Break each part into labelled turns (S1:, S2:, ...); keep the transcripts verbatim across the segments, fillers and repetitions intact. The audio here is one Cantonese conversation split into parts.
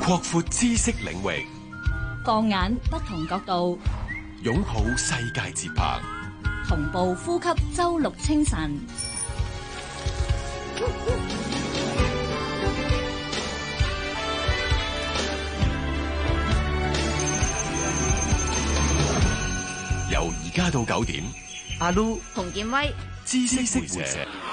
S1: 擴闊知識領域，
S2: 放眼不同角度，
S1: 擁抱世界節拍，
S2: 同步呼吸周六清晨。
S1: 由而家到九點，
S3: 阿 Lu
S2: 洪建威，
S1: 知識會社。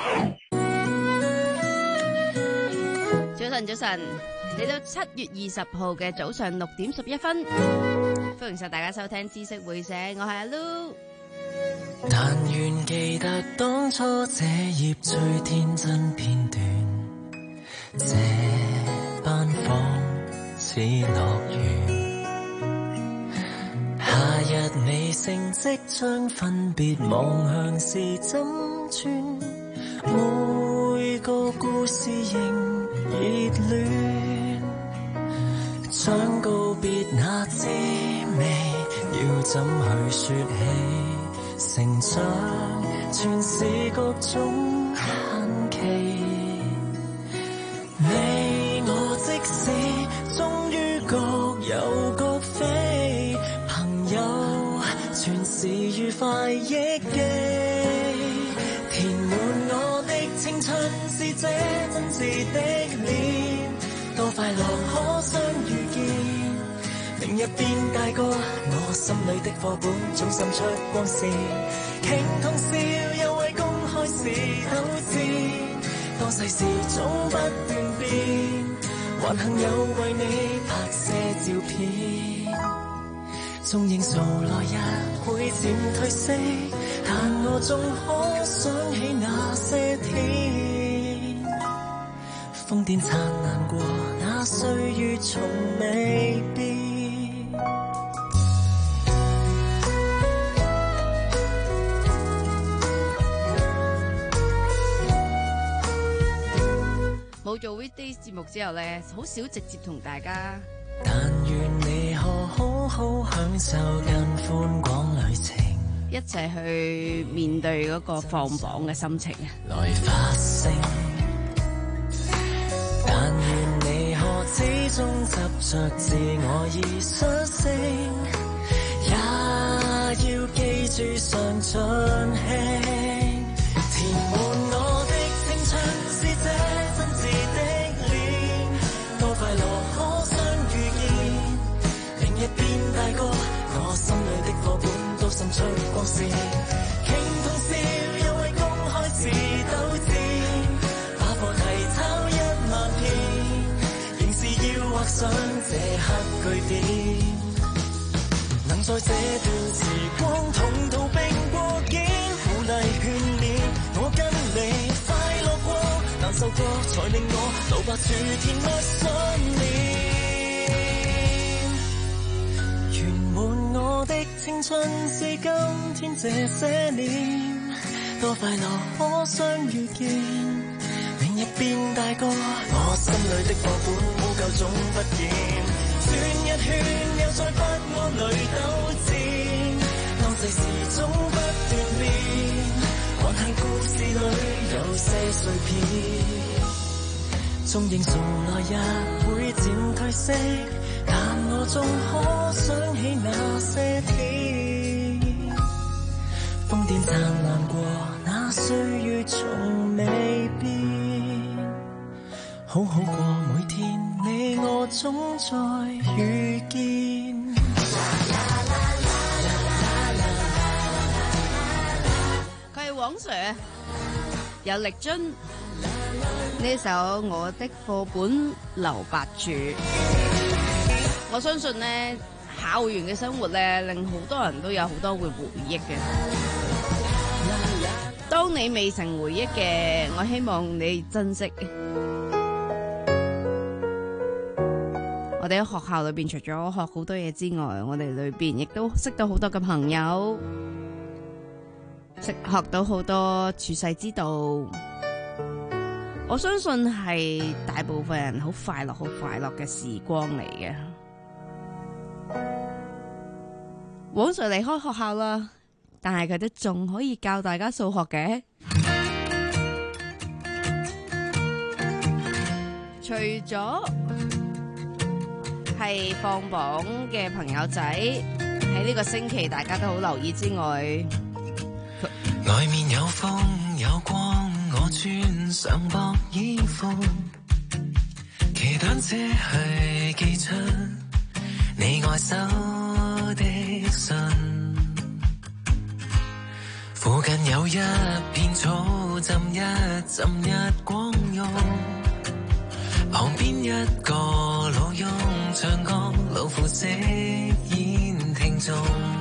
S4: 早晨，早晨，嚟到七月二十號嘅早上六點十一分，歡迎晒大家收聽知識會社，我係阿 Lu。
S5: 但願記得當初這頁最天真片段，這班房似樂園。夏日你成即將分別望向是怎轉，每個故事仍熱戀，將告別那滋味要怎去說起，成長全是各種限期，你我即使終於各有各飛，朋友全是愉快憶記，填滿我的青春是這真摯的臉，多快樂可相遇見，明日變大個，我心裏的課本總滲出光線，傾通宵又為公開試鬥戰，當世事總不斷變，還幸有為你拍些照片，縱認數來日會漸褪色，但我總可想起那些天，瘋癲燦爛過那歲月從未變。
S4: 冇做 weekdays 節目之後咧，好少直接同大家。
S5: 但願你可好好享受近寬廣旅程，
S4: 一齊去面對嗰個放榜嘅心情啊！
S5: 來發聲。但願你可始終執着自我而率性，也要記住常盡興，填滿我的青春是這真摯的臉，多快樂可相遇見，明日變大個，我心裏的課本都滲出光線，傾通宵又為公開試鬥戰，把課題抄一萬遍，仍是要畫上這刻句點，能在這段時光同途並過肩，鼓勵勸勉我跟你快樂過，難受過才令我老白處填沒信念，圓滿我的青春是今天這些年，多快樂可相遇見，明日變大個，我心裏的課本補救總不厭，轉一圈又在不安裏鬥戰，當世事總不斷變，還幸故事裏有些碎片，縱認從來日會漸褪色，但我總可想起那些天，瘋癲燦爛過那歲月從未變，好好過每天，你我總在遇見。
S4: 佢係黃 Sir， 有力樽呢首《我的課本留白處》，我相信呢校園嘅生活咧，令好多人都有好多會回憶嘅。當你未曾回憶嘅，我希望你珍惜。我哋喺學校裏邊，除咗學好多嘢之外，我哋裏邊亦都識到好多嘅朋友，識學到好多處世之道。我相信係大部分人好快樂、好快樂嘅時光嚟嘅。黃 Sir 離開學校啦，但係佢都仲可以教大家數學嘅。除咗係放榜嘅朋友仔喺呢個星期大家都好留意之外，
S5: 外面有風有光，我穿上薄衣服，騎單車去寄出你愛收的信。附近有一片草，浸一浸日光浴，旁邊一個老翁唱歌，老婦飾演聽眾，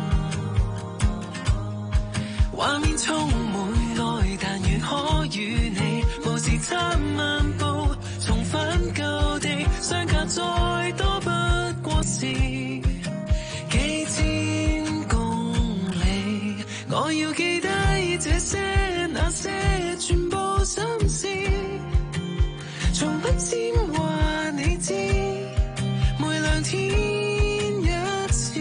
S5: 畫面充滿愛，但願可與你無時差漫步，重返舊地，相隔再多不過是幾千公里。我要記低這些那些全部心事，從不尖話你知，每兩天一次。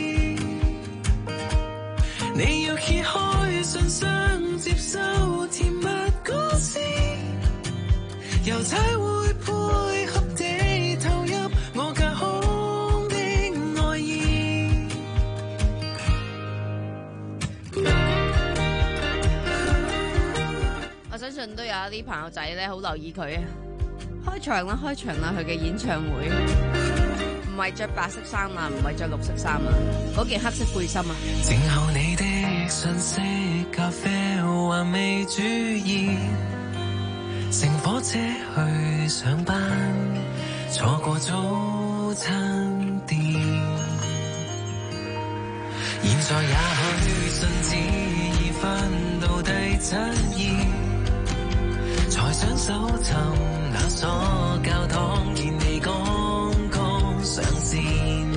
S5: 你要揭開信箱，接收甜蜜故事，郵差會配合地投入我隔空的愛意。
S4: 我相信都有一啲朋友仔咧好留意佢啊！開場啦，開場啦，佢嘅演唱會唔係着白色衫啊，唔係着綠色衫啊，嗰件黑色背心啊。
S5: 靜候你的信息，咖啡還未注意，乘火車去上班，錯過早餐店。現在也許信紙已翻到第七頁，才想搜尋那所教堂，見你剛剛上線。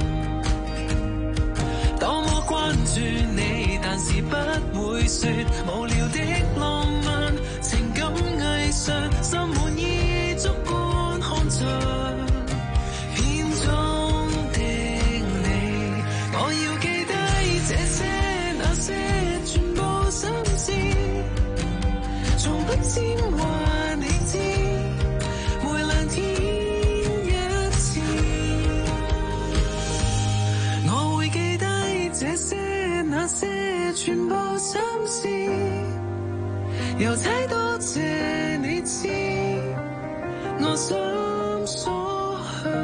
S5: 多麼關注你，但是不會說無聊的浪漫情感藝術，心滿意足般看着片中的你。我要記低這些那些全部心事，從不尖話你知，每兩天一次。我會記低這些那些全部心事，郵差多謝你知我心所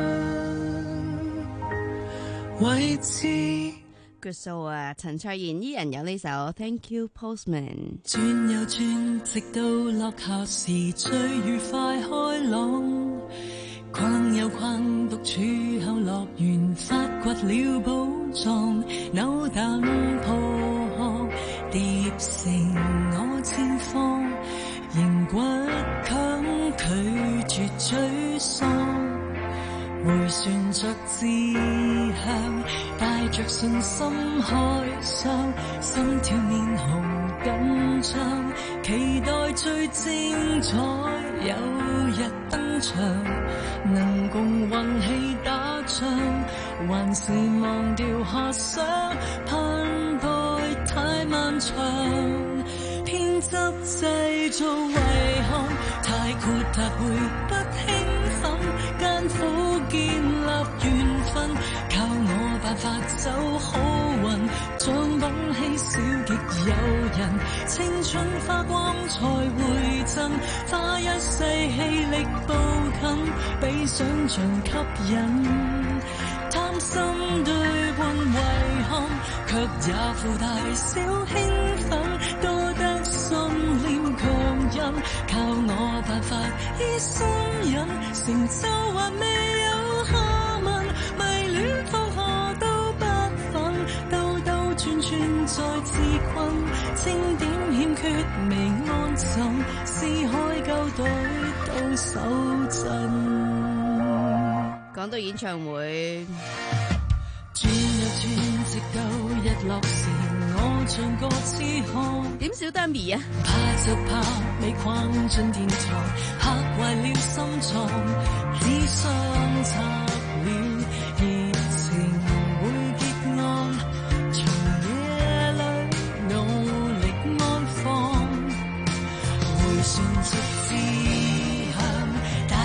S5: 向位置。
S4: Good soul 啊，陳卓賢依然有呢首 Thank You Postman。
S3: 轉又轉，直到落下時最愉快開朗，逛又逛，獨處後樂園發掘了寶藏，扭蛋破殼疊成我前方，仍倔強拒絕沮喪，回旋着志向，帶着信心開箱，心跳面紅緊張，期待最精彩有日登場，能共運氣打仗，還是忘掉遐想，盼待太漫長，偏執製造遺憾，太豁達會不興奮，艱苦建立緣分，靠我辦法走好運，獎品稀少極誘人，青春花光才回贈，花一世氣力步近，比想像吸引，貪心對換遺憾，卻也附帶小興奮，多得信念強忍，靠我辦法醫心忍，成就還未有下文，迷戀放下都不忿，兜兜轉轉再自困，清點欠缺未安枕，思海救隊到手震。
S4: 講到演唱會，
S3: 轉又轉，直到日落時，我像個痴漢，
S4: 點少得咪啊？
S3: 怕就怕被困進殿堂，嚇壞了心臟，只相拆了熱情會結案，從夜裏努力安放，回旋直志向，帶着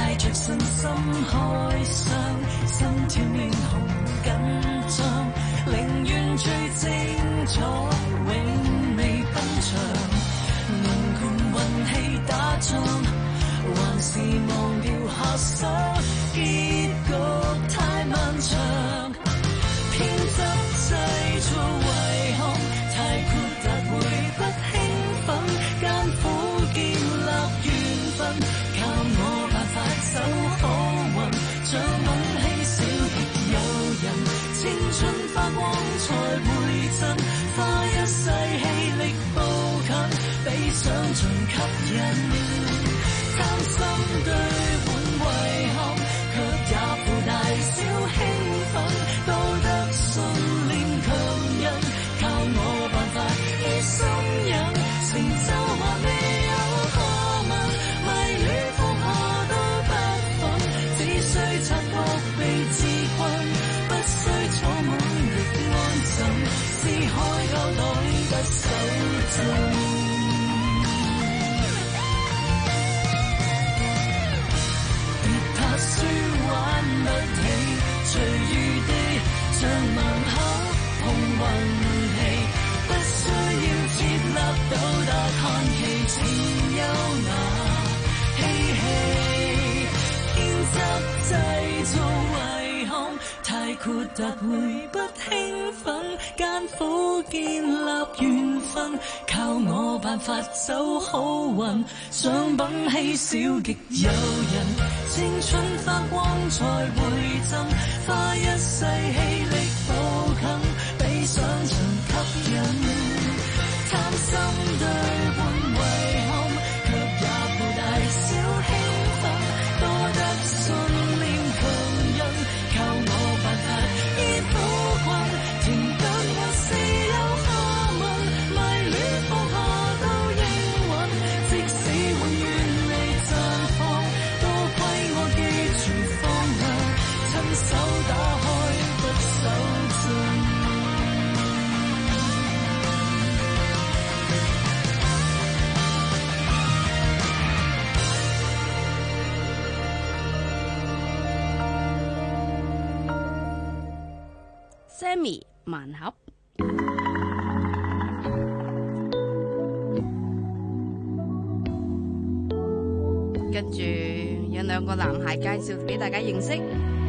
S3: 信心開箱，心跳面紅緊張，寧願最精彩，永未登場。能共運氣打仗，還是忘掉遐想，結局太漫長。偏執製造遺憾，太豁達會不興奮，艱苦建立緣分，靠我辦法走好運，像運氣小極誘人，青春發光才會震，花一世氣力步近，比想像吸引。貪心對換遺憾，卻也附帶小興奮，道德信念強人，靠我辦法醫心癮，成就還未有下文，迷戀放下都不忿，只需察覺被自困，不需坐滿亦安枕，撕開膠袋不手震。輸玩得起，隨遇地像盲口碰運氣，不需要設立道德限期，情有那嬉戲，偏執製造遺憾，太豁達會不興奮，艱苦建立緣分，靠我辦法走好運，像品稀少極誘人。青春發光才會震，花一世氣力步近，比想像吸引。貪心對換遺憾，卻也附帶小興奮，多得信念強人，靠我辦法醫苦困，停頓還是有下文，迷戀放下都應允，即使永遠未綻放，親手打開不手震。
S4: Sammy 盲盒，跟住有兩個男孩介紹俾大家認識。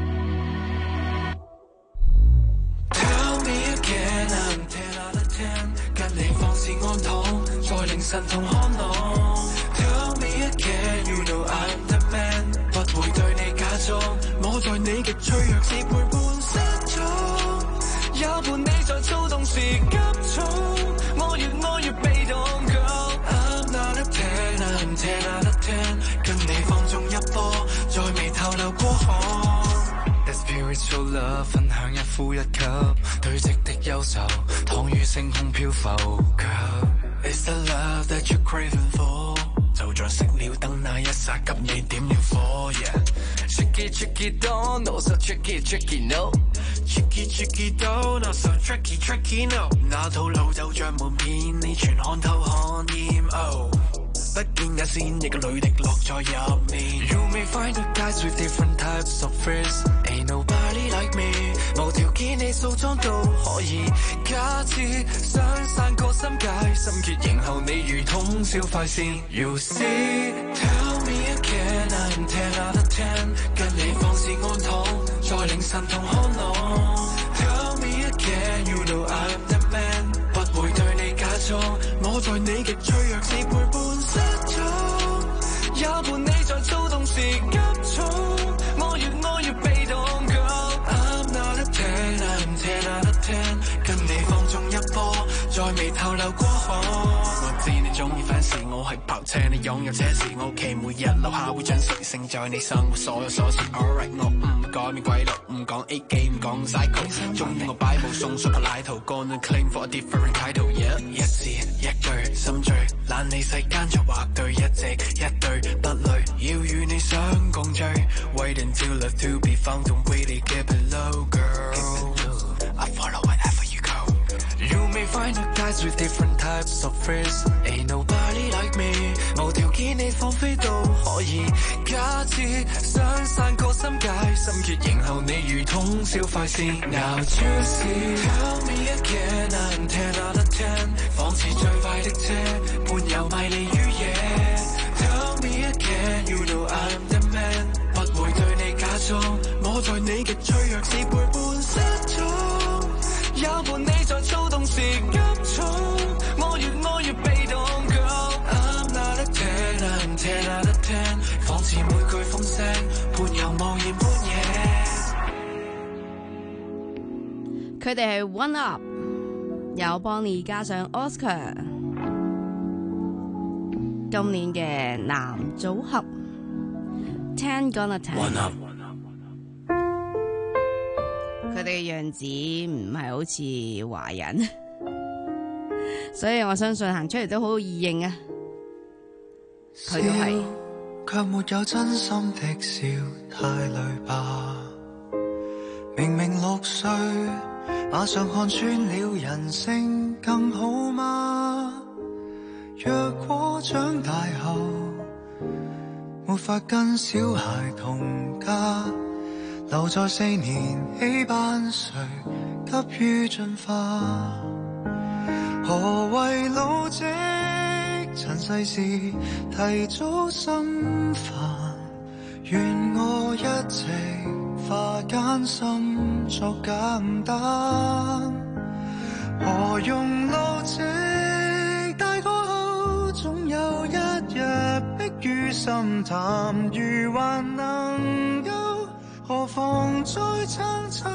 S5: 在凌晨同看朗 Tell me again You know I'm the man 不會對你假裝我在你極脆弱時陪伴失蹤也伴你在躁動時急躁我越愛越被動 Girl I'm not a ten I'm ten out of ten 跟你放縱一波再未透露過火 The spiritual love 分享一呼一吸堆積的憂愁躺於星空漂浮 Girl It's the love that you're craving for 就像熄了燈那一剎給你點了火 Yeah Tricky tricky don't know so tricky tricky no Tricky tricky don't know so tricky tricky no 那套路就像門片你全看透看厭 Oh 不見也是你個履歷落在入面 You may find the guys with different types of friends Ain't nobody like me 無條件你掃妝都可以假設想散個心解心結迎候你如通宵快線 You see Tell me again I'm ten out of ten 跟你放肆安躺在凌晨同看朗 Tell me again You know I'm the man 不會對你假裝我在你極脆弱時陪伴失蹤也伴你在躁動時急躁我越愛越被動 Girl I'm not a ten I'm ten out of ten 跟你放縱一波再未透露過火我知你鍾意 fancy 我係跑車你擁有車時我屋企每日樓下會準時盛載你生活所有瑣事 Alright 我唔改變軌道唔講 A 記唔講 cycle 鍾意我擺佈送出個奶頭 Gonna claim for a different title Yeah 一字一句心醉懶理世間作畫對一直一對不累要與你相共聚 Wait until love to be found Don't wait to get below girl I follow wherever you go You may find the guys with different types of friends Ain't nobody like me 無條件你放飛都可以假設想散個心解，心結迎候你如同小快事咬 juicy。Tell me again I'm ten out of ten， 仿似最快的車，伴遊迷離於夜。Tell me again you know I'm the man， 不會對你假裝，我在你極脆弱時陪伴失蹤，也伴你在躁動時急衝，我越愛越被動 Girl I'm not a ten I'm ten out of ten， 仿似每句風聲伴遊無言半夜。
S4: 佢哋係 One Up， 有 Bonnie 加上 Oscar， 今年嘅男組合 Ten Gonna Ten。
S5: One Up，
S4: 佢哋嘅樣子唔係好似華人，所以我相信行出嚟都好易認啊。佢都係，
S5: 卻沒有真心的笑，太累吧。明明六歲，馬上看穿了人性，更好嗎？若果長大後，沒法跟小孩同家，留在四年起班，誰急於進化？何謂老積塵世事，提早心煩？願我一直化艱辛作簡單。何用老積大個後，總有一日迫於心淡，如還能夠，何妨再撐撐。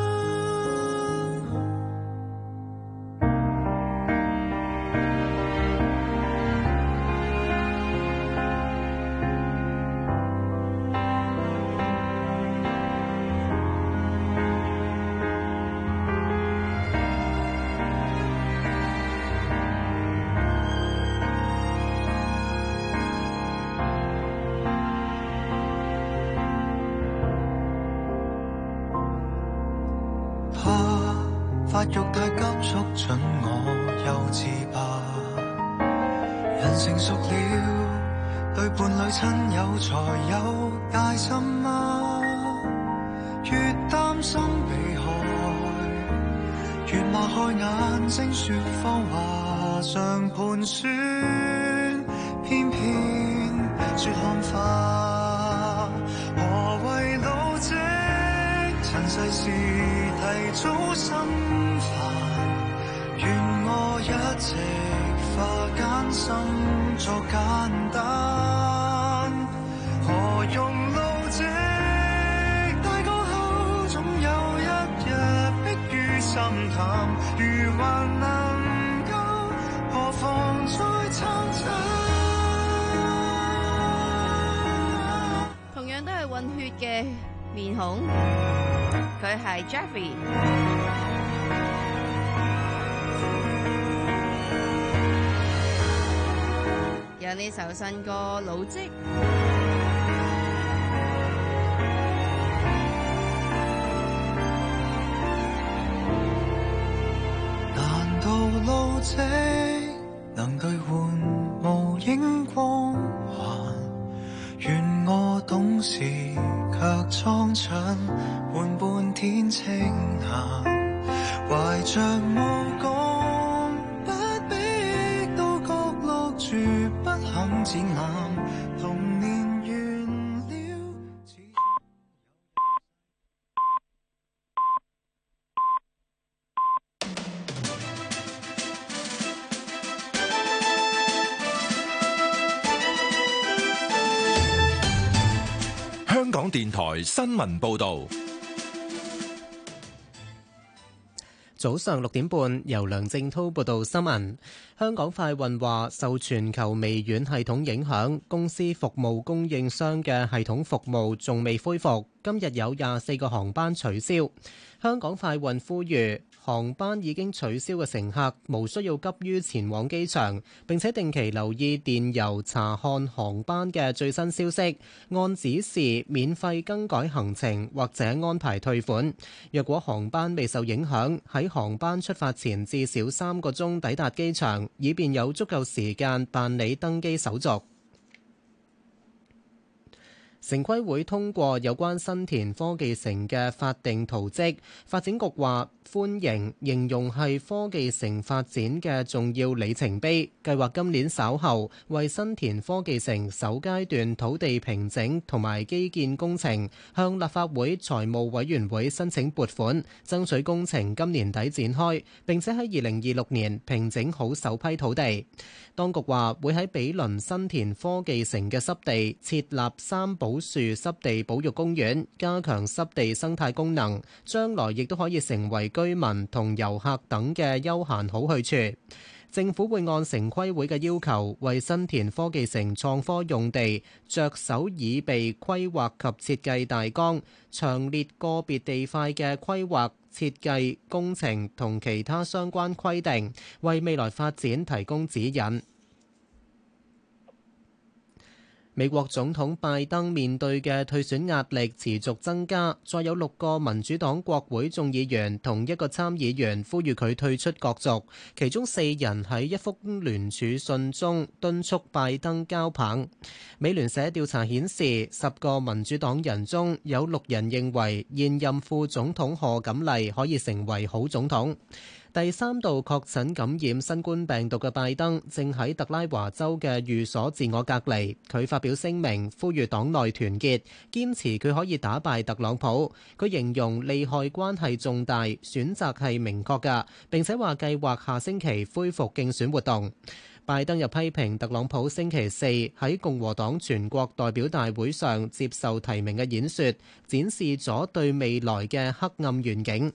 S5: 發育太急促，准我幼稚吧。人成熟了，對伴侶親友才有戒心嗎？越擔心被害，越擘開眼睛說謊話，像盤算，偏偏說看法。何謂老積塵世事，提早心煩，願我一直化艱辛作簡單。何用老積大個後，總有一日迫於心淡，如還能夠，何妨再撐撐。
S4: 同樣都係混血嘅面孔，佢係 Jeffrey。有呢首新歌《老積》，
S5: 難道老積能兌換無影光環？願我懂事卻蒼襯，換半天清閒，懷着無講，不必到角落住，不肯展覽，童年完了。
S1: 香港電台新聞報道。
S6: 早上六點半，由梁正滔報道新聞。香港快運話，受全球微軟系統影響，公司服務供應商嘅系統服務仲未恢復。今日有廿四個航班取消。香港快運呼籲，航班已經取消嘅乘客無需要急於前往機場，並且定期留意電郵查看航班嘅最新消息，按指示免費更改行程或者安排退款。若果航班未受影響，喺航班出發前至少三個鐘抵達機場，以便有足夠時間辦理登機手續。 城規會通過有關新田科技城嘅法定圖則，發展局話歡迎，形容係科技城發展嘅重要里程碑，計劃今年稍後為新田科技城首階段土地平整同埋基建工程向立法會財務委員會申請撥款，爭取工程今年底展開，並且喺二零二六年平整好首批土地。當局話會喺毗鄰新田科技城嘅濕地設立三寶樹濕地保育公園，加強濕地生態功能，將來亦都可以成為居民同遊客等嘅休閒好去處。政府會按城規會嘅要求，為新田科技城創科用地着手擬備規劃及設計大綱，詳列個別地塊嘅規劃設計工程同其他相關規定，為未來發展提供指引。美國總統拜登面對嘅退選壓力持續增加，再有六個民主黨國會眾議員同一個參議員呼籲佢退出角逐，其中四人喺一封聯署信中敦促拜登交棒。美聯社調查顯示，十個民主黨人中有六人認為現任副總統賀錦麗可以成為好總統。第三度確診感染新冠病毒嘅拜登正喺特拉華州嘅寓所自我隔離。佢發表聲明，呼籲黨內團結，堅持佢可以打敗特朗普。佢形容利害關係重大，選擇係明確㗎，並且話計劃下星期恢復競選活動。拜登又批評特朗普星期四喺共和黨全國代表大會上接受提名嘅演說，展示咗對未來嘅黑暗願景。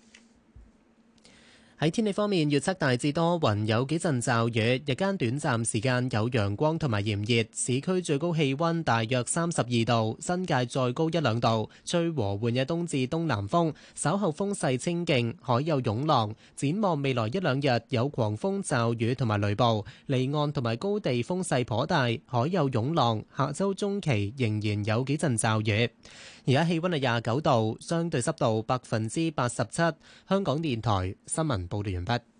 S6: 喺天氣方面，預測大致多雲，有幾陣驟雨，日間短暫時間有陽光同埋炎熱，市區最高氣溫大約三十二度，新界再高一兩度，吹和緩嘅東至東南風，稍後風勢清勁，海有湧浪。展望未來一兩日有狂風驟雨同埋雷暴，離岸同埋高地風勢頗大，海有湧浪。下周中期仍然有幾陣驟雨。而家氣溫係廿九度，相對濕度百分之八十七。香港電台新聞報道完畢。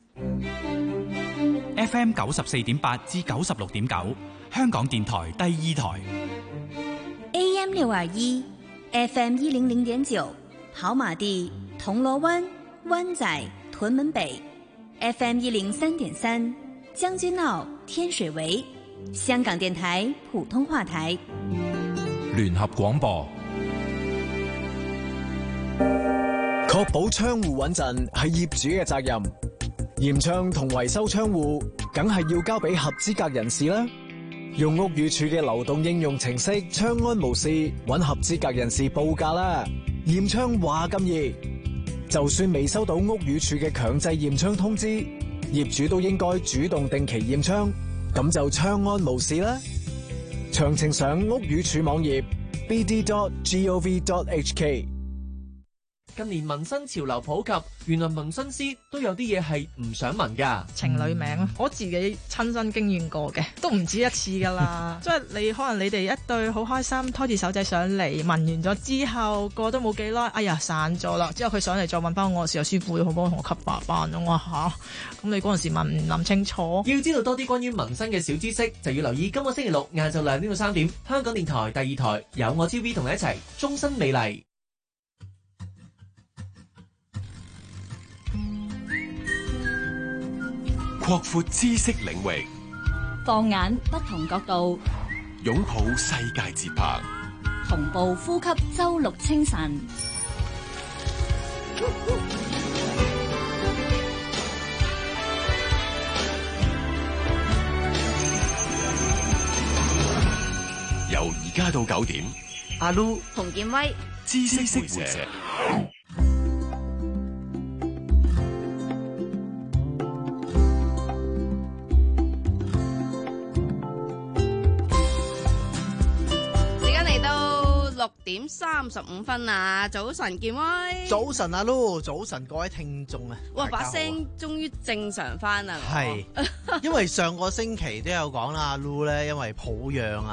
S7: F M 九十四點八至九十六點九，香港電台第二台。
S2: A M 六二一，F M 一零零點九，跑馬地、銅鑼灣、灣仔、屯門北 ，F M 一零三點三，將軍澳、天水圍，香港電台普通話台。
S1: 聯合廣播。
S8: 確保窗戶穩陣係業主嘅責任，驗窗同維修窗戶梗係要交俾合資格人士啦。用屋宇署嘅流動應用程式窗安無事，搵合資格人士報價啦。驗窗話咁易，就算未收到屋宇署嘅強制驗窗通知，業主都應該主動定期驗窗，咁就窗安無事啦。詳情上屋宇署網頁 b d dot gov dot h k。
S9: 近年紋身潮流普及，原來紋身師都有啲嘢係唔想紋噶。
S10: 情侶名，我自己親身經驗過嘅，都唔止一次噶啦。即係你可能你哋一對好開心，拖住手仔上嚟，紋完咗之後，過都冇幾耐，哎呀散咗啦。之後佢上嚟再問翻我嘅時候，師傅好唔好同我吸白斑？我話吓，咁你嗰陣時問唔諗清楚。
S9: 要知道多啲關於紋身嘅小知識，就要留意今個星期六晏晝兩點到三點，香港電台第二台有我 T V 同你一齊終身美麗。
S1: 擴闊知識領域，
S2: 放眼不同角度，
S1: 擁抱世界節拍，
S2: 同步呼吸周六清晨。
S1: 由而家到九點，
S9: 阿 Lu
S4: 洪建威，
S1: 知識會社。
S4: 六點三十五分啊！早晨，健威。
S11: 早晨啊 Lu， 早晨各位聽眾啊！
S4: 哇，把聲終於正常翻啦！
S11: 係，因為上個星期都有講啦，阿 Lu 咧因為抱恙啊，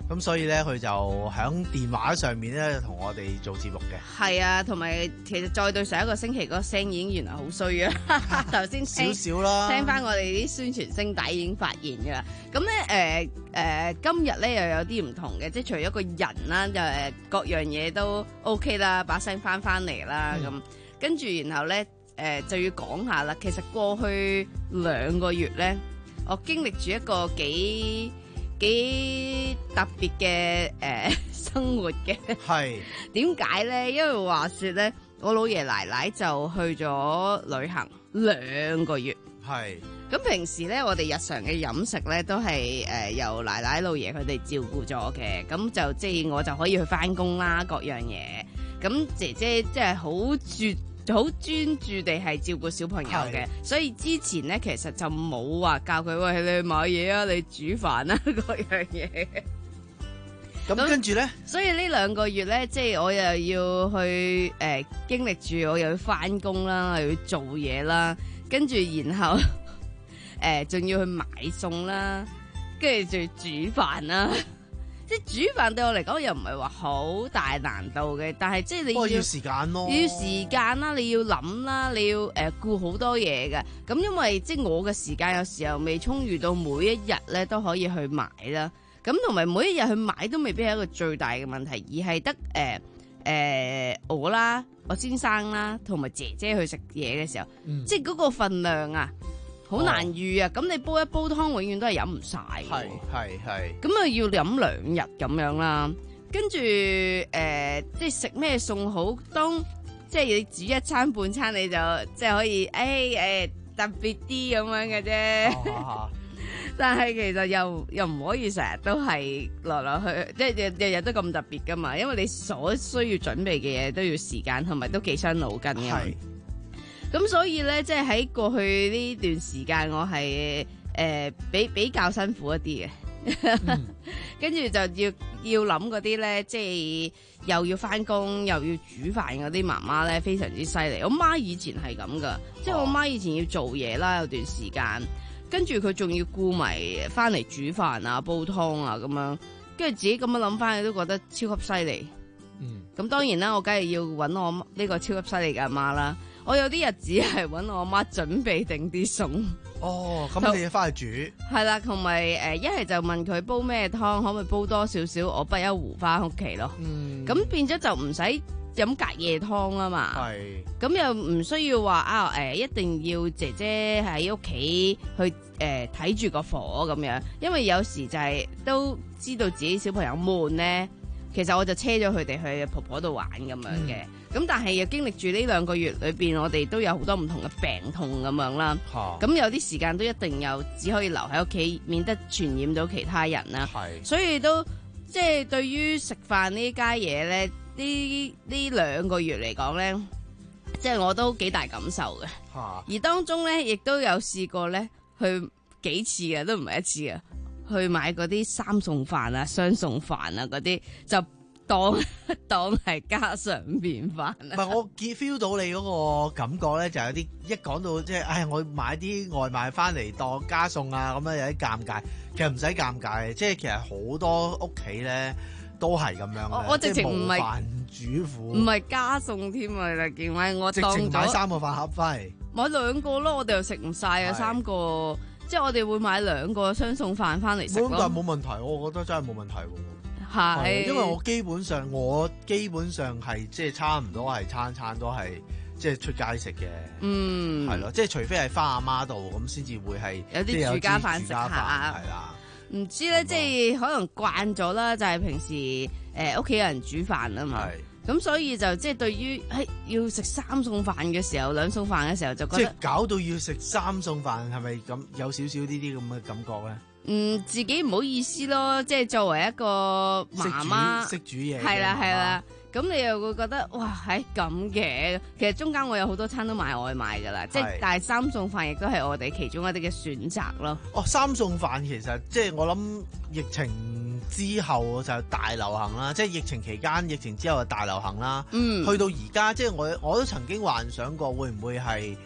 S11: 咁所以咧佢就喺電話上面咧同我哋做節目嘅。
S4: 係啊，同埋其實再對上一個星期嗰個聲已經原來好衰啊！頭先
S11: 少少啦，
S4: 聽翻我哋啲宣傳聲帶已經發現㗎啦。咁咧誒誒，今日咧又有啲唔同嘅，即係除咗個人啦，就誒各樣嘢都 OK 啦，把聲翻翻嚟啦咁。跟住然後咧誒、呃、就要講下啦。其實過去兩個月咧，我經歷住一個幾幾特別嘅誒生活嘅。係點解咧？因為話說咧，我老爺奶奶就去咗旅行兩個月。係咁平時咧，我哋日常嘅飲食咧都係誒、呃、由奶奶老爺佢哋照顧咗嘅。咁就即係我就可以去翻工啦，各樣嘢。咁姐姐即係好注好專注地係照顧小朋友嘅，所以之前咧其實就冇話教佢喂，你去買嘢啊，你煮飯啊嗰樣嘢。咁跟住咧，所以呢兩個月咧，即係我又要去誒、呃、經歷住，我又要翻工啦，又要做嘢啦，跟住然後誒仲、呃、要去買餸啦，跟住仲要煮飯啦。即係煮飯對我嚟講又唔係話好大難度嘅，但係即係你要，
S11: 要時間咯，
S4: 要時間啦，你要諗啦，你要誒顧好多嘢嘅。咁因為即係我嘅時間有時候未充裕到每一日咧都可以去買啦。咁同埋每一日去買都未必係一個最大嘅問題，而係得誒誒我啦，我先生啦，同埋姐姐去食嘢嘅時候，嗯、即係嗰個份量啊。好難預啊！咁、哦、你煲一煲湯，永遠都係飲唔晒。係係係。咁啊，要飲兩日咁樣啦。跟住誒、呃，即係食咩餸好？當即係你煮一餐半餐，你就即係可以誒誒、哎呃、特別啲咁樣嘅啫。哦、但係其實又又唔可以成日都係來來去，即係日日日都咁特別噶嘛。因為你所需要準備嘅嘢都要時間，同埋都幾傷腦筋嘅。係。咁所以咧，即係喺過去呢段時間，我係誒、呃、比比較辛苦一啲嘅，跟住、嗯、就要要諗嗰啲咧，即係又要翻工又要煮飯嗰啲媽媽咧，非常之犀利。我媽以前係咁噶，即係我媽以前要做嘢啦，有段時間，跟住佢仲要顧埋翻嚟煮飯啊、煲湯啊咁樣，跟住自己咁樣諗翻，都覺得超級犀利。嗯，咁當然啦，我梗係要揾我呢個超級犀利嘅阿媽啦。我有啲日子係揾我阿媽準備定啲餸。哦，咁你要翻去煮。係啦，同埋誒一係就問佢煲咩湯，可唔可以煲多少少，我不一壺翻屋企咯。嗯，咁變咗就唔使飲隔夜湯啊嘛。係。咁又唔需要話啊誒，一定要姐姐喺屋企去誒睇住個火咁樣，因為有時就係都知道自己小朋友悶咧。其實我就車咗佢哋去婆婆度玩咁樣嘅，咁、嗯、但係又經歷住呢兩個月裏邊，我哋都有好多唔同嘅病痛咁樣啦。咁、啊、有啲時間都一定有只可以留喺屋企，免得傳染到其他人啦。係，所以都即係對於食飯呢家嘢咧，呢呢兩個月嚟講咧，即係我都幾大感受嘅。啊、而當中咧，亦都有試過咧去幾次嘅，都唔係一次嘅。去買嗰啲三餸飯啊、雙餸飯啊嗰啲，就當當係家常便飯啊。唔係，我 feel 到你嗰個感覺咧，就有啲一講到即係，唉，我買啲外賣翻嚟當家餸啊，咁樣有啲尷尬。其實唔使尷尬，即係其實好多屋企咧都係咁樣。我我直情唔係飯主婦，唔係家餸添啊！你見唔見我當咗直情買三個飯盒翻嚟，買兩個咯，我哋又食唔晒啊，三個。即係我哋會買兩個雙餸飯翻嚟食咯，但係冇問題，我覺得真係冇問題喎。係，因為我基本上我基本上係即係差唔多係餐餐都係即係出街食嘅。嗯，係咯，即係除非係翻阿媽度咁先至會係有啲住家飯食下。係啦，唔知咧，即係可能慣咗啦，就係平時誒屋企有人煮飯啊嘛。咁所以就即係對於喺要食三餸飯嘅時候，兩餸飯嘅時候就覺得即係搞到要食三餸飯，係咪咁有少少呢啲咁嘅感覺咧？嗯，自己唔好意思咯，即係作為一個媽媽識煮嘢，係啦係啦，咁你又會覺得哇係咁嘅。其實中間我有好多餐都買外賣噶啦，即係但係三餸飯亦都係我哋其中一啲嘅選擇咯。哦，三餸飯其實即係我諗疫情之後就大流行啦，即係疫情期間，疫情之後就大流行啦。嗯，去到而家，即係我我都曾經幻想過會唔會係誒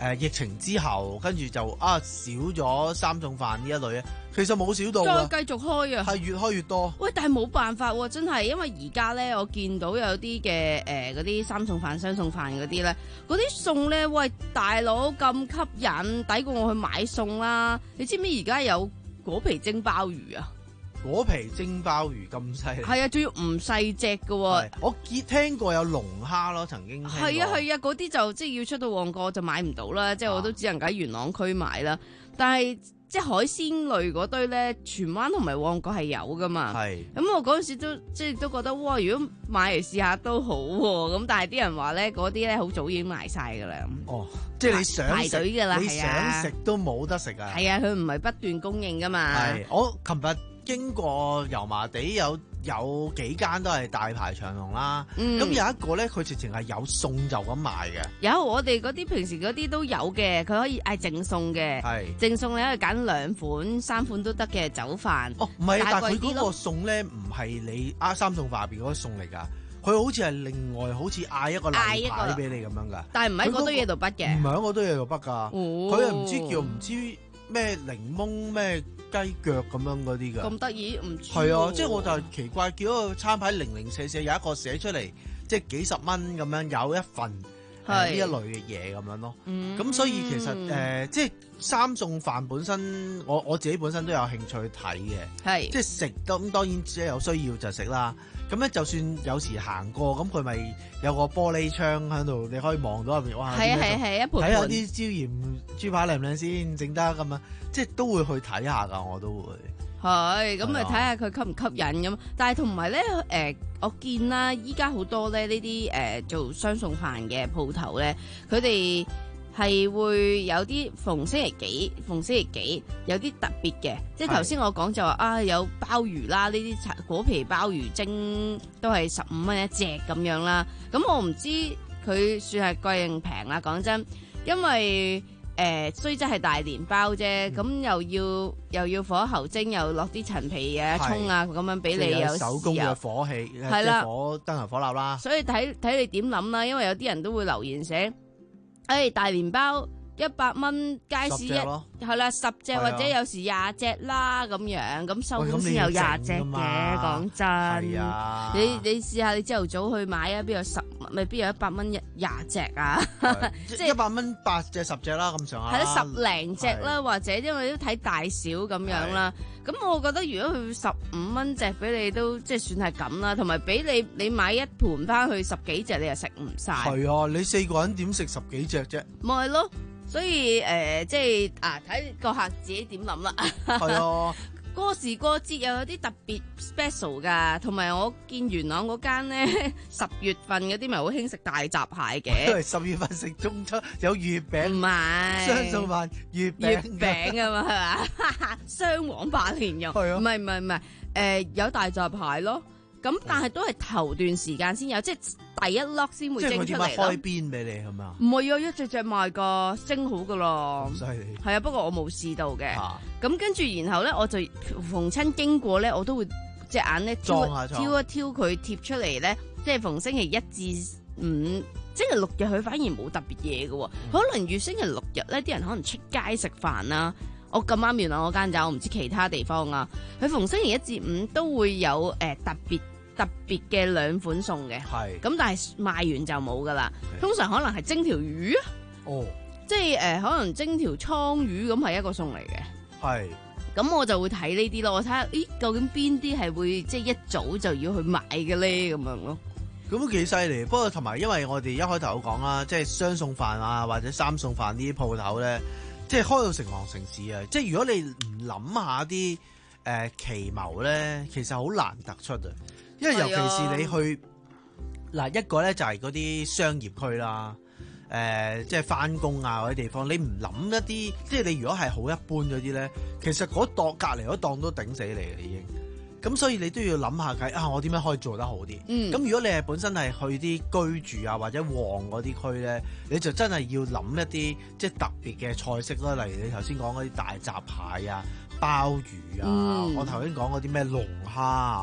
S11: 呃、疫情之後，跟住就啊少咗三餸飯呢一類咧，其實冇少到㗎，
S4: 再繼續開啊，
S11: 係越開越多。
S4: 喂，但係冇辦法喎，真係因為而家咧，我見到有啲嘅誒嗰啲三餸飯、雙餸飯嗰啲咧，嗰啲餸咧，喂大佬咁吸引，抵過我去買餸啦！你知唔知而家有果皮蒸鮑魚啊？
S11: 果皮蒸鮑魚咁犀利，
S4: 係啊，仲要唔細隻㗎喎。
S11: 我見聽過有龍蝦咯，曾經
S4: 係啊係啊，嗰啲就即係要出到旺角就買唔到啦，即係我都只能夠喺元朗區買啦。但係即係海鮮類嗰堆咧，荃灣同埋旺角係有噶嘛。係咁，我嗰陣時都即係都覺得哇，如果買嚟試下都好喎。咁但係啲人話咧，嗰啲咧好早已經賣晒㗎啦。
S11: 哦，即係你想
S4: 排隊㗎啦，
S11: 你想食都冇得食啊。
S4: 係啊，佢唔係不斷供應㗎嘛。
S11: 係，我琴日經過油麻地有有幾間都係大排長龍啦，咁、嗯、有一個咧佢直情係有餸就咁賣嘅。
S4: 有我哋嗰啲平時嗰啲都有嘅，佢可以嗌淨餸嘅，淨餸你可以揀兩款、三款都得嘅酒飯。
S11: 哦，唔係，但係佢嗰個餸咧唔係你啊三餸飯入邊嗰個餸嚟㗎，佢好似係另外好似嗌一個例牌俾你咁樣㗎。
S4: 但係唔喺嗰堆嘢度畢嘅，
S11: 唔係喺嗰堆嘢度畢㗎。佢又唔知叫唔知咩檸檬咩雞腳咁樣嗰啲㗎，咁得意唔知？係啊，即係我就係奇怪，叫嗰個餐牌零零舍舍有一個寫出嚟，即係幾十蚊咁樣有一份呢、呃、一類嘅嘢咁樣咯。咁、嗯、所以其實誒、呃，即係三餸飯本身，我我自己本身都有興趣去睇嘅。係，即係食咁當然即係有需要就食啦。咁咧就算有時行過，咁佢咪有個玻璃窗喺度，你可以望到入邊。哇！係係係，一盤睇下啲椒鹽豬扒靚唔靚先，整得咁啊！即係都會去睇下㗎，我都會。係，咁咪睇下佢吸唔吸引咁。但係同埋咧，誒、呃，我見啦，依家好多咧呢啲誒、呃、做雙餸飯嘅鋪頭咧，佢哋係會有啲逢星期幾，逢星期幾有啲特別嘅。即係頭先我講就話啊，有鮑魚啦，呢啲果皮鮑魚蒸都係十五蚊一隻咁樣啦。咁我唔知佢算係貴定平啦，講真，因為。誒，雖則係大連包啫，咁、嗯、又要又要火候蒸，又落啲陳皮啊、葱啊咁樣俾你，有手工嘅火氣，係啦，火燈油火蠟啦。所以睇睇你點諗啦，因為有啲人都會留言寫，誒、
S4: 哎，大連包一百蚊街市一係啦，十隻或者有時廿隻啦咁樣，咁收工先有廿隻嘅。講真，啊、你你試下你朝頭早去買啊，邊有十咪邊有一百蚊廿隻啊？
S11: 即係一百蚊八隻十隻啦，咁上下。
S4: 係啦，十零隻啦，或者因為都睇大小咁樣啦。咁我覺得如果佢十五蚊隻俾你都即係算係咁啦，同埋俾你你買一盤翻去十幾隻，你又食唔晒。係
S11: 啊，你四個人點食十幾隻啫？
S4: 咪係咯。所以誒、呃，即係啊，睇個客自己點諗啦。係啊，過時過節又有啲特別 special 㗎，同埋我見元朗嗰間咧，十月份嗰啲咪好興食大閘蟹嘅。
S11: 因為十月份食中秋有月餅，唔係雙餸飯月餅
S4: 月餅啊嘛，係嘛？雙黃八年肉，係啊，唔係唔係唔係，誒有大閘蟹咯。咁但係都係頭段時間先有，即係第一粒先會蒸出嚟咯。即係佢點解開邊俾你係嘛？唔係啊，一隻隻賣噶，蒸好噶咯。咁犀利。係啊，不過我冇試到嘅。咁、啊、跟住然後咧，我就逢親經過咧，我都會隻眼咧挑挑一挑佢貼出嚟咧，即係逢星期一至五，星期六日佢反而冇特別嘢嘅、嗯。可能越星期六日咧，啲人可能出街食飯啦。我咁啱元朗嗰間就我唔知其他地方啊。佢逢星期一至五都會有誒、呃、特別。特別嘅兩款餸嘅，係咁，但係賣完就冇噶啦。通常可能係蒸條魚啊，哦，即係誒、呃，可能蒸條倉魚咁係一個餸嚟嘅，係。咁我就會睇呢啲咯，我睇下，咦，究竟邊啲係會即係一早就要去買嘅咧，咁樣咯。
S11: 咁都幾犀利，不過同埋因為我哋一開頭講啦，即係雙餸飯啊或者三餸飯呢啲鋪頭咧，即係開到成行成市啊！即係如果你唔諗下啲誒奇謀咧，其實好難突出啊。因為尤其是你去嗱、啊、一個咧就係嗰啲商業區啦，誒、呃、即係翻工啊嗰啲地方，你唔諗一啲，即係你如果係好一般嗰啲咧，其實嗰檔隔離嗰檔都頂死你嘅已經。咁所以你都要諗下計啊，我點樣可以做得好啲？咁、嗯、如果你係本身係去啲居住啊或者旺嗰啲區咧，你就真係要諗一啲即係特別嘅菜式啦，例如你頭先講嗰啲大閘蟹啊、鮑魚啊，嗯、我頭先講嗰啲咩龍蝦啊。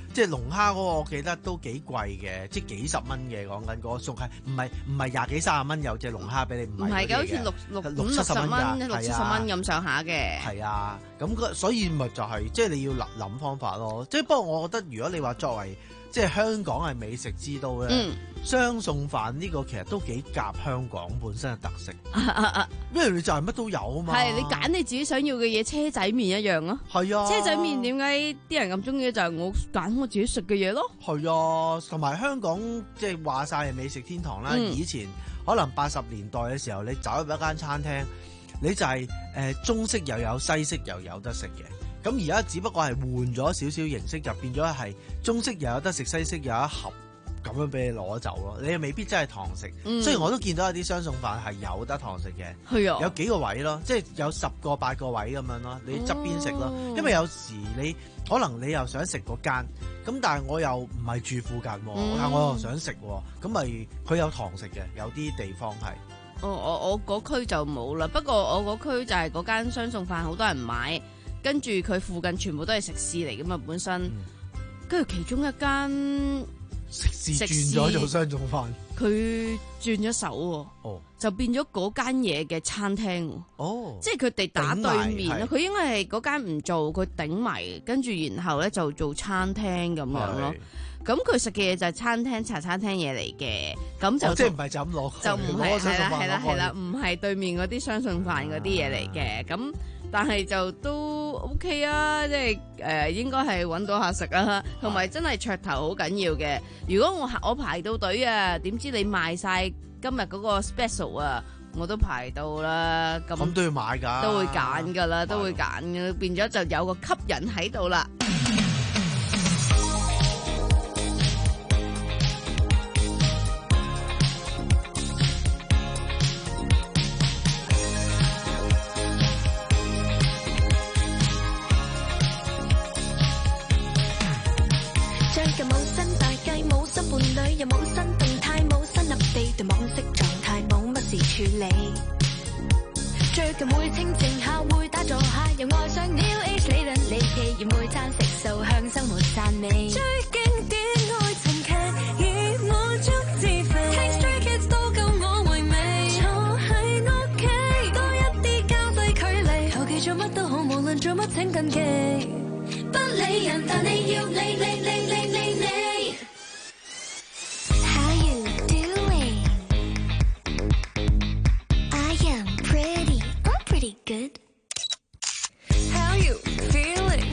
S11: 即係龍蝦嗰個，我記得都幾貴嘅，即係幾十蚊嘅講緊嗰個餸係唔係唔係廿幾三十蚊有隻龍蝦俾你，唔係嘅，
S4: 好似六六
S11: 六七十蚊㗎，
S4: 六七十蚊咁上下嘅。
S11: 係啊，咁所以咪就係、是、即係你要諗諗方法咯。即係不過我覺得如果你話作為即係香港係美食之都咧，嗯、雙餸飯呢個其實都幾夾香港本身嘅特色，因為你就係乜都有啊嘛。係你揀你自己想要嘅嘢，車仔麵一樣咯。係啊，車仔麵點解啲人咁中意就係、是、我揀我自己食嘅嘢咯。係啊，同埋香港即係話晒係美食天堂啦。嗯、以前可能八十年代嘅時候，你走入一間餐廳，你就係、是、誒、呃、中式又有西式又有得食嘅。咁而家只不過係換咗少少形式，就變咗係中式又有得食，西式又有一盒咁樣俾你攞走咯。你又未必真係堂食，嗯、雖然我都見到有啲雙餸飯係有得堂食嘅，係啊，有幾個位咯，即係有十個八個位咁樣咯，你側邊食咯。哦、因為有時你可能你又想食嗰間，咁但係我又唔係住附近，嗯、但我又想食，咁咪佢有堂食嘅，有啲地方係。哦，我我嗰區就冇啦，不過我嗰區就係嗰間雙餸飯好多人買。跟住佢附近全部都係食肆嚟噶嘛，本身，跟住、嗯、其中一間食肆轉咗做雙餸飯，佢轉咗手，哦，就變咗嗰間嘢嘅餐廳，哦，即係佢哋打對面啦，佢應該係嗰間唔做，佢頂埋，跟住然後咧就做餐廳咁樣咯。咁佢食嘅嘢就係餐廳茶餐廳嘢嚟嘅，咁就、哦、即係唔係就咁攞，就唔係係啦係啦係啦，唔係對面嗰啲雙餸飯嗰啲嘢嚟嘅，咁。但係就都 OK 啊，即係誒、呃、應該係揾到下食啊，同埋真係噱頭好緊要嘅。如果我我排到隊啊，點知你賣晒今日嗰個 special 啊，我都排到啦。咁咁都要買㗎，都會揀㗎啦，都會揀嘅，變咗就有個吸引喺度啦。
S12: 又冇新動態，冇新立地，對網式狀態冇乜事處理。最近會清靜下，會打坐下，又愛上 New Age 理論離奇，而每餐食素向生活讚美。最經典愛情劇已滿足自肥，聽 Stray Kids 都夠我回味。坐喺屋企多一啲交際距離，求其做乜都好，無論做乜請緊記。不理人，但你要理理理理理你。Good. How you feeling?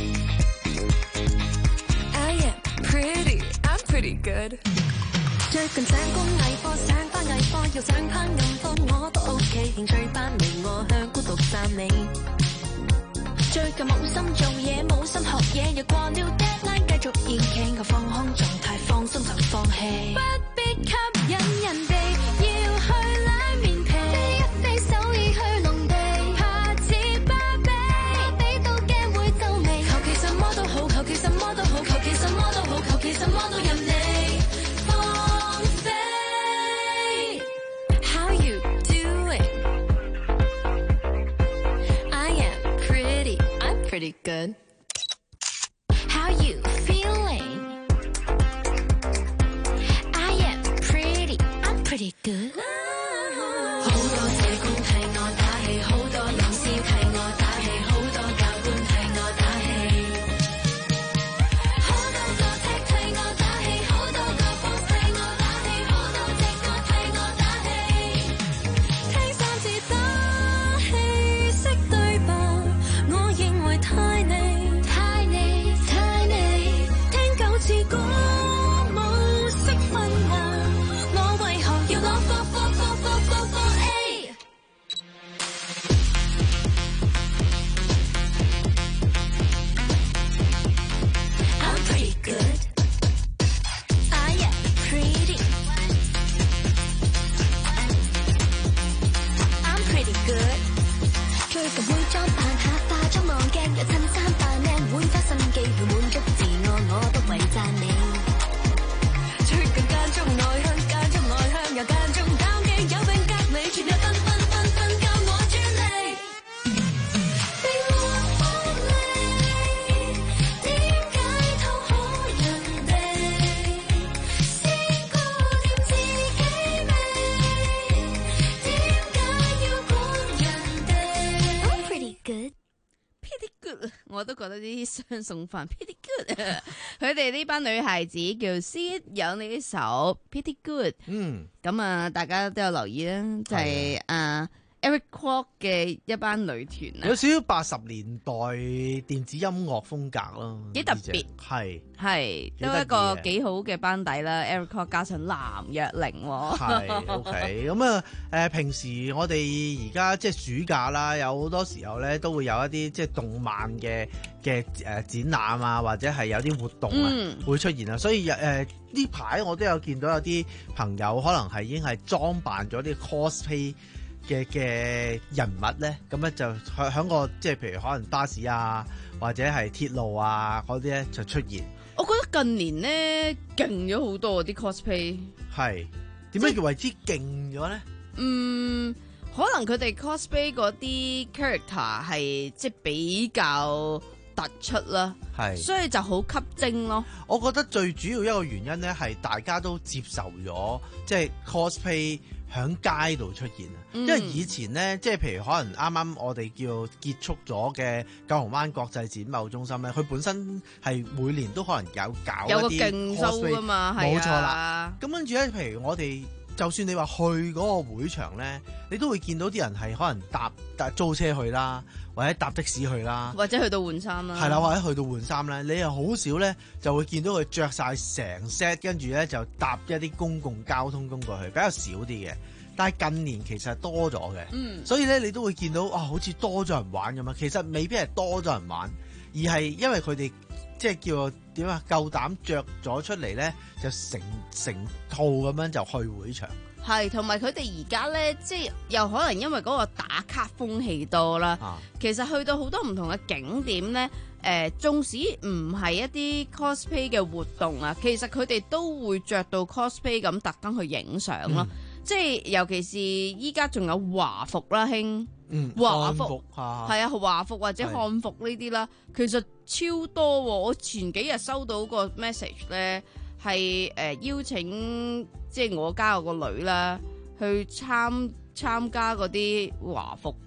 S12: I am pretty. I'm pretty good. 最近上工藝課，上翻藝課，又上烹飪課，我都 OK。興趣班微我向孤獨讚美。最近冇心做嘢，冇心學嘢，又過了 deadline，繼續延期，我放空狀態，放鬆就放棄。不必吸引人哋，要去拉面皮，飛一飛首爾去龍地。求其什麼都好，求其什麼都好，求其什麼都任你放飛。How you doing? I am pretty, I'm pretty good. How you feeling?
S4: 我都覺得啲雙餸飯 pretty good。佢哋呢班女孩子叫 Sid 有你啲手 pretty good。嗯，咁啊，大家都有留意啦，就係、是、啊。Eric Kwok 嘅一班女團啊，
S11: 有少少八十年代電子音樂風格咯，
S4: 幾特別，
S11: 係
S4: 係都一個幾好嘅班底啦。Eric Kwok 加上藍若玲，
S11: 係 OK 咁啊。誒，平時我哋而家即係暑假啦，有好多時候咧都會有一啲即係動漫嘅嘅誒展覽啊，或者係有啲活動啊、嗯、會出現啊。所以誒呢排我都有見到有啲朋友可能係已經係裝扮咗啲 cosplay。嘅嘅人物咧，咁咧就喺喺個即係譬如可能巴士啊，或者係鐵路啊嗰啲咧就出現。
S4: 我覺得近年咧勁咗好多啲 cosplay。
S11: 係點解叫為之勁咗咧？
S4: 嗯，可能佢哋 cosplay 嗰啲 character 係即係比較突出啦，係，所以就好吸睛咯。
S11: 我覺得最主要一個原因咧係大家都接受咗即係 cosplay。喺街度出現啊！因為以前咧，即係譬如可能啱啱我哋叫結束咗嘅九龍灣國際展貿中心咧，佢本身係每年都可能有搞
S4: 有個競 show 噶嘛，
S11: 冇錯啦。咁跟住咧，譬如我哋就算你話去嗰個會場咧，你都會見到啲人係可能搭搭租車去啦，或者搭的士去啦，
S4: 或者去到換衫啦，
S11: 係啦，或者去到換衫咧，你又好少咧就會見到佢着晒成 set， 跟住咧就搭一啲公共交通工具去，比較少啲嘅。但係近年其實多咗嘅，嗯、所以咧你都會見到啊，好似多咗人玩咁樣。其實未必係多咗人玩，而係因為佢哋即係叫點啊，夠膽着咗出嚟咧，就成成套咁樣就去會場。
S4: 係，同埋佢哋而家咧，即係又可能因為嗰個打卡風氣多啦。啊、其實去到好多唔同嘅景點咧，誒、呃，縱使唔係一啲 cosplay 嘅活動啊，其實佢哋都會着到 cosplay 咁特登去影相咯。嗯、即係尤其是依家仲有華服啦，興，嗯，華服係啊，華服或者漢服呢啲啦，其實超多。我前幾日收到個 message 咧。係誒、呃、邀請即係我家我個女啦，去參參加嗰啲華服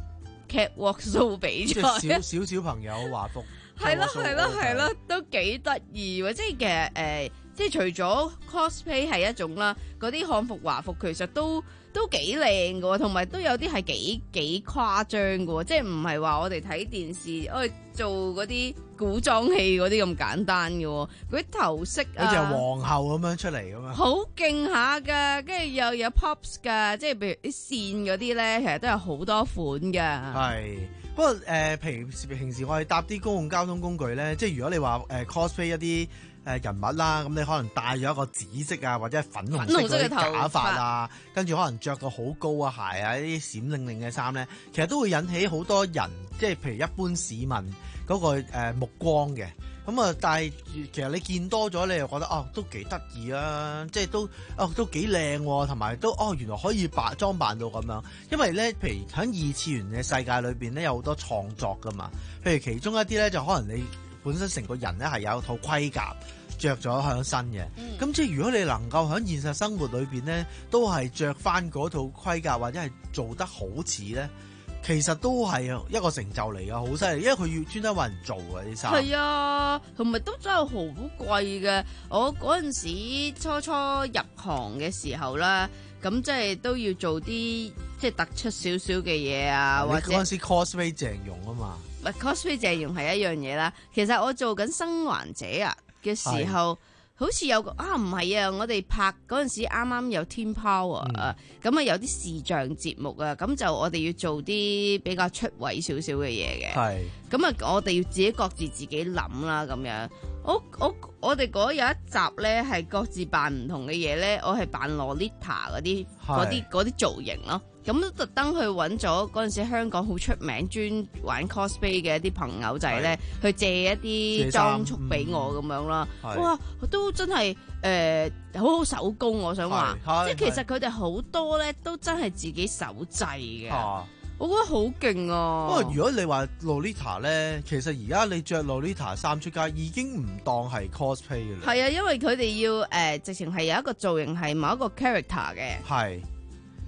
S4: catwalk show 比賽，
S11: 即係小小小朋友華服，
S4: 係咯係咯係咯，都幾得意喎！即係其實誒、呃，即係除咗 cosplay 係一種啦，嗰啲漢服華服其實都都幾靚㗎，同埋都有啲係幾幾誇張㗎，即係唔係話我哋睇電視我哋做嗰啲古裝戲嗰啲咁簡單嘅，嗰啲頭飾啊，
S11: 好似係皇后咁樣出嚟咁樣，
S4: 好勁下噶，跟住又有 pops 噶，即係譬如啲線嗰啲咧，其實都有好多款噶。
S11: 係，不過誒、呃，平時平時我哋搭啲公共交通工具咧，即係如果你話誒、呃、cosplay 一啲誒人物啦，咁你可能戴咗一個紫色啊或者係粉紅色嘅假髮啊，跟住可能着個好高啊鞋啊，呢啲閃靈靈嘅衫咧，其實都會引起好多人，即係譬如一般市民嗰、那個誒、呃、目光嘅。咁啊，但係其實你見多咗，你又覺得哦，都幾得意啊！即係都哦，都幾靚，同埋都哦，原來可以扮裝扮到咁樣。因為咧，譬如喺二次元嘅世界裏邊咧，有好多創作噶嘛。譬如其中一啲咧，就可能你本身成個人咧係有一套盔甲着咗喺身嘅。咁、嗯、即係如果你能夠喺現實生活裏邊咧，都係着翻嗰套盔甲，或者係做得好似咧。其實都係一個成就嚟噶，好犀利，因為佢要專登揾人做嘅啲衫。係
S4: 啊，同埋都真係好貴嘅。我嗰陣時初初入行嘅時候啦，咁即係都要做啲即係突出少少嘅嘢啊，或者
S11: 嗰陣時 cosplay 鄭融啊嘛。
S4: 唔係 cosplay 鄭融係一樣嘢啦。其實我做緊生還者啊嘅時候。好似有個啊，唔係啊！我哋拍嗰陣時啱啱有 Team Power 啊、嗯，咁啊有啲視像節目啊，咁就我哋要做啲比較出位少少嘅嘢嘅。係，咁啊我哋要自己各自自己諗啦，咁樣。我我我哋嗰有一集咧係各自扮唔同嘅嘢咧，我係扮 Lolita 嗰啲嗰啲嗰啲造型咯。咁都特登去揾咗嗰陣時香港好出名專玩 cosplay 嘅一啲朋友仔咧，去借一啲裝束俾我咁樣啦。哇，都真係誒、呃、好好手工，我想話，即係其實佢哋好多咧都真係自己手製嘅。我覺得好勁啊！
S11: 不過如果你話 Lolita 咧，其實而家你着 Lolita 衫出街已經唔當係 cosplay 嘅啦。
S4: 係啊，因為佢哋要誒、呃、直情係有一個造型係某一個 character 嘅。係。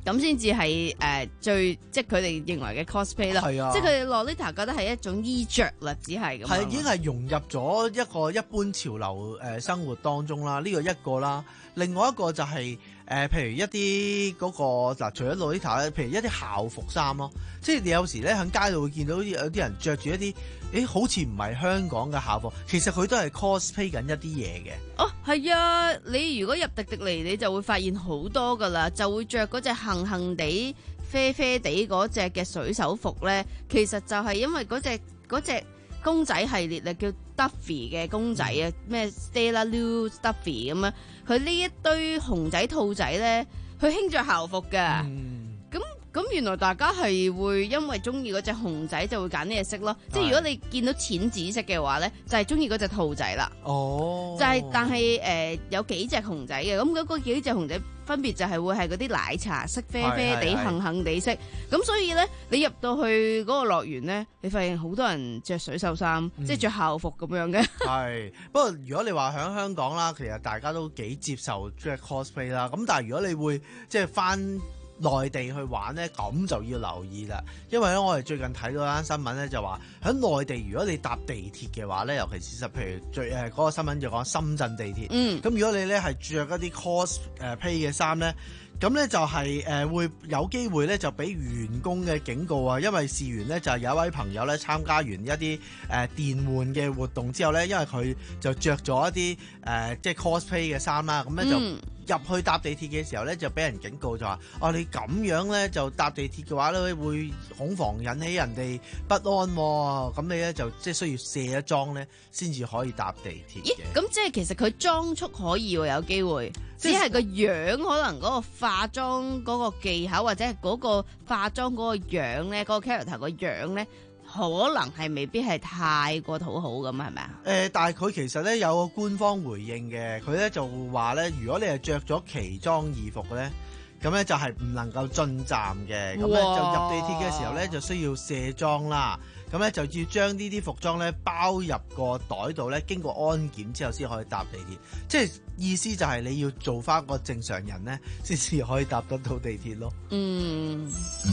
S4: 咁先至係誒最即係佢哋認為嘅 cosplay 啦。
S11: 係啊，
S4: 即係佢哋 Lolita 覺得係一種衣着啦，只係咁。
S11: 係已經係融入咗一個一般潮流誒生活當中啦。呢、這個一個啦，另外一個就係、是、誒、呃，譬如一啲嗰、那個嗱，除咗 Lolita 咧，譬如一啲校服衫咯，即係你有時咧喺街度會見到有啲人着住一啲，誒好似唔係香港嘅校服，其實佢都係 cosplay 緊一啲嘢嘅。
S4: 哦，係啊，你如果入迪迪尼，你就會發現好多噶啦，就會着嗰隻杏杏地、啡啡地嗰隻嘅水手服咧，其實就係因為嗰隻嗰隻公仔系列咧叫 Duffy 嘅公仔啊，咩 Stella Lou Duffy 咁樣，佢呢一堆熊仔兔仔咧，佢興着校服嘅，咁、嗯。咁原來大家係會因為中意嗰隻熊仔就會揀呢隻色咯，即係如果你見到淺紫色嘅話咧，就係中意嗰隻兔仔啦。哦，就係、是、但係誒、呃、有幾隻熊仔嘅，咁嗰嗰幾隻熊仔分別就係會係嗰啲奶茶色、啡啡地、杏杏地色。咁所以咧，你入到去嗰個樂園咧，你發現好多人着水手衫，嗯、即係着校服咁樣嘅。係，不過如果你話喺香港啦，其實大家都幾接受即係 cosplay 啦。咁但係如果你會即係翻內地去玩呢，咁就要留意啦。因為咧，我哋最近睇到一單新聞咧，就話喺內地，如果你搭地鐵嘅話咧，尤其是譬如最誒嗰、呃嗰個新聞就講深圳地鐵。嗯。咁如果你咧係着一啲 cosplay 嘅衫咧，咁咧就係、是、誒、呃、會有機會咧就俾員工嘅警告啊。因為事緣咧就係有一位朋友咧參加完一啲誒、呃、電玩嘅活動之後咧，因為佢就着咗一啲誒、呃、即係 cosplay 嘅衫啦，咁咧就。嗯入去搭地鐵嘅時候咧，就俾人警告就話：哦，你咁樣咧就搭地鐵嘅話咧，會恐防引起人哋不安喎。咁你咧就即係需要卸一妝咧，先至可以搭地鐵。咦？咁即係其實佢裝束可以喎，有機會，只係個樣可能嗰個化妝嗰個技巧，或者係嗰個化妝嗰個樣咧，嗰個 character 個樣咧。可能係未必係太過討好咁，係咪啊？誒、呃，但係佢其實咧有個官方回應嘅，佢咧就話咧，如果你係着咗奇裝異服咧，咁咧就係唔能夠進站嘅，咁咧就入地鐵嘅時候咧就需要卸妝啦，咁咧就要將呢啲服裝咧包入個袋度咧，經過安檢之後先可以搭地鐵，即係意思就係你要做翻個正常人咧，先至可以搭得到地鐵咯。嗯。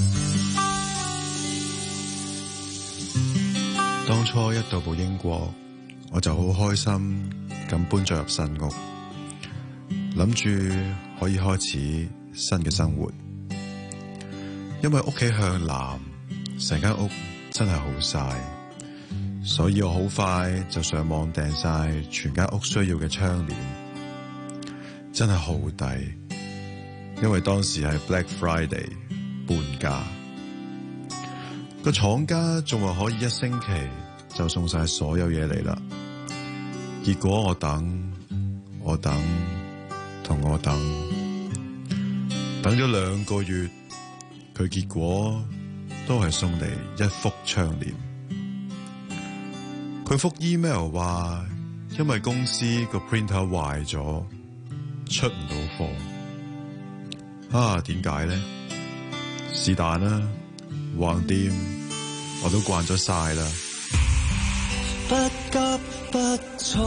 S13: 當初一到步英國，我就好開心咁搬咗入新屋，諗住可以開始新嘅生活。因為屋企向南，成間屋真係好曬，所以我好快就上網訂晒全間屋需要嘅窗簾，真係好抵。因為當時係 Black Friday 半價。個廠家仲話可以一星期就送晒所有嘢嚟啦，結果我等，我等，同我等，等咗兩個月，佢結果都係送嚟一幅窗簾。佢覆 email 話，因為公司個 printer 壞咗，出唔到貨。啊，點解呢？是但啦。橫掂，我都慣咗晒啦。
S5: 不急不躁，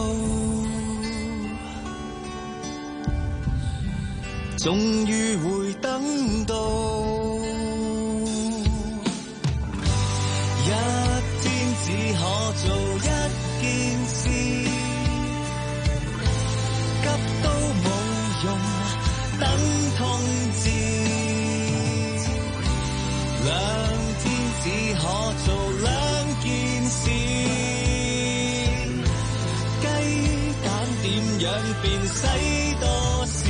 S5: 終於會等到一天，只可做一件事，急都冇用，等通知。兩只可做兩件事，雞蛋點樣變西多士？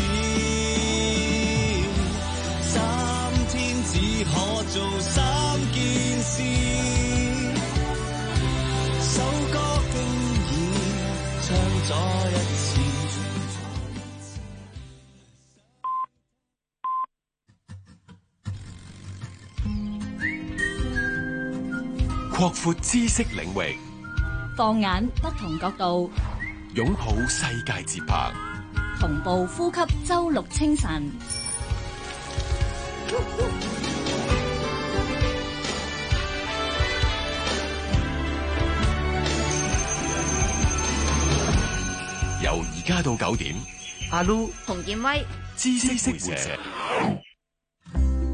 S5: 三天只可做三件事，首歌經已唱咗一次。
S1: 擴闊知識領域，
S14: 放眼不同角度，
S1: 擁抱世界節拍，
S14: 同步呼吸周六清晨。
S1: 由而家到九點，阿 Lu
S4: 洪建威，
S1: 知識活社。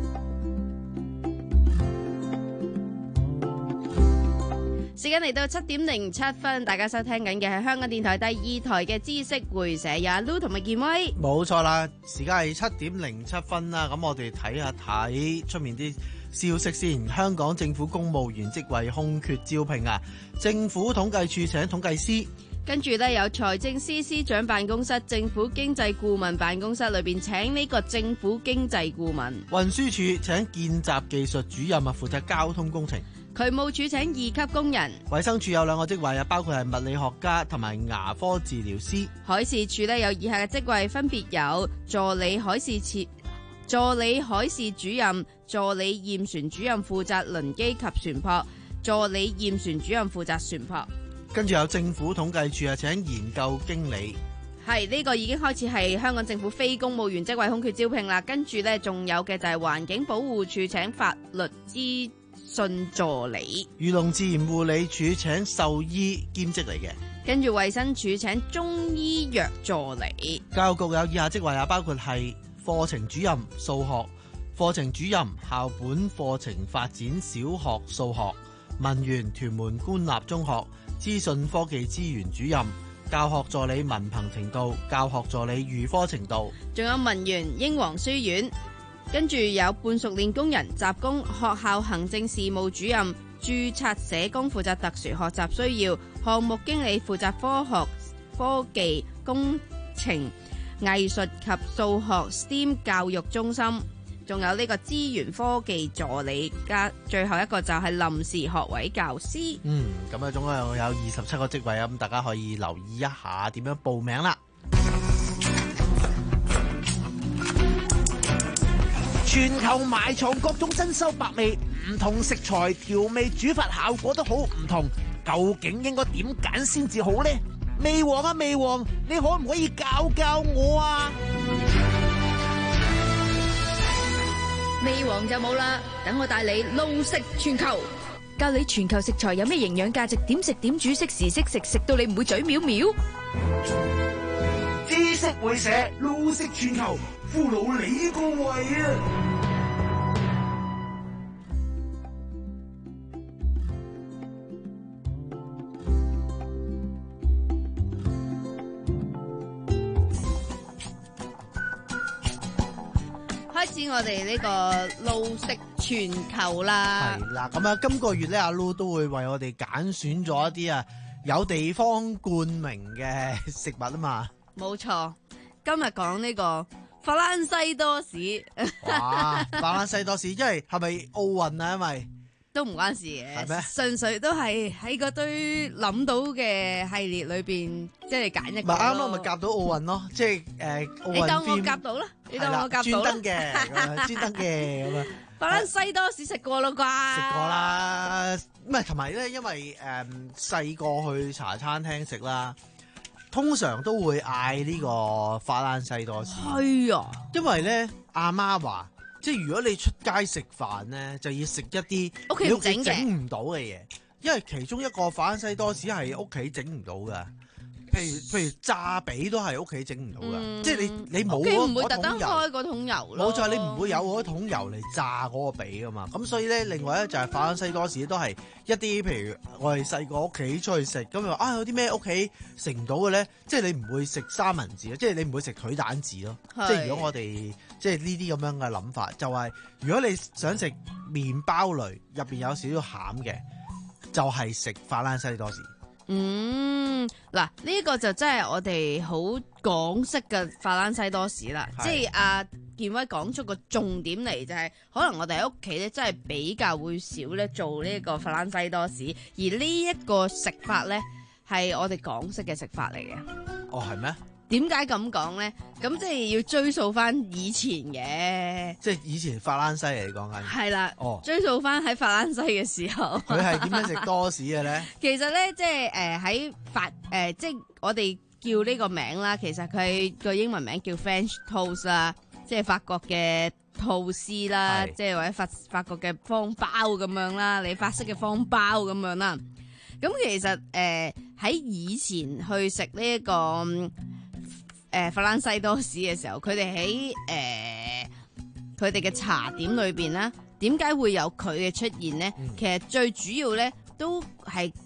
S4: 時間嚟到七點零七分，大家收聽緊嘅係香港電台第二台嘅知識會社，有阿 Lu 同埋健威。
S11: 冇錯啦，時間係七點零七分啦。咁我哋睇下睇出面啲消息先。香港政府公務員職位空缺招聘啊，政府統計處請統計師。
S4: 跟住咧有財政司司長辦公室、政府經濟顧問辦公室裏邊請呢個政府經濟顧問。
S11: 運輸署請見習技術主任啊，負責交通工程。
S4: 渠務署請二級工人。
S11: 衛生署有兩個職位啊，包括係物理學家同埋牙科治療師。
S4: 海事處咧有以下嘅職位，分別有助理海事處、助理海事主任、助理驗船主任負責輪機及船舶、助理驗船主任負責船舶。
S11: 跟住有政府統計處啊，請研究經理。
S4: 係呢、這個已經開始係香港政府非公務員職位空缺招聘啦。跟住咧仲有嘅就係環境保護處請法律諮詢助理。
S11: 漁農自然護理處請獸醫兼職嚟嘅。
S4: 跟住衛生署請中醫藥助理。
S11: 教育局有以下職位啊，包括係課程主任數學、課程主任校本課程發展小學數學、文員屯門官立中學、資訊科技資源主任、教學助理文憑程度、教學助理預科程度。
S4: 仲有文員英皇書院。跟住有半熟練工人、雜工、學校行政事務主任、註冊社工負責特殊學習需要、項目經理負責科學、科技、工程、藝術及數學 S T E M 教育中心，仲有呢個資源科技助理，加最後一個就係臨時學位教師。
S11: 嗯，咁啊總共有二十七個職位啊，咁大家可以留意一下點樣報名啦。全球埋藏各種珍饈百味，唔同食材調味煮法效果都好唔同，究竟應該點揀先至好呢？味王啊味王，你可唔可以教教我啊？
S15: 味王就冇啦，等我帶你路食全球，教你全球食材有咩營養價值，點食點煮，適時適食，食到你唔會嘴藐藐。
S16: 知識會社路食全球，俘虜你個胃啊！
S4: 開始我哋呢個路食全球啦。
S11: 係啦，咁啊，今個月咧，阿 Lu 都會為我哋揀選咗一啲啊有地方冠名嘅食物啊嘛。
S4: 冇錯，今日講呢個法蘭西多士。
S11: 哇，法蘭西多士，因為係咪奧運啊？因為
S4: 都唔關事嘅，
S11: 係咩？
S4: 純粹都係喺嗰堆諗到嘅系列裏邊，即係揀一個。
S11: 咪啱咯，咪夾到奧運咯，即係誒奧運。
S4: 你當我夾到啦，你當我夾到啦。
S11: 專登嘅，專登嘅咁啊。
S4: 法蘭西多士食過啦啩？
S11: 食過啦，唔係同埋咧，因為誒細個去茶餐廳食啦。通常都會嗌呢個法蘭西多士。
S4: 係啊，
S11: 因為咧阿媽話，即係如果你出街食飯咧，就要食一啲你屋企整唔到嘅嘢，因為其中一個法蘭西多士係屋企整唔到噶。譬如譬如炸髀都係屋企整唔到噶，嗯、即係你你冇嗰
S4: 唔會特登開嗰桶油咯。
S11: 冇錯，你唔會有嗰桶油嚟炸嗰個髀噶嘛。咁所以咧，另外咧就係法蘭西多士都係一啲譬如我哋細個屋企出去食，咁又啊有啲咩屋企食唔到嘅咧？即係你唔會食三文治咯，即係你唔會食腿蛋治咯。即係如果我哋即係呢啲咁樣嘅諗法，就係、是、如果你想食麵包類入邊有少少餡嘅，就係、是、食法蘭西多士。
S4: 嗯，嗱，呢個就真係我哋好港式嘅法蘭西多士啦，即係阿健威講出個重點嚟，就係、是、可能我哋喺屋企咧真係比較會少咧做呢個法蘭西多士，而呢一個食法咧係我哋港式嘅食法嚟嘅。
S11: 哦，係咩？
S4: 點解咁講咧？咁即係要追溯翻以前嘅，
S11: 即係以前法蘭西嚟講緊。
S4: 係啦，
S11: 哦，
S4: 追溯翻喺法蘭西嘅時候，
S11: 佢係點樣食多士嘅咧？
S4: 其實咧，即係誒喺法誒、呃，即係我哋叫呢個名啦。其實佢個英文名叫 French Toast 啦，即係法國嘅吐司啦，即係或者法法國嘅方包咁樣啦，你法式嘅方包咁樣啦。咁其實誒喺、呃、以前去食呢一個。誒、呃、法蘭西多士嘅時候，佢哋喺誒佢哋嘅茶點裏邊咧，點解會有佢嘅出現咧？嗯、其實最主要咧都係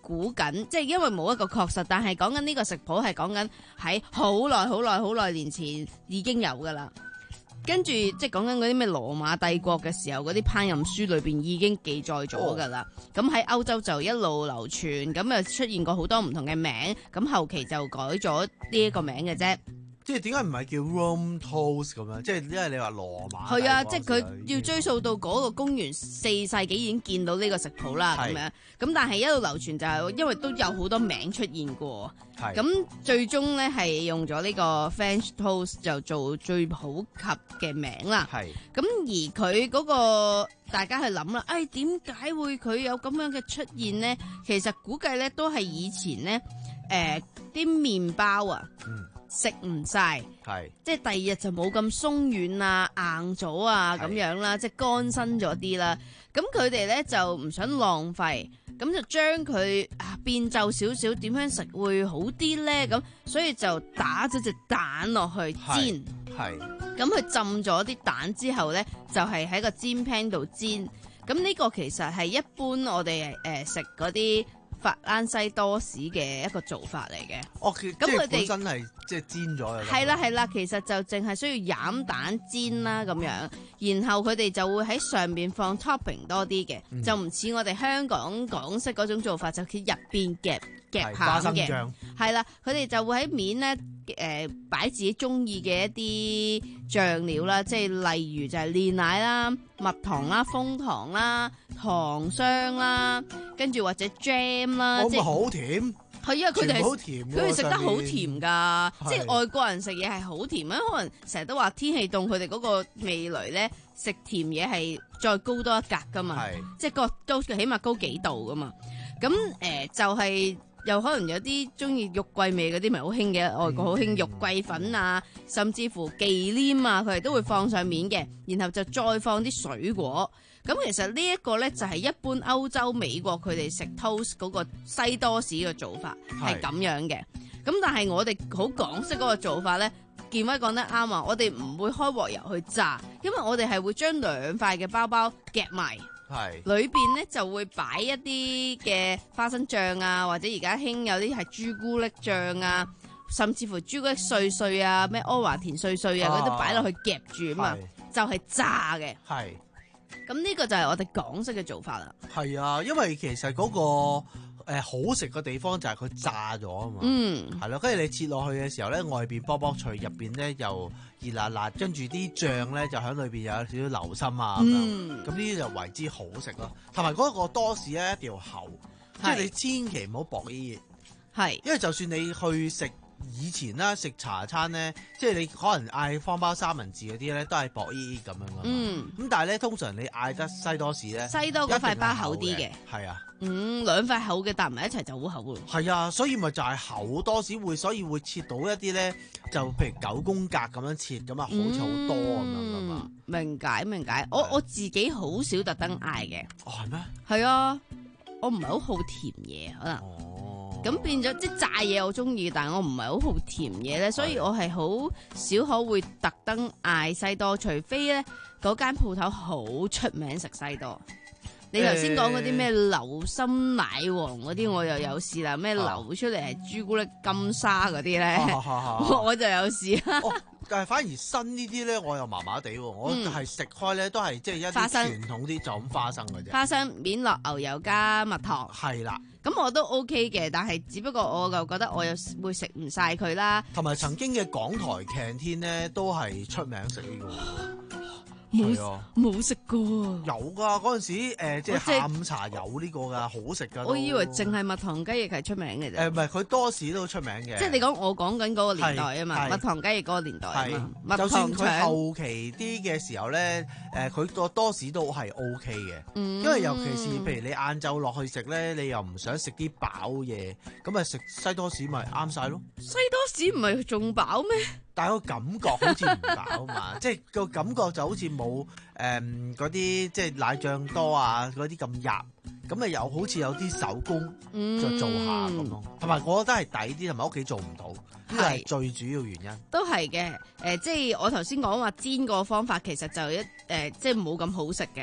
S4: 估緊，即係因為冇一個確實，但係講緊呢個食譜係講緊喺好耐好耐好耐年前已經有噶啦。跟住即係講緊嗰啲咩羅馬帝國嘅時候，嗰啲烹飪書裏邊已經記載咗噶啦。咁喺歐洲就一路流傳，咁啊出現過好多唔同嘅名，咁後期就改咗呢一個名嘅啫。
S11: 即係點解唔係叫 Rome Toast 咁樣？即係因為你話羅馬
S4: 係啊，即係佢要追溯到嗰個公元四世紀已經見到呢個食譜啦，咁樣。咁但係一路流傳就係因為都有好多名出現過，咁最終咧係用咗呢個 French Toast 就做最普及嘅名啦。係。咁而佢嗰個大家去諗啦，誒點解會佢有咁樣嘅出現咧？其實估計咧都係以前咧誒啲麵包啊。嗯食唔晒，係即係第二日就冇咁鬆軟啊、硬咗啊咁樣啦，即係乾身咗啲啦。咁佢哋咧就唔想浪費，咁就將佢啊變奏少少，點樣食會好啲咧？咁所以就打咗隻蛋落去煎，係咁佢浸咗啲蛋之後咧，就係喺個煎 pan 度煎。咁呢個其實係一般我哋誒食嗰啲法蘭西多士嘅一個做法嚟嘅。哦，咁佢哋本身係即係煎咗嘅。係啦係啦，其實就淨係需要飲蛋煎啦咁樣，然後佢哋就會喺上邊放 topping 多啲嘅，嗯、就唔似我哋香港港式嗰種做法，就喺入邊夾夾餡嘅。係啦，佢哋就會喺面咧誒擺自己中意嘅一啲醬料啦，即係例如就係煉奶啦、蜜糖啦、楓糖啦、糖霜啦，跟住或者 jam 啦，即係好甜。係啊，佢哋好甜，佢哋食得好甜㗎，即係外國人食嘢係好甜啊！可能成日都話天氣凍，佢哋嗰個味蕾咧食甜嘢係再高多一格㗎嘛，即係個高起碼高幾度㗎嘛。咁誒、呃、就係、是。又可能有啲中意肉桂味嗰啲，咪好興嘅。外國好興肉桂粉啊，甚至乎忌廉啊，佢哋都會放上面嘅。然後就再放啲水果。咁其實呢一個呢，就係一般歐洲、美國佢哋食 toast 嗰個西多士嘅做法係咁樣嘅。咁但係我哋好港式嗰個做法呢，建威講得啱啊！我哋唔會開鑊油去炸，因為我哋係會將兩塊嘅包包夾埋。係裏邊咧就會擺一啲嘅花生醬啊，或者而家興有啲係朱古力醬啊，甚至乎朱古力碎碎啊，咩阿華田碎碎啊，嗰啲擺落去夾住啊嘛，就係炸嘅。係咁呢個就係我哋港式嘅做法啦。係啊，因為其實嗰、那個誒、呃、好食嘅地方就係佢炸咗啊嘛。嗯，係咯，跟住你切落去嘅時候咧，外邊卜卜脆，入邊咧又熱辣辣，跟住啲醬咧就喺裏邊有少少流心啊咁樣，咁呢啲就為之好食咯。同埋嗰個多士咧一定要厚，即係你千祈唔好薄啲，係，因為就算你去食以前啦，食茶餐咧，即係你可能嗌方包三文治嗰啲咧，都係薄啲咁樣噶嘛。嗯，咁但係咧通常你嗌得西多士咧，西多嗰塊包厚啲嘅，係啊。嗯，兩塊厚嘅搭埋一齊就好厚咯。係啊，所以咪就係厚多士會，所以會切到一啲咧，就譬如九宮格咁樣切咁啊，好似好多咁樣噶嘛。明解明解，我我自己好少特登嗌嘅。哦，係咩？係啊，我唔係好好甜嘢可能。哦。咁變咗即係炸嘢我中意，但係我唔係好好甜嘢咧，所以我係好少可會特登嗌西多，除非咧嗰間鋪頭好出名食西多。你頭先講嗰啲咩流心奶黃嗰啲，我又有試啦。咩流出嚟係朱古力金沙嗰啲咧，我就有試。哦，但係反而新呢啲咧，我又麻麻地喎。我係食開咧，都係即係一啲傳統啲就咁花生嘅啫。花生面落牛油加蜜糖。係啦，咁我都 OK 嘅，但係只不過我就覺得我又會食唔晒佢啦。同埋曾經嘅港台canteen咧，都係出名食呢個。冇冇食過，有噶嗰陣時誒、呃，即係下午茶有呢個噶，好食噶。我以為淨係蜜糖雞翼係出名嘅啫。誒唔係，佢多士都出名嘅。即係你講我講緊嗰個年代啊嘛，蜜糖雞翼嗰個年代啊嘛。就算佢後期啲嘅時候咧，誒佢個多士都係 O K 嘅，嗯、因為尤其是譬如你晏晝落去食咧，你又唔想食啲飽嘢，咁啊食西多士咪啱晒咯。西多士唔係仲飽咩？但係個感覺好似唔飽嘛，即係個感覺就好似冇誒嗰啲即係奶醬多啊嗰啲咁入，咁啊又好似有啲手工就做下咁咯。同埋、嗯、我覺得係抵啲，同埋屋企做唔到，呢個係最主要原因。都係嘅，誒、呃、即係我頭先講話煎個方法其實就一誒、呃、即係冇咁好食嘅。嗯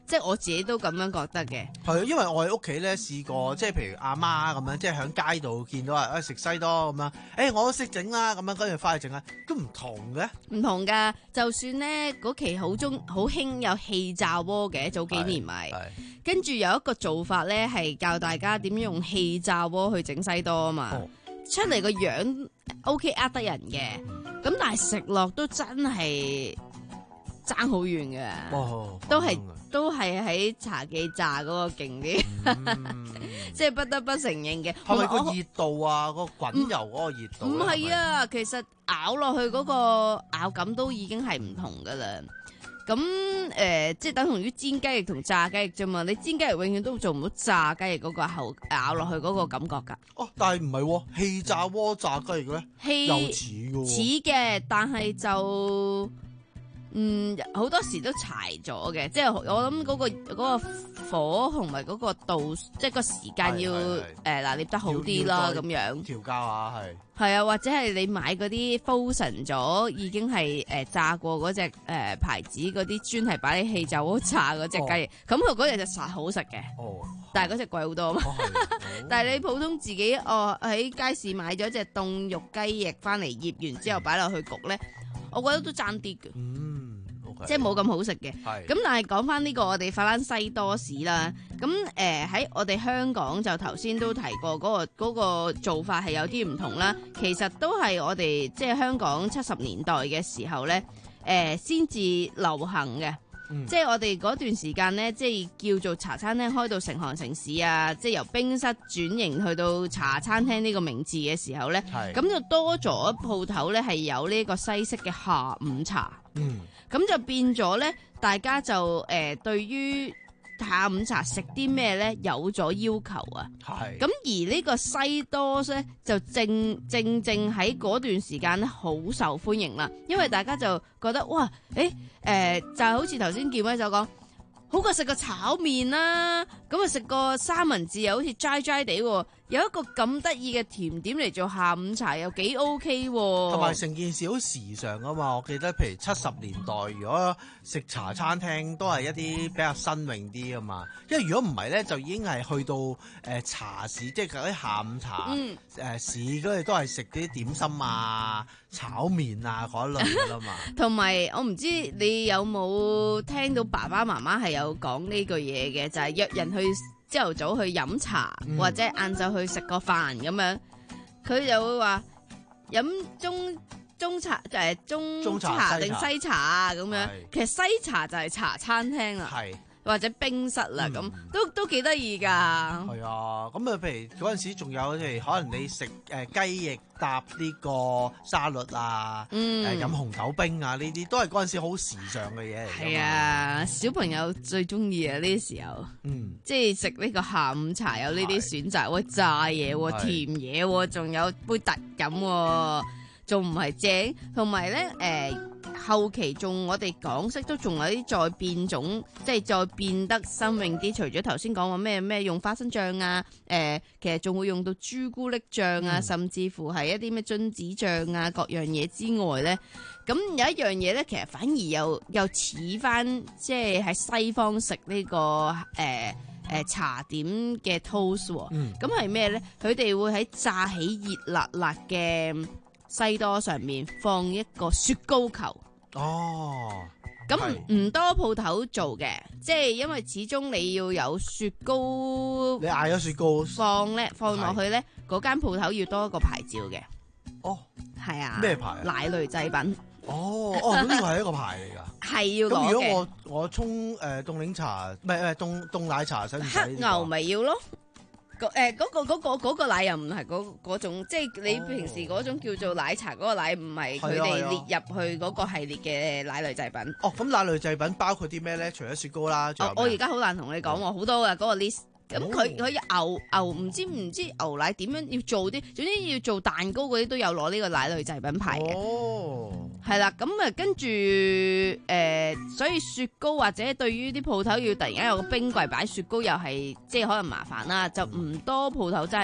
S4: 即係我自己都咁樣覺得嘅。
S11: 係啊，因為我喺屋企咧試過，即係譬如阿媽咁樣，即係喺街度見到啊，誒食西多咁樣，誒、欸、我都識整啦，咁樣跟住翻去整啊，都唔同嘅。
S4: 唔同㗎，就算咧嗰期好中好興有氣炸鍋嘅，早幾年咪，跟住有一個做法咧係教大家點樣用氣炸鍋去整西多啊嘛。哦，出嚟個樣 OK 呃得人嘅，咁但係食落都真係爭好遠嘅。哦，都係都係喺茶記炸嗰個勁啲，嗯、即係不得不承認嘅。
S11: 係咪個熱度啊？個滾油嗰個熱度？
S4: 唔係啊，其實咬落去嗰個咬感都已經係唔同噶啦。咁誒、呃，即係等同於煎雞翼同炸雞翼啫嘛。你煎雞翼永遠都做唔到炸雞翼嗰個口咬落去嗰個感覺㗎。
S11: 哦，但係唔係喎，氣炸鍋炸雞翼咧，
S4: 氣
S11: 又似嘅喎。似
S4: 嘅，但係就嗯好多時都柴咗嘅。即係我諗嗰、嗰個嗰個火同埋嗰個度，即係個時間要誒拿捏得好啲啦，咁樣
S11: 調教下係。
S4: 係啊，或者係你買嗰啲 frozen 咗，已經係誒、呃、炸過嗰隻誒牌子嗰啲，專係擺喺氣炸鍋炸嗰隻雞翼，咁佢嗰隻就實好食嘅。哦，但係嗰隻貴好多嘛。哦、但係你普通自己哦喺街市買咗隻凍肉雞翼翻嚟醃完之後擺落去焗咧，我覺得都爭啲嘅。嗯。即係冇咁好食嘅，咁但係講翻呢個我哋法蘭西多士啦，咁誒喺我哋香港就頭先都提過嗰、嗰個嗰個做法係有啲唔同啦，其實都係我哋即係香港七十年代嘅時候咧，誒先至流行嘅。嗯、即係我哋嗰段時間呢，即係叫做茶餐廳開到成行成市啊！即係由冰室轉型去到茶餐廳呢個名字嘅時候呢，咁就多咗鋪頭呢係有呢個西式嘅下午茶。嗯，咁就變咗呢，大家就誒、呃、對於下午茶食啲咩呢有咗要求啊。係。咁而呢個西多士呢，就正正正喺嗰段時間呢好受歡迎啦，因為大家就覺得哇，誒。誒、呃、就係、是、好似頭先建威所講，好過食個炒麵啦，咁啊食個三文治又好似齋齋地，有一個咁得意嘅甜點嚟做下午茶又幾 OK 喎。
S11: 同埋成件事好時尚啊嘛！我記得譬如七十年代，如果食茶餐廳都係一啲比較新穎啲啊嘛。因為如果唔係咧，就已經係去到誒、呃、茶市，即係嗰啲下午茶誒、嗯呃、市嗰啲都係食啲點心啊、炒麵啊嗰一類㗎啦嘛。同
S4: 埋我唔知你有冇聽到爸爸媽媽係有講呢句嘢嘅，就係、是、約人去朝頭早去飲茶，嗯、或者晏晝去食個飯咁樣，佢就會話飲中中茶誒、呃、中，中茶定西茶啊咁樣。其實西茶就係茶餐廳啦。係。或者冰室啦，咁、嗯、都都幾得意㗎。係
S11: 啊，咁啊，譬如嗰陣時仲有譬如可能你食誒雞翼搭呢個沙律啊，誒、嗯呃、飲紅豆冰啊，呢啲都係嗰陣時好時尚嘅嘢嚟。係
S4: 啊，小朋友最中意啊呢啲時候，嗯，即係食呢個下午茶有呢啲選擇，喂炸嘢喎、甜嘢喎，仲有杯特飲喎，仲唔係正？同埋咧誒。後期仲我哋港式都仲有啲再變種，即係再變得新穎啲。除咗頭先講話咩咩用花生醬啊，誒、呃，其實仲會用到朱古力醬啊，嗯、甚至乎係一啲咩榛子醬啊，各樣嘢之外咧，咁有一樣嘢咧，其實反而又又似翻，即係喺西方食呢、這個誒誒、呃呃、茶點嘅 toast。咁係咩咧？佢哋會喺炸起熱辣辣嘅西多上面放一個雪糕球。哦，咁唔多鋪頭做嘅，即係因為始終你要有雪糕，
S11: 你嗌咗雪糕
S4: 放咧，放落去咧，嗰間鋪頭要多一個牌照嘅。哦，係啊，
S11: 咩牌啊？
S4: 奶類製品。
S11: 哦哦，呢個係一個牌嚟噶，
S4: 係要攞嘅。咁如
S11: 果我我沖誒凍檸茶，唔係誒凍凍奶茶，使唔使？
S4: 黑牛咪要咯。誒、呃，嗰、嗰個嗰、嗰個嗰個奶又唔係嗰嗰種，即係你平時嗰種叫做奶茶嗰個奶，唔係佢哋列入去嗰個系列嘅奶類製品。
S11: 哦，咁奶類製品包括啲咩咧？除咗雪糕啦，
S4: 哦、我而家好難同你講喎，好、哦、多噶嗰、嗰個 list。咁佢佢牛牛唔知唔知牛奶點樣要做啲，總之要做蛋糕嗰啲都有攞呢個奶類製品牌嘅。哦，係啦，咁啊跟住誒、呃，所以雪糕或者對於啲鋪頭要突然間有個冰櫃擺雪糕，又係即係可能麻煩啦，就唔多鋪頭真係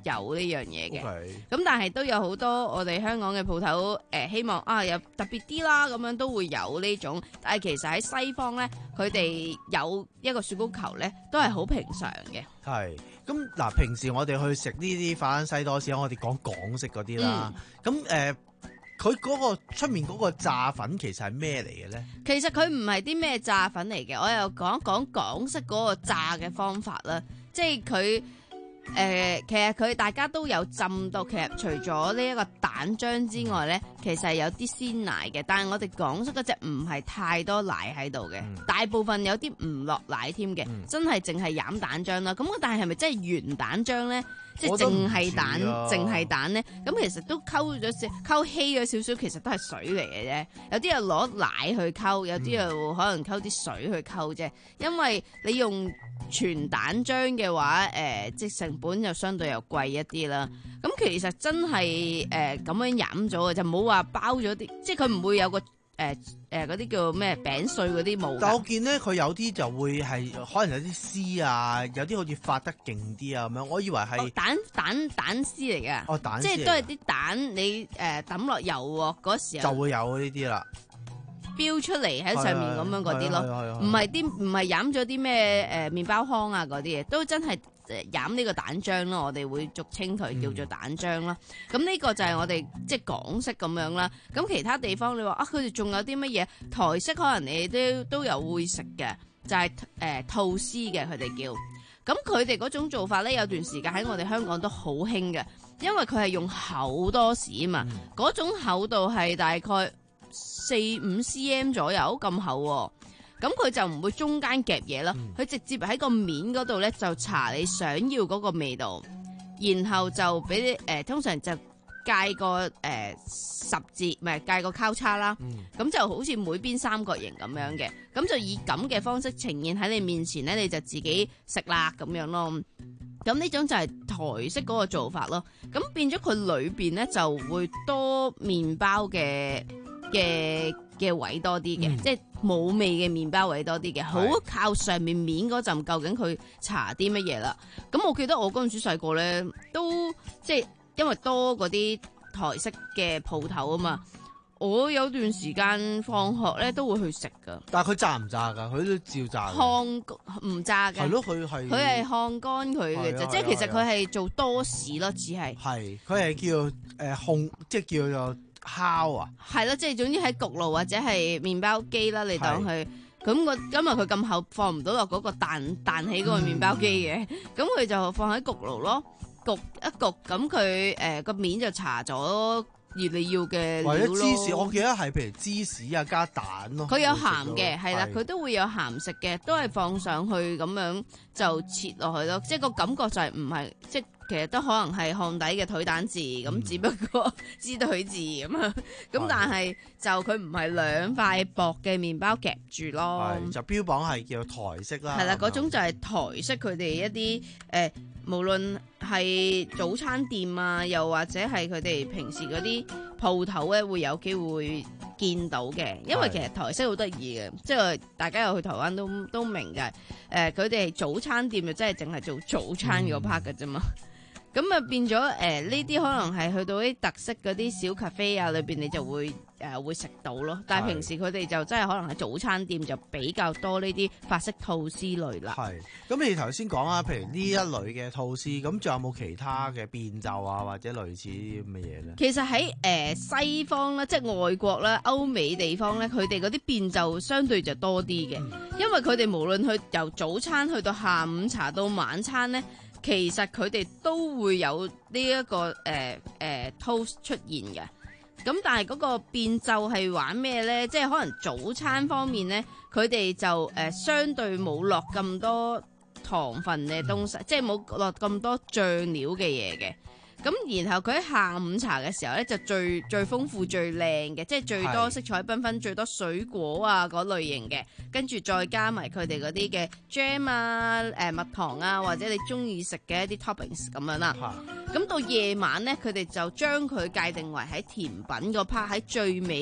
S4: 有呢樣嘢嘅。咁、
S11: okay.
S4: 但係都有好多我哋香港嘅鋪頭誒，希望啊有特別啲啦，咁樣都會有呢種。但係其實喺西方咧，佢哋有一個雪糕球咧，都係好平常嘅。
S11: 係咁嗱，平時我哋去食呢啲法蘭西多士，我哋講港式嗰啲啦。咁、嗯、誒。佢嗰個出面嗰個炸粉其實係咩嚟嘅咧？
S4: 其實佢唔係啲咩炸粉嚟嘅，我又講一講港式嗰個炸嘅方法啦。即係佢誒，其實佢大家都有浸到，其實除咗呢一個蛋漿之外咧，其實係有啲鮮奶嘅。但係我哋港式嗰隻唔係太多奶喺度嘅，嗯、大部分有啲唔落奶添嘅，嗯、真係淨係飲蛋漿啦。咁但係係咪真係原蛋漿咧？即係淨係蛋，淨係蛋咧，咁其實都溝咗少，溝稀咗少少，其實都係水嚟嘅啫。有啲又攞奶去溝，有啲又可能溝啲水去溝啫。因為你用全蛋漿嘅話，誒、呃，即係成本就相對又貴一啲啦。咁其實真係誒咁樣飲咗嘅，就唔好話包咗啲，即係佢唔會有個。誒誒嗰啲叫咩餅碎嗰啲冇，
S11: 但我見咧佢有啲就會係可能有啲絲啊，有啲好似發得勁啲啊咁樣，我以為係、哦、
S4: 蛋蛋蛋絲嚟嘅，
S11: 哦蛋絲，
S4: 即係都係啲蛋你誒抌落油鑊嗰時候
S11: 就會有呢啲啦，
S4: 飆出嚟喺上面咁樣嗰啲咯，唔係啲唔係飲咗啲咩誒麵包糠啊嗰啲嘢，都真係。誒飲呢個蛋漿咯，我哋會俗稱佢叫做蛋漿啦。咁呢、嗯、個就係我哋即係港式咁樣啦。咁其他地方你話啊，佢哋仲有啲乜嘢台式可能你都都有會食嘅，就係、是、誒、呃、吐司嘅佢哋叫。咁佢哋嗰種做法咧，有段時間喺我哋香港都好興嘅，因為佢係用厚多士啊嘛，嗰、嗯、種厚度係大概四五 cm 左右咁厚喎。咁佢就唔會中間夾嘢啦，佢、嗯、直接喺個面嗰度咧就搽你想要嗰個味道，然後就俾你誒、呃，通常就界個誒、呃、十字，唔係界個交叉啦，咁、嗯、就好似每邊三角形咁樣嘅，咁就以咁嘅方式呈現喺你面前咧，你就自己食啦咁樣咯。咁呢種就係台式嗰個做法咯，咁變咗佢裏邊咧就會多麵包嘅嘅嘅位多啲嘅，嗯、即係冇味嘅麵包位多啲嘅，好靠上面面嗰陣究竟佢搽啲乜嘢啦？咁我記得我嗰陣時細個咧，都即係因為多嗰啲台式嘅鋪頭啊嘛，我有段時間放學咧都會去食噶。
S11: 但係佢炸唔炸噶？佢都照炸。
S4: 烘唔炸嘅。係咯，佢係佢係烘乾佢嘅啫，即係其實佢係做多士咯，只係。係，
S11: 佢係叫誒烘、呃，即係叫做。烤啊，
S4: 係啦，即係總之喺焗爐或者係麵包機啦，你當佢咁個，今日佢咁厚放唔到落嗰個彈彈起嗰個麵包機嘅，咁佢、嗯、就放喺焗爐咯，焗一焗，咁佢誒個面就搽咗你要嘅料咯。或者
S11: 芝士，我記得係譬如芝士啊加蛋咯。
S4: 佢有鹹嘅，係啦，佢都會有鹹食嘅，都係放上去咁樣就切落去咯，即係個感覺就係唔係即係。其實都可能係漢底嘅腿蛋字，咁、嗯、只不過支腿字咁樣，咁但係就佢唔係兩塊薄嘅麵包夾住咯，
S11: 就標榜係叫台式啦。
S4: 係啦，嗰種就係台式，佢哋一啲誒、呃，無論係早餐店啊，又或者係佢哋平時嗰啲鋪頭咧，會有機會見到嘅。因為其實台式好得意嘅，即係大家有去台灣都都明嘅。誒、呃，佢哋早餐店就真係淨係做早餐嗰 part 嘅啫嘛。咁啊變咗誒呢啲可能係去到啲特色嗰啲小咖啡啊裏邊，你就會誒、呃、會食到咯。但係平時佢哋就真係可能喺早餐店就比較多呢啲法式吐司類啦。
S11: 係。咁你頭先講啊，譬如呢一類嘅吐司，咁仲有冇其他嘅變奏啊，或者類似啲咁嘅嘢咧？
S4: 其實喺誒、呃、西方啦，即係外國啦、歐美地方咧，佢哋嗰啲變奏相對就多啲嘅，嗯、因為佢哋無論去由早餐去到下午茶到晚餐咧。其實佢哋都會有呢、這、一個誒誒、呃呃、toast 出現嘅，咁但係嗰個變奏係玩咩咧？即係可能早餐方面咧，佢哋就誒、呃、相對冇落咁多糖分嘅東西，嗯、即係冇落咁多醬料嘅嘢嘅。咁然後佢喺下午茶嘅時候咧，就最最豐富、最靚嘅，即係最多色彩繽紛、是最多水果啊嗰類型嘅，跟住再加埋佢哋嗰啲嘅 jam 啊、誒、呃、蜜糖啊，或者你中意食嘅一啲 toppings 咁樣啦。咁是到夜晚咧，佢哋就將佢界定為喺甜品個 part 喺最尾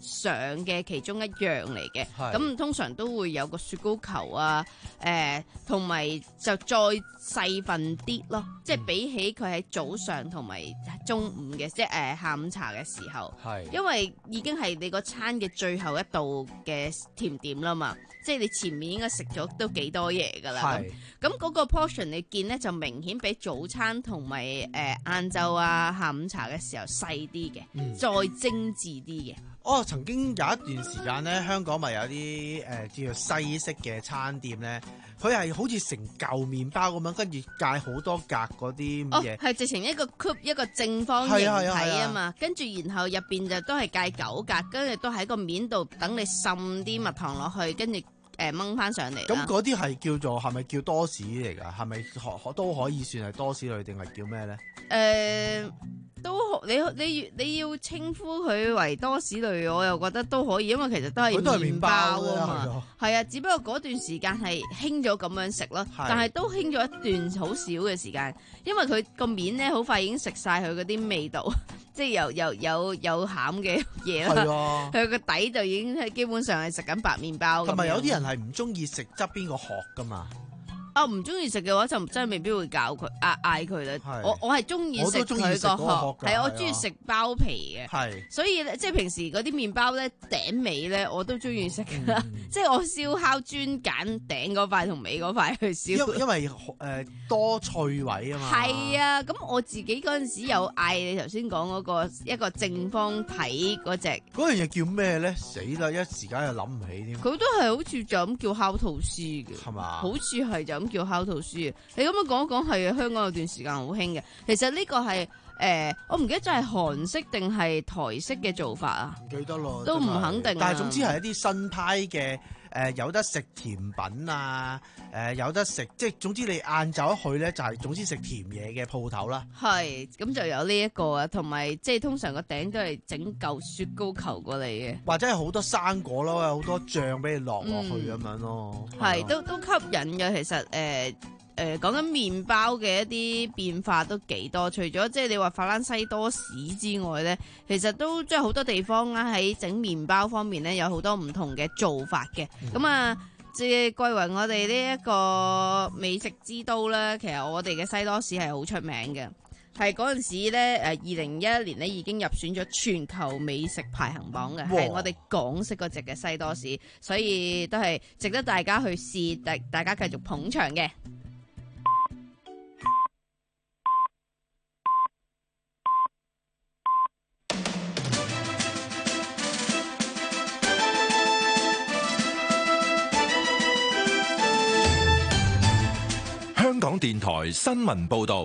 S4: 上嘅其中一樣嚟嘅。咁通常都會有個雪糕球啊，誒同埋就再細份啲咯，即係比起佢喺早上同埋中午嘅，即係誒下午茶嘅時候，因為已經係你個餐嘅最後一道嘅甜點啦嘛，即係你前面應該食咗都幾多嘢㗎啦。咁咁嗰個 portion 你見咧就明顯比早餐同埋誒晏晝啊下午茶嘅時候細啲嘅，嗯、再精緻啲嘅。
S11: 哦，曾經有一段時間咧，香港咪有啲誒、呃、叫做西式嘅餐店咧，佢係好似成嚿麵包咁樣，跟住界好多格嗰啲嘢。哦，係直情一個 cube 一個正方形體啊嘛，跟住然後入邊就都係界九格，跟住都喺個面度等你滲啲蜜糖落去，跟住誒掹翻上嚟。咁嗰啲係叫做係咪叫多士嚟㗎？係咪可都可以算係多士類定係叫咩咧？誒、呃。都你你你要稱呼佢為多士類，我又覺得都可以，因為其實都係麵包啊嘛。係啊，只不過嗰段時間係興咗咁樣食咯，但係都興咗一段好少嘅時間，因為佢個面咧好快已經食晒佢嗰啲味道，即係有有有有餡嘅嘢啦。佢個底就已經係基本上係食緊白麵包。同埋有啲人係唔中意食側邊個殼噶嘛。啊，唔中意食嘅話就真係未必會教佢嗌嗌佢啦。我我係中意食佢個殼，係我中意食包皮嘅。係，所以咧即係平時嗰啲麵包咧頂尾咧我都中意食噶啦。即係我燒烤專揀頂嗰塊同尾嗰塊去燒。因因為誒、呃、多脆位啊嘛。係啊，咁我自己嗰陣時有嗌你頭先講嗰個一個正方體嗰隻。嗰樣嘢叫咩咧？死啦！一時間又諗唔起添。佢都係好似就咁叫烤吐司嘅，係嘛？好似係就。咁叫烤吐司，你咁樣講一講係香港有段時間好興嘅。其實呢個係誒、呃，我唔記得咗係韓式定係台式嘅做法啊？唔記得咯，都唔肯定。但係總之係一啲新派嘅誒、呃，有得食甜品啊，誒、呃、有得食，即係總之你晏晝一去咧，就係、是、總之食甜嘢嘅鋪頭啦。係，咁就有呢、這、一個啊，同埋即係通常個頂都係整嚿雪糕球過嚟嘅，或者係好多生果咯，有好多醬俾你落落去咁樣咯。係、嗯，都都吸引嘅。其實誒誒，講緊麵包嘅一啲變化都幾多。除咗即係你話法蘭西多士之外咧，其實都即係好多地方啦，喺整麵包方面咧有好多唔同嘅做法嘅。咁、嗯、啊，即係歸為我哋呢一個美食之都咧，其實我哋嘅西多士係好出名嘅。係嗰陣時咧，誒，二零一一年咧已經入選咗全球美食排行榜嘅，係我哋港式嗰隻嘅西多士，所以都係值得大家去試，大大家繼續捧場嘅。
S1: 香港電台新聞報道。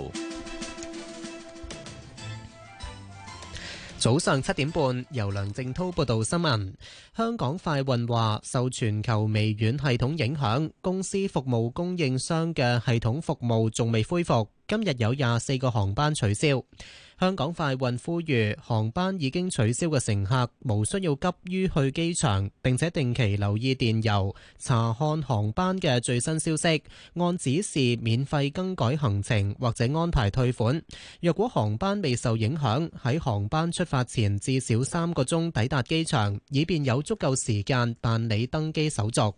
S6: 早上七點半，由梁正滔報道新聞。香港快運話，受全球微軟系統影響，公司服務供應商嘅系統服務仲未恢復。今日有廿四個航班取消。香港快運呼籲航班已經取消嘅乘客無需要急於去機場，並且定期留意電郵，查看航班嘅最新消息，按指示免費更改行程或者安排退款。若果航班未受影響，喺航班出發前至少三個鐘抵達機場，以便有足夠時間辦理登機手續。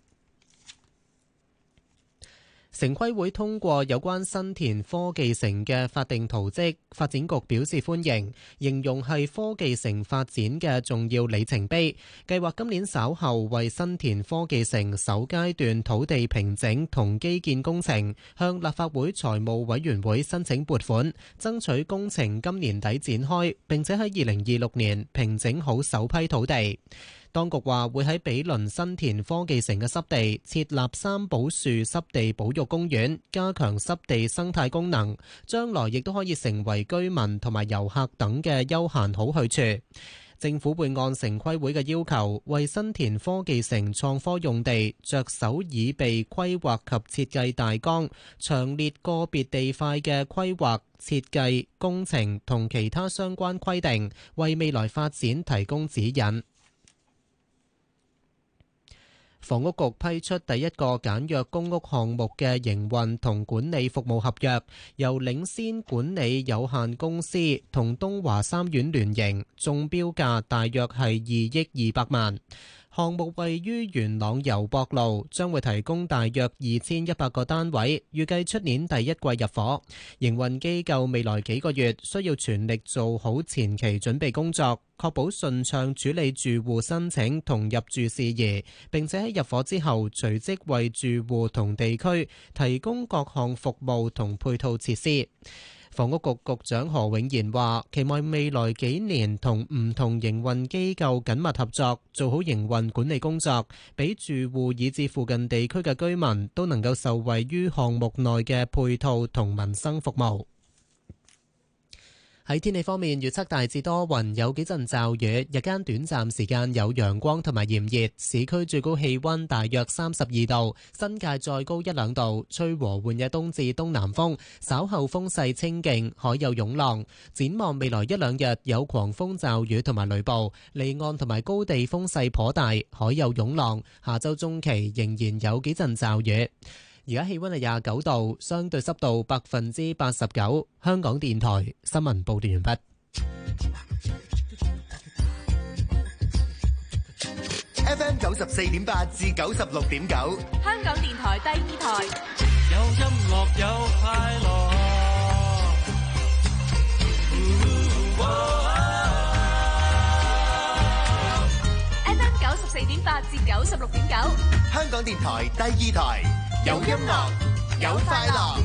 S6: 城規會通過有關新田科技城嘅法定圖則，發展局表示歡迎，形容係科技城發展嘅重要里程碑。計劃今年稍後為新田科技城首階段土地平整同基建工程向立法會財務委員會申請撥款，爭取工程今年底展開，並且喺二零二六年平整好首批土地。當局話會喺毗鄰新田科技城嘅濕地設立三寶樹濕地保育公園，加強濕地生態功能，將來亦都可以成為居民同埋遊客等嘅休閒好去處。政府會按城規會嘅要求，為新田科技城創科用地着手擬備規劃及設計大綱，詳列個別地塊嘅規劃、設計、工程同其他相關規定，為未來發展提供指引。 房屋局批出第一個簡約公屋項目嘅營運同管理服務合約，由領先管理有限公司同東華三院聯營，中標價大約係二億二百萬。項目位於元朗油博路，將會提供大約二千一百個單位，預計出年第一季入伙。營運機構未來幾個月需要全力做好前期準備工作，確保順暢處理住戶申請同入住事宜，並且喺入伙之後隨即為住戶同地區提供各項服務同配套設施。房屋局局長何永賢話，期望未來幾年同唔同營運機構緊密合作，做好營運管理工作，俾住戶以至附近地區嘅居民都能夠受惠於項目內嘅配套同民生服務。喺天氣方面，預測大致多雲，有幾陣驟雨，日間短暫時間有陽光同埋炎熱，市區最高氣溫大約三十二度，新界再高一兩度，吹和緩嘅東至東南風，稍後風勢清勁，海有湧浪。展望未來一兩日有狂風驟雨同埋雷暴，離岸同埋高地風勢頗大，海有湧浪。下周中期仍然有幾陣驟雨。而家氣溫係廿九度，相對濕度百分之八十九。香港電台新聞報道完畢。
S17: F M 九十四點八至九十六點九，
S18: 香港電台第二台。
S19: 有音樂有快樂。
S18: F M 九十四點八至九十六點九，
S17: 香港電台第二台。有音樂，有快樂。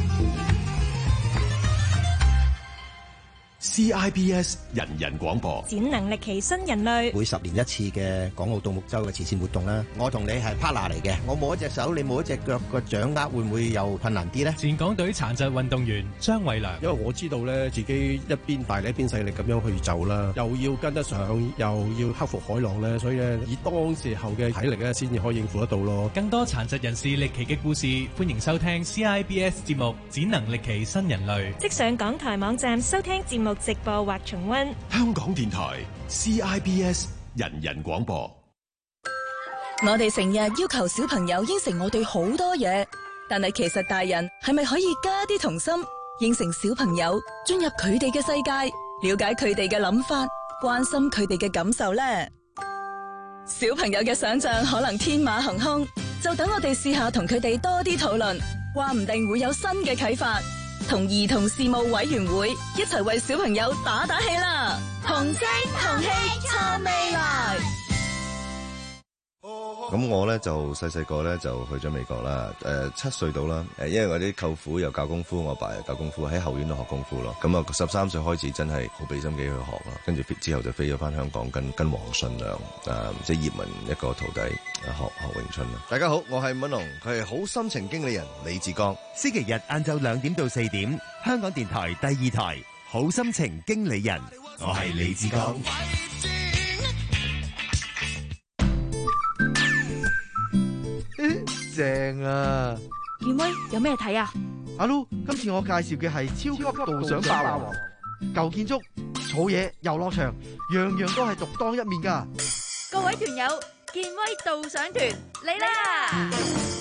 S1: C I B S 人人廣播，
S20: 展能力奇新人類，
S21: 每十年一次嘅港澳獨木舟嘅慈善活動啦。我同你係 partner 嚟嘅，我冇一隻手，你冇一隻腳，個掌握會唔會有困難啲呢？
S22: 前港隊殘疾運動員張偉良，
S23: 因為我知道咧自己一邊大力一邊細力咁樣去走啦，又要跟得上，又要克服海浪咧，所以咧以當時候嘅體力咧，先至可以應付得到咯。
S22: 更多殘疾人士歷奇嘅故事，歡迎收聽 C I B S 節目《展能力奇新人類》，
S20: 即上港台網站收聽節目直播或重溫。
S1: 香港電台 C I B S 人人廣播。
S24: 我哋成日要求小朋友應承我哋好多嘢，但係其實大人係咪可以加啲童心，應承小朋友進入佢哋嘅世界，了解佢哋嘅諗法，關心佢哋嘅感受呢？小朋友嘅想象可能天馬行空，就等我哋試下同佢哋多啲討論，話唔定會有新嘅啟發。同兒童事務委員會一齊為小朋友打打氣啦！同聲同氣撐未來。
S25: 咁我咧就細細個咧就去咗美國啦，誒、呃、七歲到啦，誒因為我啲舅父又教功夫，我爸又教功夫，喺後院度學功夫咯。咁啊十三歲開始真係好俾心機去學啦，跟住之後就飛咗翻香港跟跟黃信良誒、呃、即係葉問一個徒弟學學詠春啦。大家好，我係文龍，佢係好心情經理人李志剛。
S17: 星期日晏晝兩點到四點，香港電台第二台好心情經理人，我係李志剛。
S26: 正啊！
S18: 健威有咩睇啊？
S26: 阿 Lu，今次我介紹嘅係超級導賞霸王，舊建築、草野、遊樂場，樣樣都係獨當一面噶。
S18: 各位團友，健威導賞團嚟啦！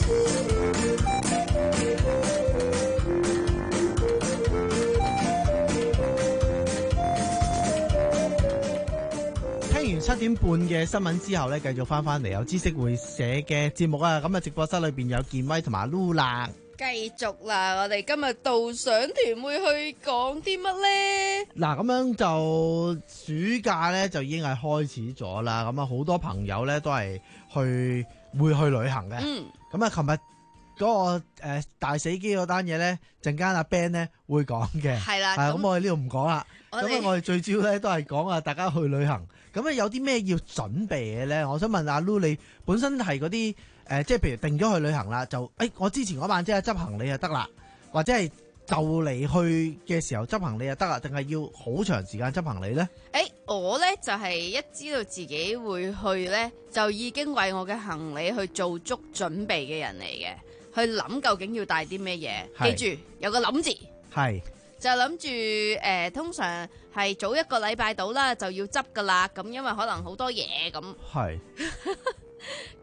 S26: 聽完七點半嘅新聞之後咧，繼續翻翻嚟有知識會社嘅節目啊！咁啊，直播室裏邊有健威同埋 Lu 啦。
S4: 繼續啦，我哋今日導賞團會去講啲乜咧？
S26: 嗱，咁樣就暑假咧就已經係開始咗啦。咁啊，好多朋友咧都係去會去旅行嘅。嗯。咁啊，琴日嗰個誒大死機嗰單嘢咧，陣間阿 Ben 咧會講嘅。係啦。係咁，我哋呢度唔講啦。咁啊，我哋最主要咧都係講啊，大家去旅行。咁啊，有啲咩要準備嘅咧？我想問阿 Lu，你本身係嗰啲誒，即係譬如定咗去旅行啦，就誒、欸，我之前嗰晚即係執行李就得啦，或者係就嚟去嘅時候執行李就得啦，定係要好長時間執行李咧？誒、
S4: 欸，我咧就係、是、一知道自己會去咧，就已經為我嘅行李去做足準備嘅人嚟嘅，去諗究竟要帶啲咩嘢。記住有個諗字。係。就諗住誒，通常係早一個禮拜到啦，就要執噶啦。咁因為可能好多嘢咁。係。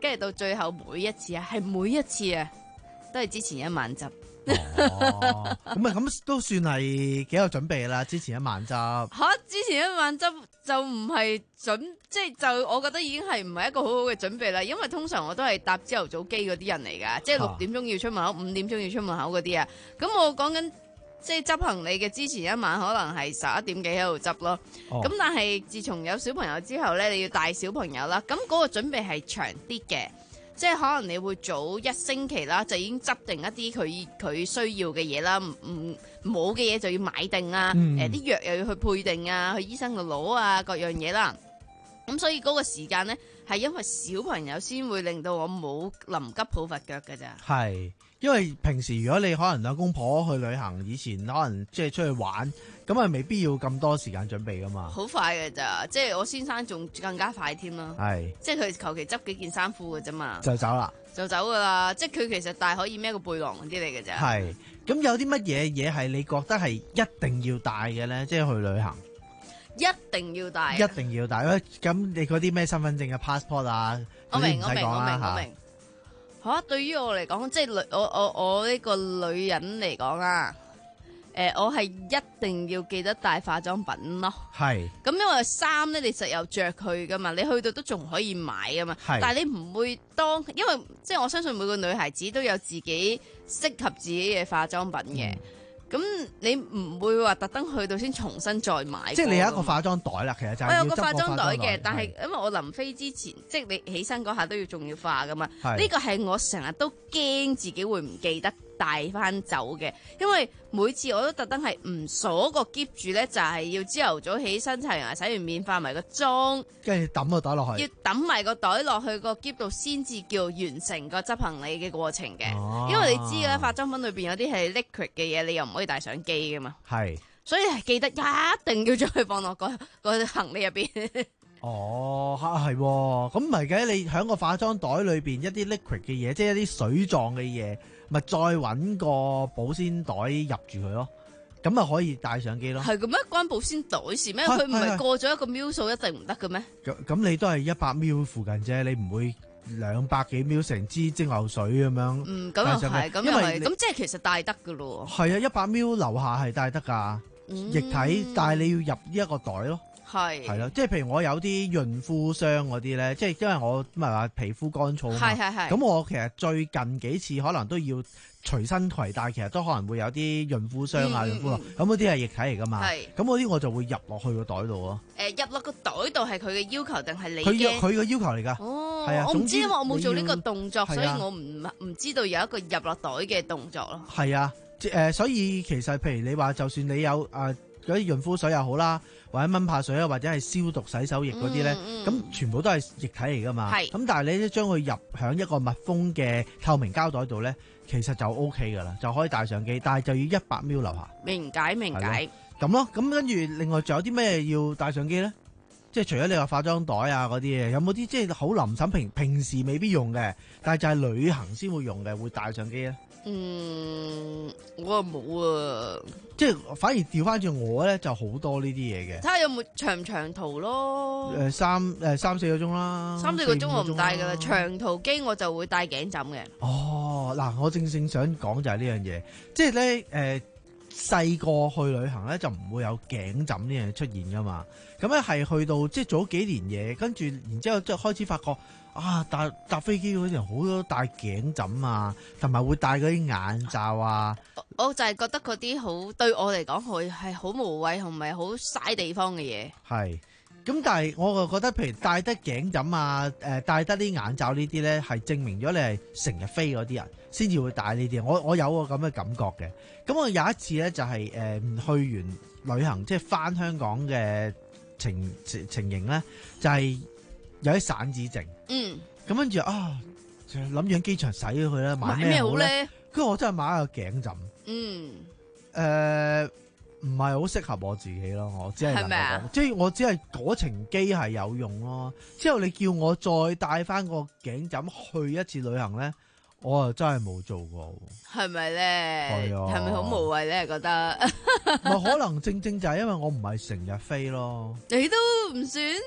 S4: 跟住到最後每一次啊，係每一次啊，都係之前一晚執。
S26: 哦，咁啊，咁都算係幾有準備啦。之前一晚執
S4: 吓，之前一晚執就唔係準，即係就我覺得已經係唔係一個好好嘅準備啦。因為通常我都係搭朝頭早機嗰啲人嚟噶，即係六點鐘要出門口，五點鐘要出門口嗰啲啊。咁我講緊即係執行李嘅之前一晚，可能係十一點幾喺度執咯。咁、哦、但係自從有小朋友之後咧，你要帶小朋友啦，咁嗰個準備係長啲嘅。即係可能你會早一星期啦，就已經執定一啲佢佢需要嘅嘢啦，唔冇嘅嘢就要買定啊，誒啲藥又要去配定啊，去醫生度攞啊，各樣嘢啦。咁所以嗰個時間咧，係因為小朋友先會令到我冇臨急抱佛腳㗎咋。
S26: 係，因為平時如果你可能兩公婆去旅行，以前可能即係出去玩，咁啊未必要咁多時間準備噶嘛。
S4: 好快㗎咋，即係我先生仲更加快添啦。係，即係佢求其執幾件衫褲㗎啫嘛，
S26: 就走啦，
S4: 就走噶啦。即係佢其實大可以孭個背囊嗰啲嚟㗎咋。
S26: 係，咁有啲乜嘢嘢係你覺得係一定要帶嘅咧？即係去旅行。
S4: 一定要帶，
S26: 一定要帶。咁你嗰啲咩身份證嘅 passport 啊？
S4: 我明，我明，我明，我明。吓，對於我嚟講，即係女，我我我呢個女人嚟講啊，誒，我係一定要記得帶化妝品咯。係。咁因為衫咧，你實有着佢噶嘛，你去到都仲可以買噶嘛。係。但係你唔會當，因為即係我相信每個女孩子都有自己適合自己嘅化妝品嘅。嗯咁你唔會話特登去到先重新再買，
S26: 即係你有一個化妝袋啦。其實就係
S4: 我有個化妝袋嘅，但係因為我臨飛之前，即係你起身嗰下都要仲要化噶嘛。呢個係我成日都驚自己會唔記得帶翻走嘅，因為每次我都特登係唔鎖個喼住咧，就係要朝頭早起身刷牙洗完面化埋個妝，跟住抌個袋落去，要抌埋個袋落去個喼度先至叫完成個執行李嘅過程嘅。哦、因為你知嘅化妝品裏邊有啲係 liquid 嘅嘢，你又唔可以帶上機噶嘛。係，所以係記得一定要將佢放落個個行李入邊。
S26: 哦，係，咁唔係嘅，你喺個化妝袋裏邊一啲 liquid 嘅嘢，即係一啲水狀嘅嘢，咪再揾個保鮮袋入住佢咯，咁咪可以帶上機咯。係咁咩？關保鮮袋事咩？佢唔係過咗一個秒數一定唔得嘅咩？咁咁你都係一百秒附近啫，你唔會兩百幾秒成支蒸牛水咁樣。嗯，咁又係，咁又係，咁即係其實帶得噶咯。係啊，一百秒樓下係帶得噶，嗯、液體，但係你要入呢一個袋咯。係係咯，即係譬如我有啲潤膚霜嗰啲咧，即係因為我唔係話皮膚乾燥嘛，係係係。咁我其實最近幾次可能都要隨身攜帶，其實都可能會有啲潤膚霜啊、潤膚露，咁嗰啲係液體嚟噶嘛。係。咁嗰啲我就會入落去個袋度咯。誒，入落個袋度係佢嘅要求定係你嘅？佢佢嘅要求嚟噶。哦。係啊。我唔知，因為我冇做呢個動作，所以我唔唔知道有一個入落袋嘅動作咯。係啊，誒，所以其實譬如你話，就算你有誒嗰啲潤膚水又好啦，或者蚊怕水啊，或者係消毒洗手液嗰啲咧，咁、嗯嗯、全部都係液體嚟噶嘛。係。咁但係你咧將佢入響一個密封嘅透明膠袋度咧，其實就 O K 噶啦，就可以帶上機，但係就要一百 ml 樓下。明解明解。咁咯，咁跟住另外仲有啲咩要帶上機咧？即係除咗你話化妝袋啊嗰啲嘢，有冇啲即係好臨審平平時未必用嘅，但係就係旅行先會用嘅，會帶上機咧？嗯，我啊冇啊，即係反而調翻轉我咧就好多呢啲嘢嘅。睇下有冇長唔長途咯。誒、呃，三誒、呃、三四個鐘啦。三四個鐘我唔帶噶啦，長途機我就會帶頸枕嘅。哦，嗱，我正正想講就係呢樣嘢，即係咧誒細個去旅行咧就唔會有頸枕呢樣嘢出現噶嘛。咁咧係去到即係做咗幾年嘢，跟住然之後即係開始發覺。啊！搭搭飛機嗰啲人好多戴頸枕啊，同埋會戴嗰啲眼罩啊。我就係覺得嗰啲好對我嚟講，佢係好無謂同埋好嘥地方嘅嘢。係。咁但係我就覺得，譬如戴得頸枕啊，誒戴得啲眼罩呢啲咧，係證明咗你係成日飛嗰啲人先至會戴呢啲。我我有個咁嘅感覺嘅。咁我有一次咧就係、是、誒、呃、去完旅行，即係翻香港嘅情情情形咧，就係、是。有啲散紙剩，嗯，咁跟住啊，就諗住喺機場洗咗佢啦，買咩好咧？跟住我真係買一個頸枕，嗯，誒、呃，唔係好適合我自己咯，我只係能夠講，即係我只係嗰程機係有用咯。之後你叫我再帶翻個頸枕去一次旅行咧，我啊真係冇做過，係咪咧？係啊，係咪好無謂咧？覺得，唔係可能正正就係因為我唔係成日飛咯，你都唔算。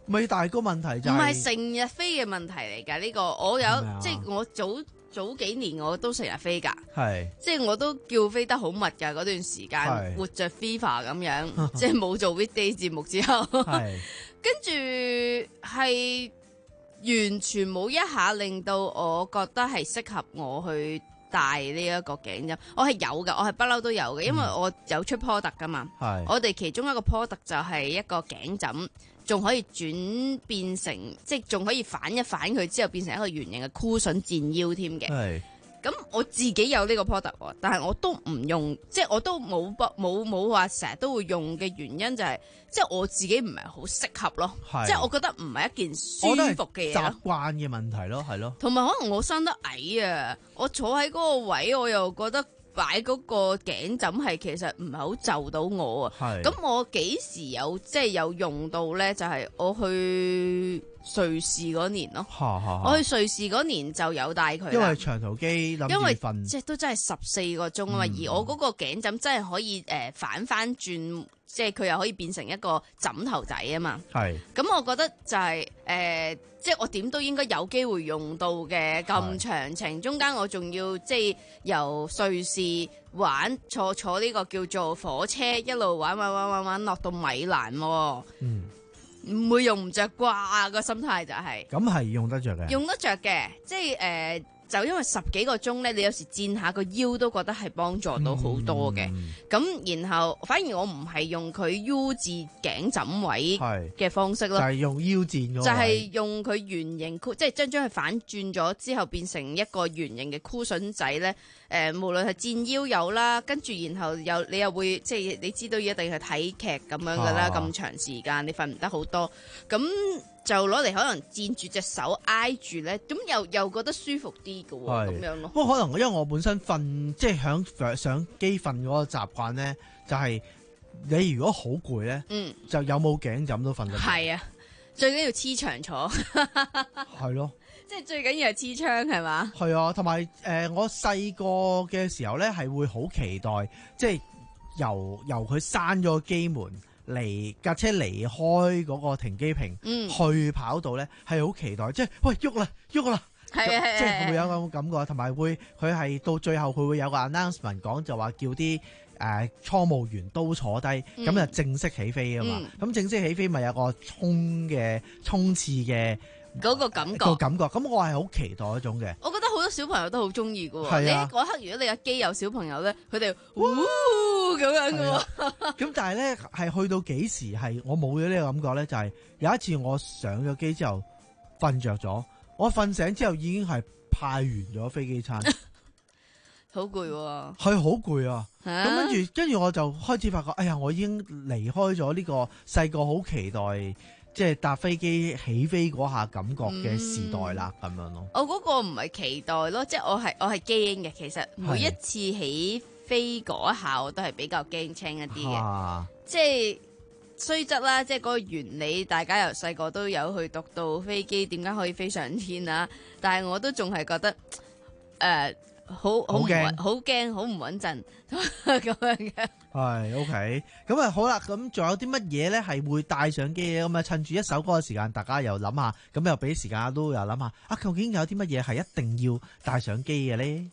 S26: 咪但係個問題就係
S4: 唔係成日飛嘅問題嚟㗎？呢、呢個我有即係我早早幾年我都成日飛㗎，係即係我都叫飛得好密㗎嗰段時間，活着 FIFA 咁樣，即係冇做 weekday 節目之後，跟住係完全冇一下令到我覺得係適合我去戴呢一個頸枕。我係有㗎，我係不嬲都有嘅，因為我有出 product 㗎嘛，我哋其中一個 product 就係一個頸枕。仲可以轉變成，即係仲可以反一反佢之後變成一個圓形嘅箍筍墊腰添嘅。係，咁我自己有呢個 product，但係我都唔用，即係我都冇冇冇話成日都會用嘅原因就係、是，即係我自己唔係好適合咯。即係我覺得唔係一件舒服嘅嘢咯。
S26: 習慣嘅問題咯，係咯。
S4: 同埋可能我生得矮啊，我坐喺嗰個位我又覺得。擺嗰個頸枕係其實唔係好就到我啊，咁我幾時有即係有用到咧？就係、是、我去瑞士嗰年咯，哈哈哈我去瑞士嗰年就有帶佢，
S26: 因為長途機諗住瞓，
S4: 因為即係都真係十四個鐘啊嘛，嗯、而我嗰個頸枕真係可以誒、呃、反翻轉，即係佢又可以變成一個枕頭仔啊嘛，係，咁我覺得就係、是、誒。呃即係我點都應該有機會用到嘅，咁長程，中間我仲要即係由瑞士玩坐坐呢個叫做火車，一路玩玩玩玩玩落到米蘭喎，嗯，唔會用唔着啩，個心態就係、是，
S26: 咁係用得着嘅，
S4: 用得着嘅，即係誒。呃就因為十幾個鐘咧，你有時墊下個腰都覺得係幫助到好多嘅。咁、嗯、然後反而我唔係用佢 U 字頸枕位嘅方式咯，
S26: 就係、是、用腰墊嗰個位，
S4: 就係用佢圓形箍，即係將將佢反轉咗之後變成一個圓形嘅箍筍仔咧。誒、呃，無論係墊腰有啦，跟住然後又你又會即係你知道一定係睇劇咁樣噶啦，咁、啊、長時間你瞓唔得好多咁。就攞嚟可能墊住隻手挨住咧，咁又又覺得舒服啲嘅喎，咁樣咯。
S26: 不過可能因為我本身瞓即係響上機瞓嗰個習慣咧，就係、是、你如果好攰咧，嗯，就有冇頸枕都瞓得。
S4: 係啊，最緊要黐牆坐。
S26: 係咯，
S4: 即係最緊要係黐窗係嘛？
S26: 係啊，同埋誒，我細個嘅時候咧係會好期待，即係由由佢閂咗機門。離架車離開嗰個停機坪、嗯，去跑道咧係好期待，即係喂喐啦喐啦，係啊，即係會有咁感覺，同埋會佢係到最後佢會有個 announcement 講就話叫啲誒、呃、倉務員都坐低，咁、嗯、就正式起飛啊嘛，咁、嗯、正式起飛咪有個衝嘅衝刺嘅。
S4: 嗰、那個感覺，
S26: 個感覺，咁我係好期待嗰種嘅。
S4: 我覺得好多小朋友都好中意㗎喎。你嗰刻如果你嘅機有小朋友咧，佢哋嗚咁樣㗎喎。
S26: 咁但係咧，係去到幾時係我冇咗呢個感覺咧？就係、是、有一次我上咗機之後瞓着咗，我瞓醒之後已經係派完咗飛機餐，
S4: 好攰喎。
S26: 係好攰啊！咁跟住跟住我就開始發覺，哎呀，我已經離開咗呢個細個好期待。即係搭飛機起飛嗰下感覺嘅時代啦，咁、嗯、樣咯。
S4: 我嗰個唔係期待咯，即係我係我係驚嘅。其實每一次起飛嗰一下，我都係比較驚青一啲嘅、啊。即係雖則啦，即係嗰個原理，大家由細個都有去讀到飛機點解可以飛上天啊。但係我都仲係覺得誒。呃好好驚，好驚，好唔穩陣咁樣嘅。
S26: 係 OK，咁啊好啦，咁仲有啲乜嘢咧係會帶上機嘅？咁啊趁住一首歌嘅時間，大家又諗下，咁又俾時間都又諗下，啊究竟有啲乜嘢係一定要帶上機嘅咧？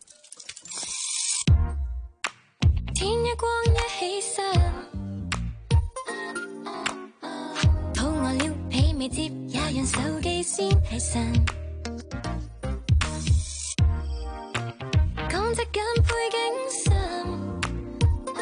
S12: 天一光一起身，肚餓了被未接，也讓手機先起身。即緊背景深，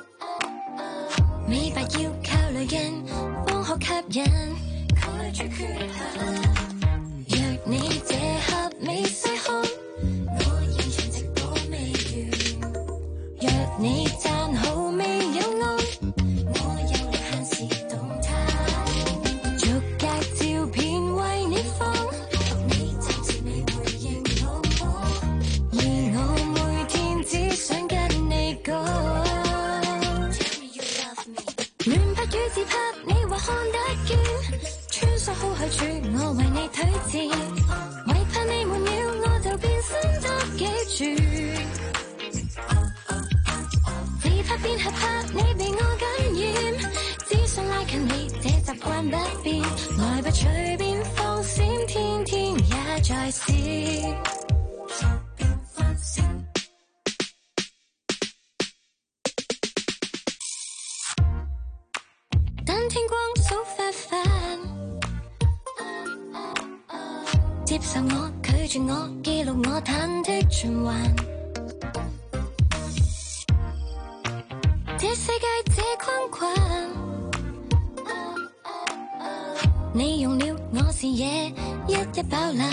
S12: 美白要靠濾鏡，幫學吸引，蓋住缺陷。若你這刻未細看，我現場直播未完。若你讚好未有愛，我有力限時動態，逐格照片為你放。想跟你講，亂拍與自拍，你或看得見，穿梭好去處，我為在試。等天光早發飯，接受我，拒絕我，記錄我忐忑循環。這世界這框框，你用了我視野，一一飽覽。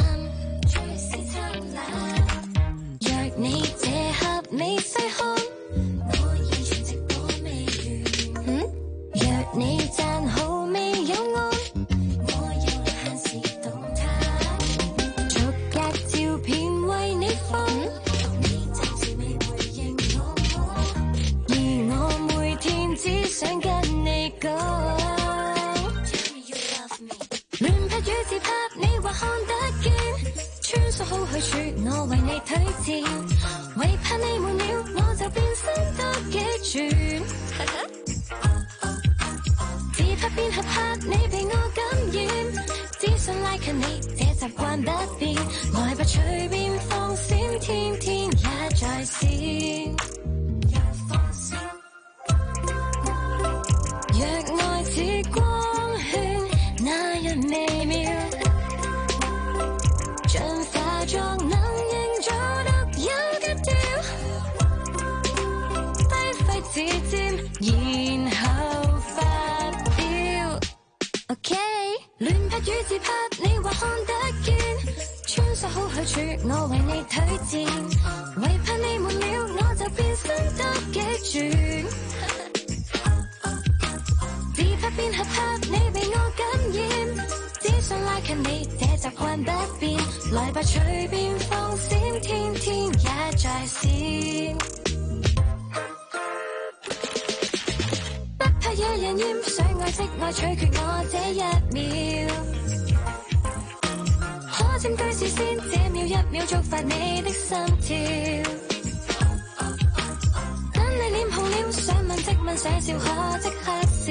S12: 若你這刻未細看，我現場直播未完。嗯，若你讚好未有按，我有限時動態，逐格照片為你放。你暫時未回應我，而我每天只想跟你講。亂拍與自拍，你或看得見，穿梭好去處，我為你推薦。為怕你悶了，我就變身多幾轉。自拍變合拍，你被我感染，只想拉近你，這習慣不變。來吧，隨便放閃，天天也在線。若愛似光圈，那樣微妙，盡化妝能營造獨有格調，低廢指尖，然後發表。OK， 亂拍與自拍，你或看得見，穿梭好去處，我為你推薦。為怕你悶了，我就變身多幾轉。自拍變合拍，你被我感染，只想拉近你，這習慣不變。來吧，隨便放閃，天天也在線。不怕惹人厭，想愛即愛，取決我這一秒。可佔據視線，這秒一秒觸發你的心跳。等你臉紅了，想問即問，寫笑可即刻笑。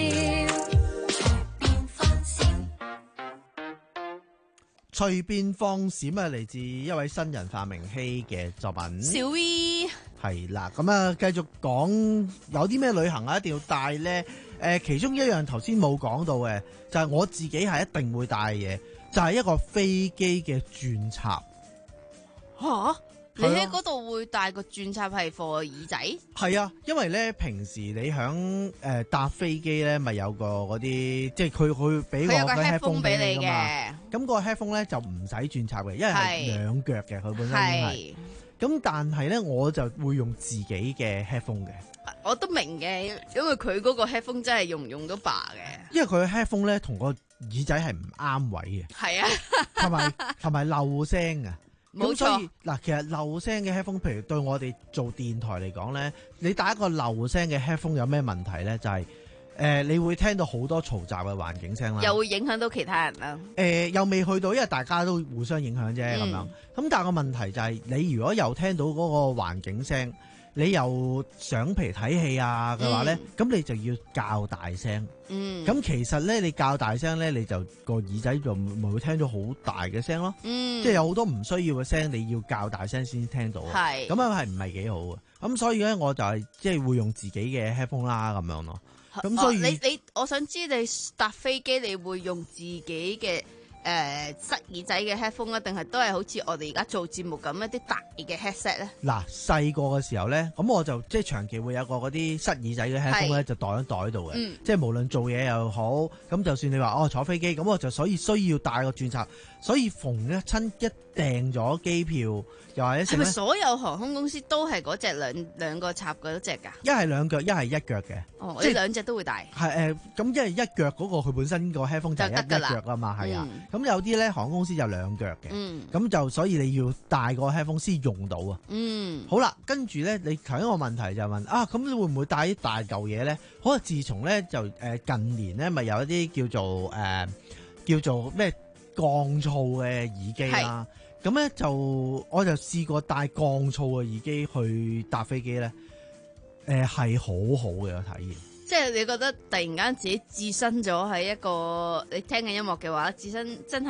S26: 隨便放閃啊，嚟自一位新人范明希嘅作品。
S4: 小 V
S26: 係啦，咁啊繼續講有啲咩旅行啊一定要帶咧？誒、呃，其中一樣頭先冇講到嘅，就係、是、我自己係一定會帶嘅嘢，就係、是、一個飛機嘅轉插。
S4: 吓？你喺嗰度會帶個轉插係放耳仔？
S26: 係啊，因為咧平時你響誒、呃、搭飛機咧，咪有個嗰啲，即係佢佢俾個 headphone 俾你噶嘛。咁個 headphone 咧就唔使轉插嘅，因為係兩腳嘅，佢本身係。咁但係咧，我就會用自己嘅 headphone 嘅。
S4: 我都明嘅，因為佢嗰個 headphone 真係用唔用到爸嘅。
S26: 因為佢嘅 headphone 咧同個耳仔係唔啱位嘅。係啊，同埋同埋漏聲啊。冇錯，嗱，其實漏聲嘅 headphone，譬如對我哋做電台嚟講咧，你戴一個漏聲嘅 headphone 有咩問題咧？就係、是、誒、呃，你會聽到好多嘈雜嘅環境聲啦，
S4: 又會影響到其他人啦。
S26: 誒、呃，又未去到，因為大家都互相影響啫，咁、嗯、樣。咁但係個問題就係、是，你如果又聽到嗰個環境聲，你又想譬如睇戲啊嘅話咧，咁、嗯、你就要較大聲。嗯，咁其實咧，你較大聲咧，你就個耳仔就咪會聽到好大嘅聲咯。嗯，即係有好多唔需要嘅聲，你要較大聲先聽到。係，咁樣係唔係幾好嘅？咁所以咧，我就係即係會用自己嘅 headphone 啦，咁樣咯。咁所以、
S4: 哦、你你，我想知你搭飛機你會用自己嘅？誒、呃，塞耳仔嘅 headphone 啊，定係都係好似我哋而家做節目咁一啲大嘅 headset 咧？嗱，細個嘅時候咧，咁我就即係長期會有個嗰啲塞耳仔嘅 headphone 咧，就袋喺袋度嘅。嗯、即係無論做嘢又好，咁就算你話哦坐飛機，咁我就所以需要帶個轉插，所以逢一親一訂咗機票，又或者係咪所有航空公司都係嗰隻兩兩個插嗰隻㗎？
S26: 一係兩腳，一係一腳嘅。
S4: 哦，即係兩隻都會帶。
S26: 係誒，咁因為一腳嗰個佢本身個 headphone 就係一一腳啊嘛，係啊。咁、嗯、有啲咧航空公司就兩腳嘅，咁、嗯、就所以你要帶個 headphone 先用到啊。嗯，好啦，跟住咧，你頭一個問題就問啊，咁你會唔會帶啲大嚿嘢咧？可能自從咧就誒、呃、近年咧，咪有一啲叫做誒、呃、叫做咩降噪嘅耳機啦。咁咧就我就試過帶降噪嘅耳機去搭飛機咧，誒係好好嘅個體驗。
S4: 即係你覺得突然間自己置身咗喺一個你聽緊音樂嘅話，置身真係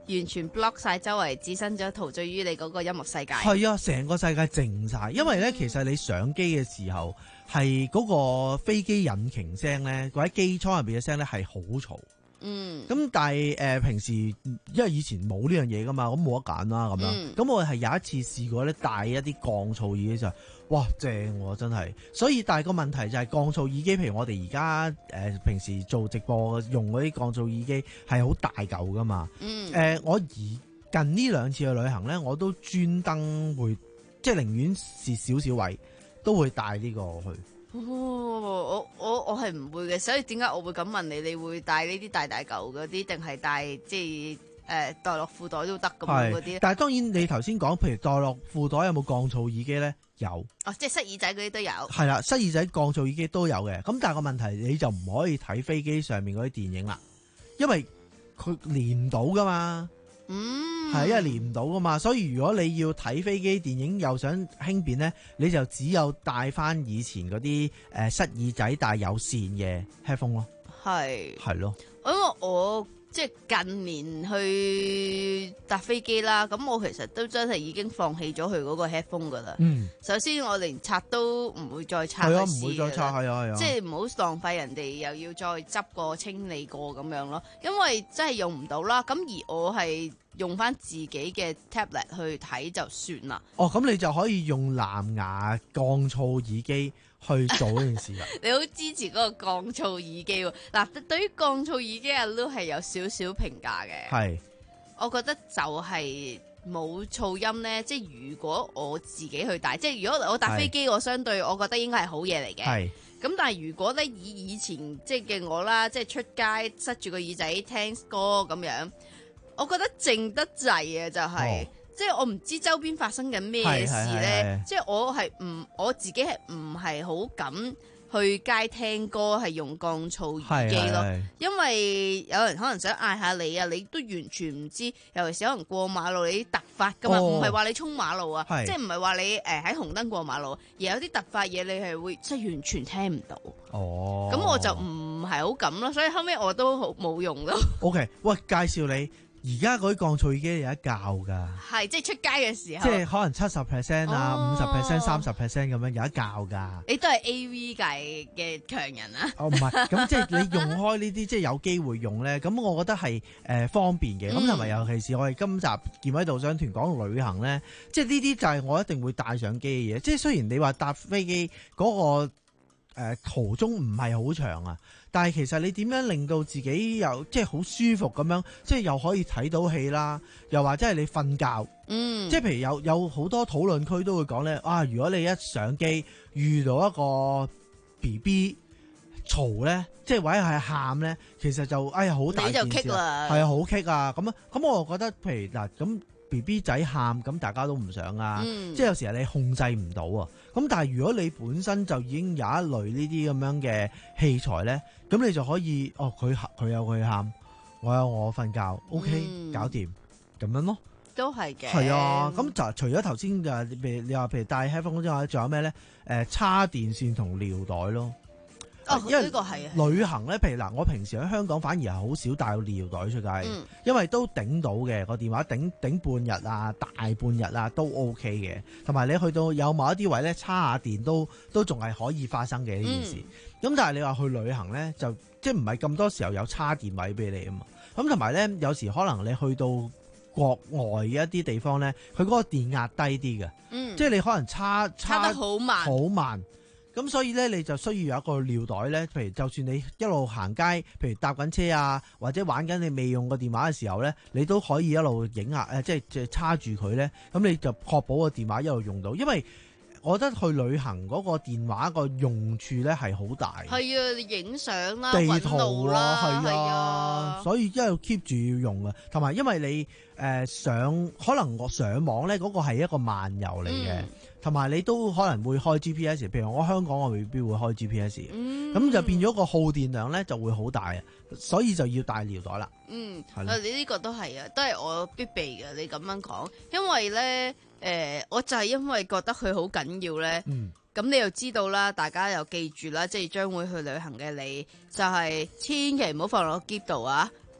S4: 完全 block 晒周圍，置身咗陶醉於你嗰個音樂世界。
S26: 係啊，成個世界靜晒，因為咧，其實你上機嘅時候係嗰個飛機引擎聲咧，或者機艙入邊嘅聲咧係好嘈。
S4: 嗯，
S26: 咁但係誒、呃、平時因為以前冇呢樣嘢噶嘛，咁冇得揀啦咁樣。咁、嗯、我係有一次試過咧，戴一啲降噪耳機就，哇正喎、啊、真係。所以但係個問題就係降噪耳機，譬如我哋而家誒平時做直播用嗰啲降噪耳機係好大嚿噶嘛。嗯。誒、呃、我而近呢兩次去旅行咧，我都專登會即係寧願蝕少少位，都會帶呢個去。
S4: 哦、我我我係唔會嘅，所以點解我會咁問你？你會帶呢啲大大嚿嗰啲，定係帶即係誒袋落褲袋都得咁嗰啲？
S26: 但係當然你頭先講，譬如袋落褲袋有冇降噪耳機咧？有。哦，
S4: 即係塞耳仔嗰啲都有。係啦，
S26: 塞耳仔降噪耳機都有嘅。咁但係個問題，你就唔可以睇飛機上面嗰啲電影啦，因為佢連唔到噶嘛。嗯，係因為連唔到噶嘛，所以如果你要睇飛機電影又想輕便咧，你就只有帶翻以前嗰啲誒塞耳仔但係有線嘅 headphone 咯。係係咯，
S4: 因為我即係近年去搭飛機啦，咁我其實都真係已經放棄咗佢嗰個 headphone 噶啦。嗯，首先我連拆都唔會再拆，係啊，唔會再拆，係啊係啊，即係唔好浪費人哋又要再執過清理過咁樣咯，因為真係用唔到啦。咁而我係用翻自己嘅 tablet 去睇就算啦。
S26: 哦，咁你就可以用藍牙降噪耳機去做呢件事啦。
S4: 你好支持嗰個降噪耳機喎。嗱，對於降噪耳機阿 Lu 係有少少評價嘅。係，我覺得就係冇噪音咧。即係如果我自己去帶，即係如果我搭飛機，我相對我覺得應該係好嘢嚟嘅。係。咁但係如果咧以以前即係嘅我啦，即係出街塞住個耳仔聽歌咁樣。我覺得靜得滯啊，就係、是哦、即係我唔知周邊發生緊咩事咧，即係我係唔我自己係唔係好敢去街聽歌係用降噪耳機咯，因為有人可能想嗌下你啊，你都完全唔知，尤其是可能過馬路你啲突發噶嘛，唔係話你衝馬路啊，即係唔係話你誒喺紅燈過馬路，而有啲突發嘢你係會即係完全聽唔到。哦，咁我就唔係好敢咯，所以後尾我都好冇用咯。OK， 喂，介紹你。而家嗰啲降噪耳機有得教噶，係即係出街嘅時候，即係可能七十 percent 啊、五十 percent、三十 percent 咁樣有得教噶。你都係 A V 界嘅強人啊？哦，唔係，咁即係你用開呢啲，即係有機會用咧。咁我覺得係誒、呃、方便嘅。咁同埋尤其是我哋今集健威導賞團講旅行咧，即係呢啲就係我一定會帶上機嘅嘢。即係雖然你話搭飛機嗰、那個誒、呃、途中唔係好長啊。但係其實你點樣令到自己又即係好舒服咁樣，即係又可以睇到戲啦，又或者係你瞓覺，嗯，即係譬如有有好多討論區都會講咧，啊，如果你一上機遇到一個 B B 嘈咧，即係或者係喊咧，其實就哎呀好大件事啦，係啊好棘啊，咁啊，咁我覺得譬如嗱咁。B B 仔喊咁大家都唔想啊，嗯、即係有時你控制唔到啊。咁但係如果你本身就已經有一類呢啲咁樣嘅器材咧，咁你就可以哦，佢佢有佢喊，我有我瞓覺、嗯、，OK， 搞掂咁樣咯。都係嘅。係啊，咁就除咗頭先嘅，譬如你話譬如帶 headphone 之外，仲有咩咧？誒、呃，叉電線同尿袋咯。哦，因為呢個係啊。旅行咧，譬如嗱，我平時喺香港反而係好少帶個尿袋出街，嗯、因為都頂到嘅個電話頂頂半日啊，大半日啊都 OK 嘅。同埋你去到有某一啲位咧，叉下電都都仲係可以發生嘅呢件事。咁、嗯、但係你話去旅行咧，就即係唔係咁多時候有叉電位俾你啊嘛。咁同埋咧，有時可能你去到國外嘅一啲地方咧，佢嗰個電壓低啲嘅，嗯、即係你可能叉叉，叉得好慢，好慢。咁所以咧，你就需要有一個尿袋咧。譬如就算你一路行街，譬如搭緊車啊，或者玩緊你未用過電話嘅時候咧，你都可以一路影下誒，即係即係叉住佢咧。咁你就確保個電話一路用到，因為我覺得去旅行嗰個電話個用處咧係好大。係啊，你影相啦、地圖啦，係啊，啊所以一路 keep 住要用啊。同埋因為你誒、呃、上可能我上網咧，嗰個係一個漫遊嚟嘅。嗯同埋你都可能會開 G P S， 譬如我香港我未必會開 G P S，咁、嗯、就變咗個耗電量咧就會好大啊，所以就要帶尿袋啦。嗯，係啦，你呢個都係啊，都係我必備嘅。你咁樣講，因為咧誒、呃，我就係因為覺得佢好緊要咧。嗯，咁你又知道啦，大家又記住啦，即係將會去旅行嘅你，就係、是、千祈唔好放落個篋度啊！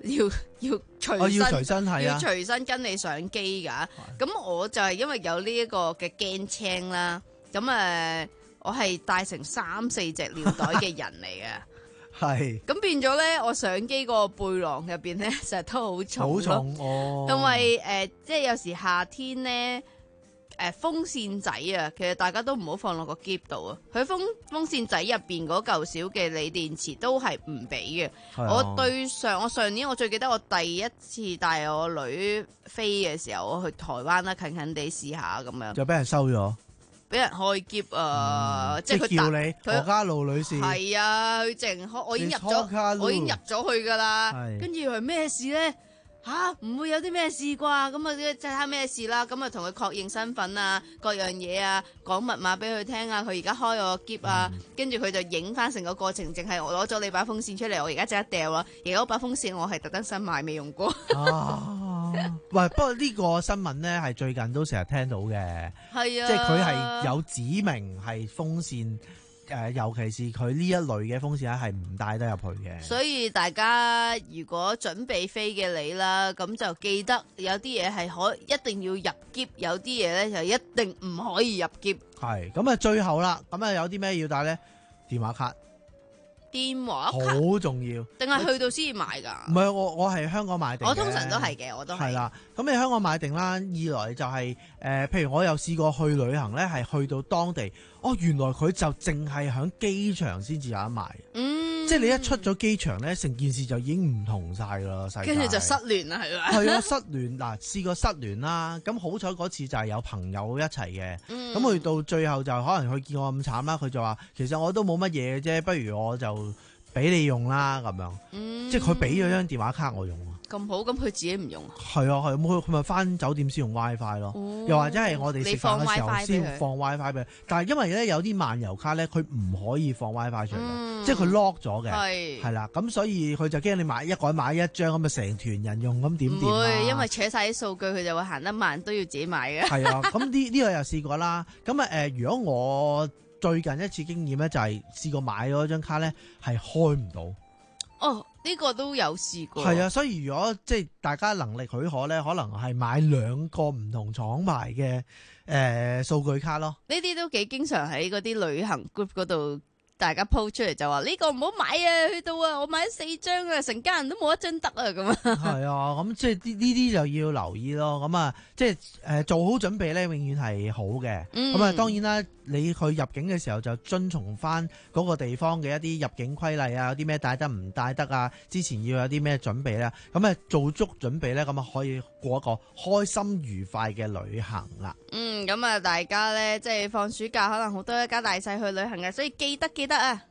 S4: 要要隨身，
S26: 哦要隨身係啊
S4: 要隨身跟你上機㗎。咁我就係因為有呢一個嘅驚青啦，咁誒我係帶成三四隻尿袋嘅人嚟嘅。
S26: 係，
S4: 咁變咗咧，我上機個背囊入邊咧，成日都好重，
S26: 好重哦。
S4: 同埋誒，即係有時夏天咧，誒、呃、風扇仔啊，其實大家都唔好放落個篋度啊。佢風風扇仔入邊嗰嚿小嘅鋰電池都係唔俾嘅。
S26: 啊、
S4: 我對上我上年我最記得我第一次帶我女飛嘅時候，我去台灣啦，近近地試下咁樣，
S26: 就俾人收咗。
S4: 俾人開篋啊！
S26: 嗯、
S4: 即係佢
S26: 叫你
S4: 佢
S26: 何家路女士
S4: 係啊，佢淨開，我已經入咗，我已經入咗去噶啦。跟住佢咩事咧？吓，唔會有啲咩事啩？咁啊，即係睇下咩事啦。咁啊，同佢確認身份啊，各樣嘢啊，講密碼俾佢聽啊。佢而家開我個篋啊，跟住佢就影翻成個過程，淨係我攞咗你把風扇出嚟，我而家即刻掉啦。而家把風扇我係特登新買，未用過。
S26: 啊，喂，不過呢個新聞咧係最近都成日聽到嘅，
S4: 係啊，
S26: 即係佢係有指明係風扇。誒、呃，尤其是佢呢一類嘅風扇咧，係唔帶得入去嘅。
S4: 所以大家如果準備飛嘅你啦，咁就記得有啲嘢係可一定要入篋，有啲嘢咧就一定唔可以入篋。
S26: 係咁啊，最後啦，咁啊有啲咩要帶咧？電話卡。
S4: 電話卡
S26: 好重要，
S4: 定係去到先至買㗎？
S26: 唔係，我我係香港買定。
S4: 我通常都係嘅，我都係。
S26: 係啦，咁你香港買定啦。二來就係、是、誒、呃，譬如我有試過去旅行咧，係去到當地，哦，原來佢就淨係喺機場先至有得賣。嗯，即係你一出咗機場咧，成件事就已經唔同晒啦，世界。
S4: 跟住就失聯啦，係咪？
S26: 係啊，失聯嗱，試過失聯啦。咁好彩嗰次就係有朋友一齊嘅。咁、嗯、去到最後就可能佢見我咁慘啦，佢就話其實我都冇乜嘢嘅啫，不如我就俾你用啦咁樣。嗯、即係佢俾咗張電話卡我用。
S4: 咁好，咁佢自己唔用啊？
S26: 係啊，係佢佢咪翻酒店先用 WiFi 咯，哦、又或者係我哋食飯嘅時候先放 WiFi 俾佢。但係因為咧有啲漫遊卡咧，佢唔可以放 WiFi 出嚟，嗯、即係佢 lock 咗嘅。係係啦，咁所以佢就驚你買一個人買一張咁啊，成團人用咁點點啊？唔會，
S4: 因為扯晒啲數據，佢就會行得慢，都要自己買嘅。
S26: 係啊，咁呢呢個又試過啦。咁啊誒，如果我最近一次經驗咧，就係試過買咗張卡咧，係開唔到。
S4: 哦。呢個都有試過，
S26: 係啊，所以如果即係大家能力許可咧，可能係買兩個唔同廠牌嘅誒數據卡咯。
S4: 呢啲都幾經常喺嗰啲旅行 group 嗰度，大家 po 出嚟就話呢個唔好買啊，去到啊我買咗四張啊，成家人都冇一張得啊咁啊。係
S26: 啊，咁即係呢呢啲就要留意咯。咁啊，即係誒做好準備咧，永遠係好嘅。咁、嗯、啊，當然啦。你去入境嘅時候就遵從翻嗰個地方嘅一啲入境規例啊，有啲咩帶得唔帶得啊？之前要有啲咩準備咧？咁啊做足準備咧，咁啊可以過一個開心愉快嘅旅行啦。
S4: 嗯，咁啊大家咧即係放暑假，可能好多一家大細去旅行嘅，所以記得記得啊！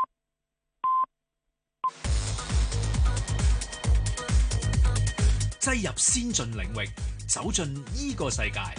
S1: 擠入先進領域，走進呢個世界。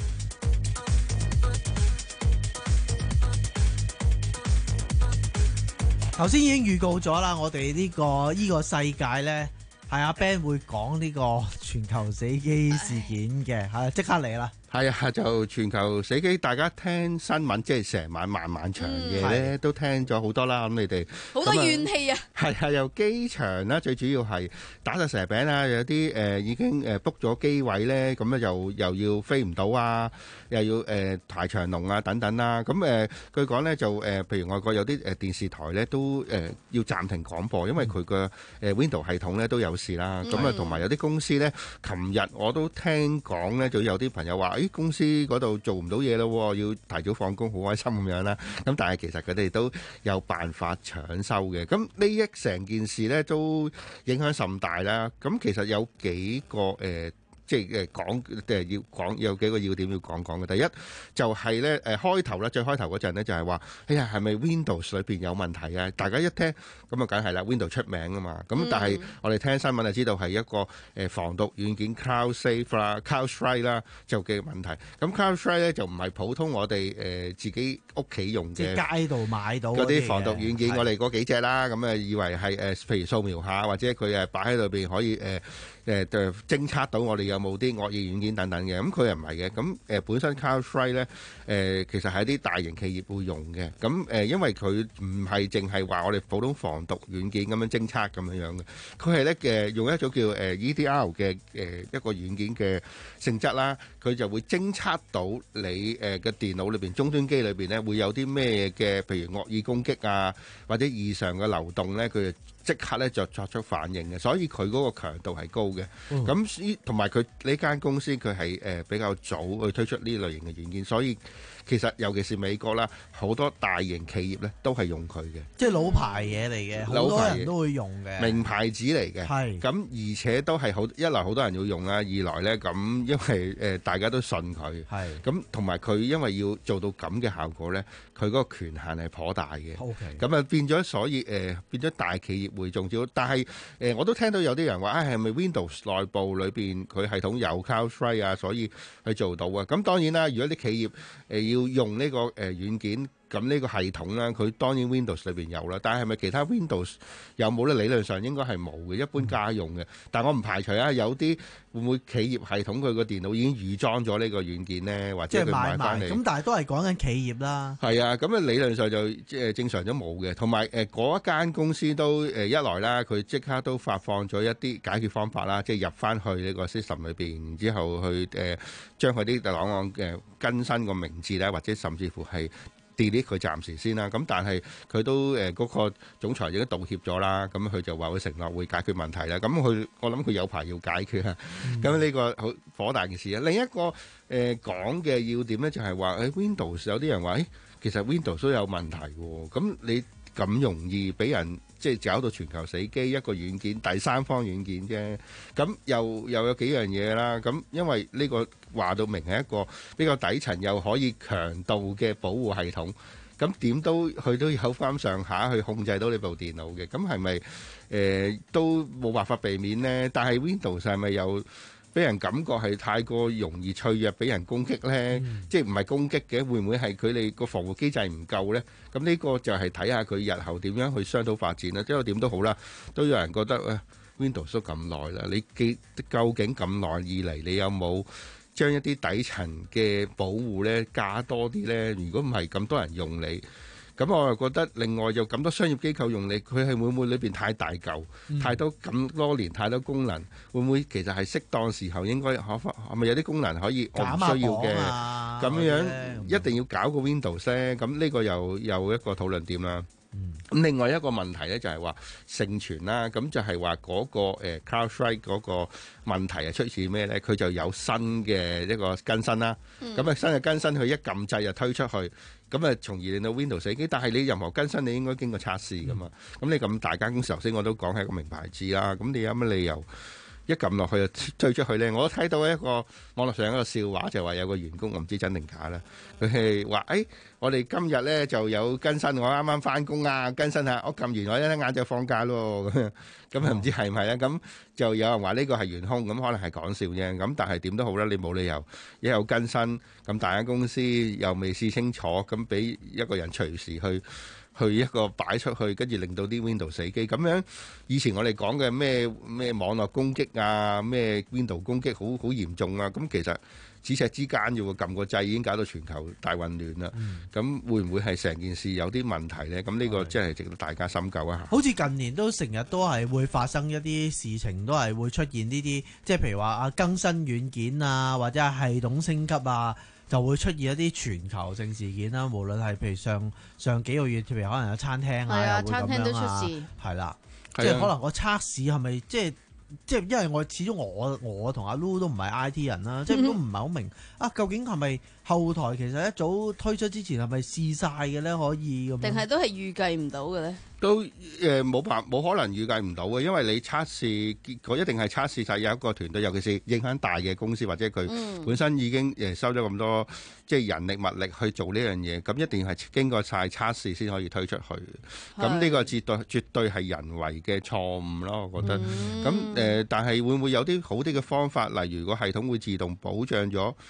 S26: 頭先已經預告咗啦，我哋呢、這個呢、這個世界咧，係阿 Ben 會講呢個全球死機事件嘅，係即刻嚟啦。
S2: 係啊，就全球死機，大家聽新聞即係成晚漫漫長夜咧，嗯、都聽咗好多啦。咁你哋
S4: 好多怨氣啊！
S2: 係啊，由機場啦，最主要係打晒蛇餅啦，有啲誒、呃、已經誒 book 咗機位咧，咁咧又又要飛唔到啊，又要誒、呃、排長龍啊等等啦。咁誒、呃、據講咧就誒、呃，譬如外國有啲誒電視台咧都誒、呃、要暫停廣播，因為佢個誒 Windows 系統咧都有事啦。咁啊同埋有啲公司咧，琴日我都聽講咧，就有啲朋友話。啲公司嗰度做唔到嘢咯，要提早放工，好開心咁樣啦。咁但係其實佢哋都有辦法搶修嘅。咁呢一成件事呢都影響甚大啦。咁其實有幾個誒。呃即係誒講誒要講有幾個要點要講講嘅。第一就係咧誒開頭咧最開頭嗰陣咧就係話，哎呀係咪 Windows 裏邊有問題啊？大家一聽咁啊，梗係啦 Windows 出名啊嘛。咁、嗯、但係我哋聽新聞就知道係一個誒防毒軟件 CloudSafe 啦、CloudStrike 啦就嘅問題。咁 CloudStrike 咧就唔係普通我哋誒自己屋企用嘅
S26: 街度買到
S2: 嗰啲防毒軟件，我哋嗰幾隻啦。咁啊以為係誒譬如掃描下或者佢誒擺喺裏邊可以誒。 誒誒偵測到我哋有冇啲惡意軟件等等嘅。咁佢又唔係嘅。咁誒、呃、本身 CrowdStrike 咧誒其實係啲大型企業會用嘅。咁誒、呃、因為佢唔係淨係話我哋普通防毒軟件咁樣偵測咁樣樣嘅，佢係咧嘅用一種叫誒 E D R 嘅誒一個軟件嘅性質啦，佢就會偵測到你誒嘅電腦裏邊終端機裏邊咧會有啲咩嘅，譬如惡意攻擊啊，或者異常嘅流動咧，佢就即刻咧就作出反應嘅，所以佢嗰個強度係高嘅。咁同埋佢呢間公司佢係誒比較早去推出呢類型嘅軟件，所以其實尤其是美國啦，好多大型企業咧都係用佢嘅，
S26: 即係老牌嘢嚟嘅，好多人都會用嘅
S2: 名牌子嚟嘅。係咁，而且都係好一來好多人要用啦，二來咧咁因為誒、呃、大家都信佢，係咁同埋佢因為要做到咁嘅效果咧，佢嗰個權限係頗大嘅。OK， 咁啊變咗，所以誒、呃、變咗大企業會中招。但係誒、呃、我都聽到有啲人話啊，係咪 Windows 內部裏邊佢系統有 CrowdStrike 啊，所以去做到啊？咁當然啦，如果啲企業誒、呃、要用呢、這個誒、呃、軟件。咁呢個系統啦，佢當然 Windows 裏邊有啦，但係係咪其他 Windows 有冇咧？理論上應該係冇嘅，一般家用嘅。但我唔排除啊，有啲會唔會企業系統佢個電腦已經預裝咗呢個軟件咧，或者佢買翻嚟。咁
S26: 但係都係講緊企業啦。係
S2: 啊，咁啊理論上就即係正常都冇嘅。同埋誒嗰一間公司都誒一來啦，佢即刻都發放咗一啲解決方法啦，即係入翻去呢個 system 裏邊，然之後去誒將佢啲檔案嘅更新個名字咧，或者甚至乎係delete佢暫時先啦，咁但係佢都誒嗰個總裁已經道歉咗啦，咁佢就話會承諾會解決問題啦。咁佢我諗佢有排要解決啊。咁呢個好火大嘅事啊。另一個誒講嘅要點咧就係話誒 Windows 有啲人話誒其實 Windows 都有問題喎。咁你咁容易俾人即係搞到全球死機，一個軟件第三方軟件啫。咁又又有幾樣嘢啦。咁因為呢個話到明係一個比較底層又可以強度嘅保護系統，咁點都佢都有翻上下去控制到你部電腦嘅。咁係咪誒都冇辦法避免呢？但係 Windows 係咪又俾人感覺係太過容易脆弱，俾人攻擊呢？嗯、即係唔係攻擊嘅，會唔會係佢哋個防護機制唔夠呢？咁呢個就係睇下佢日後點樣去商討發展啦。即係點都好啦，都有人覺得誒、呃、Windows 都咁耐啦，你記究竟咁耐以嚟，你有冇將一啲底層嘅保護咧加多啲咧？如果唔係咁多人用你，咁我又覺得另外有咁多商業機構用你，佢係會唔會裏邊太大嚿、嗯、太多咁多年太多功能，會唔會其實係適當時候應該可係咪有啲功能可以我唔需要嘅？咁、啊、樣一定要搞個 Windows 咧？咁呢個又有一個討論點啦。咁、嗯、另外一個問題咧就係話盛傳啦，咁就係話嗰個誒 CrowdStrike 嗰個問題係出自咩咧？佢就有新嘅一個更新啦，咁啊、嗯、新嘅更新佢一撳掣就推出去，咁啊從而令到 Windows 死機。但係你任何更新你應該經過測試噶嘛，咁、嗯、你咁大間公司頭先我都講係一個名牌子啦，咁你有乜理由一撳落去就推出去咧？我都睇到一個網絡上一個笑話，就話有個員工我唔知真定假啦，佢係話誒我哋今日咧就有更新，我啱啱翻工啊，更新下我撳完我一晏就放假咯，咁咁啊唔知係唔係咧？咁就有人話呢個係元兇，咁可能係講笑啫。咁但係點都好啦，你冇理由一有更新咁大間公司又未試清楚，咁俾一個人隨時去去一個擺出去，跟住令到啲 Windows 死機咁樣。以前我哋講嘅咩咩網絡攻擊啊，咩 Windows 攻擊好好嚴重啊，咁其實咫尺之間要撳個掣已經搞到全球大混亂啦。咁、嗯、會唔會係成件事有啲問題呢？咁呢個真係值得大家深究一下。
S26: 好似近年都成日都係會發生一啲事情，都係會出現呢啲，即係譬如話啊更新軟件啊，或者係系統升級啊，就會出現一啲全球性事件啦。無論係譬如上上幾個月，譬如可能有餐廳啊，
S4: 啊
S26: 又會咁樣啊，
S4: 餐廳都出事，
S26: 係啦，即係可能個測試係咪即係？即係因為我始終我我同阿 Lu 都唔係 I T 人啦，即係都唔係好明啊，究竟係咪後台其實一早推出之前係咪試晒嘅咧？可以咁樣定係都係預計唔到嘅咧？
S2: 都誒冇辦冇可能預計唔到嘅，因為你測試結果一定係測試晒有一個團隊，尤其是影響大嘅公司或者佢本身已經誒收咗咁多即係人力物力去做呢樣嘢，咁一定係經過晒測試先可以推出去。咁呢個絕對絕對係人為嘅錯誤咯，我覺得。咁誒、呃，但係會唔會有啲好啲嘅方法，例如個系統會自動保障咗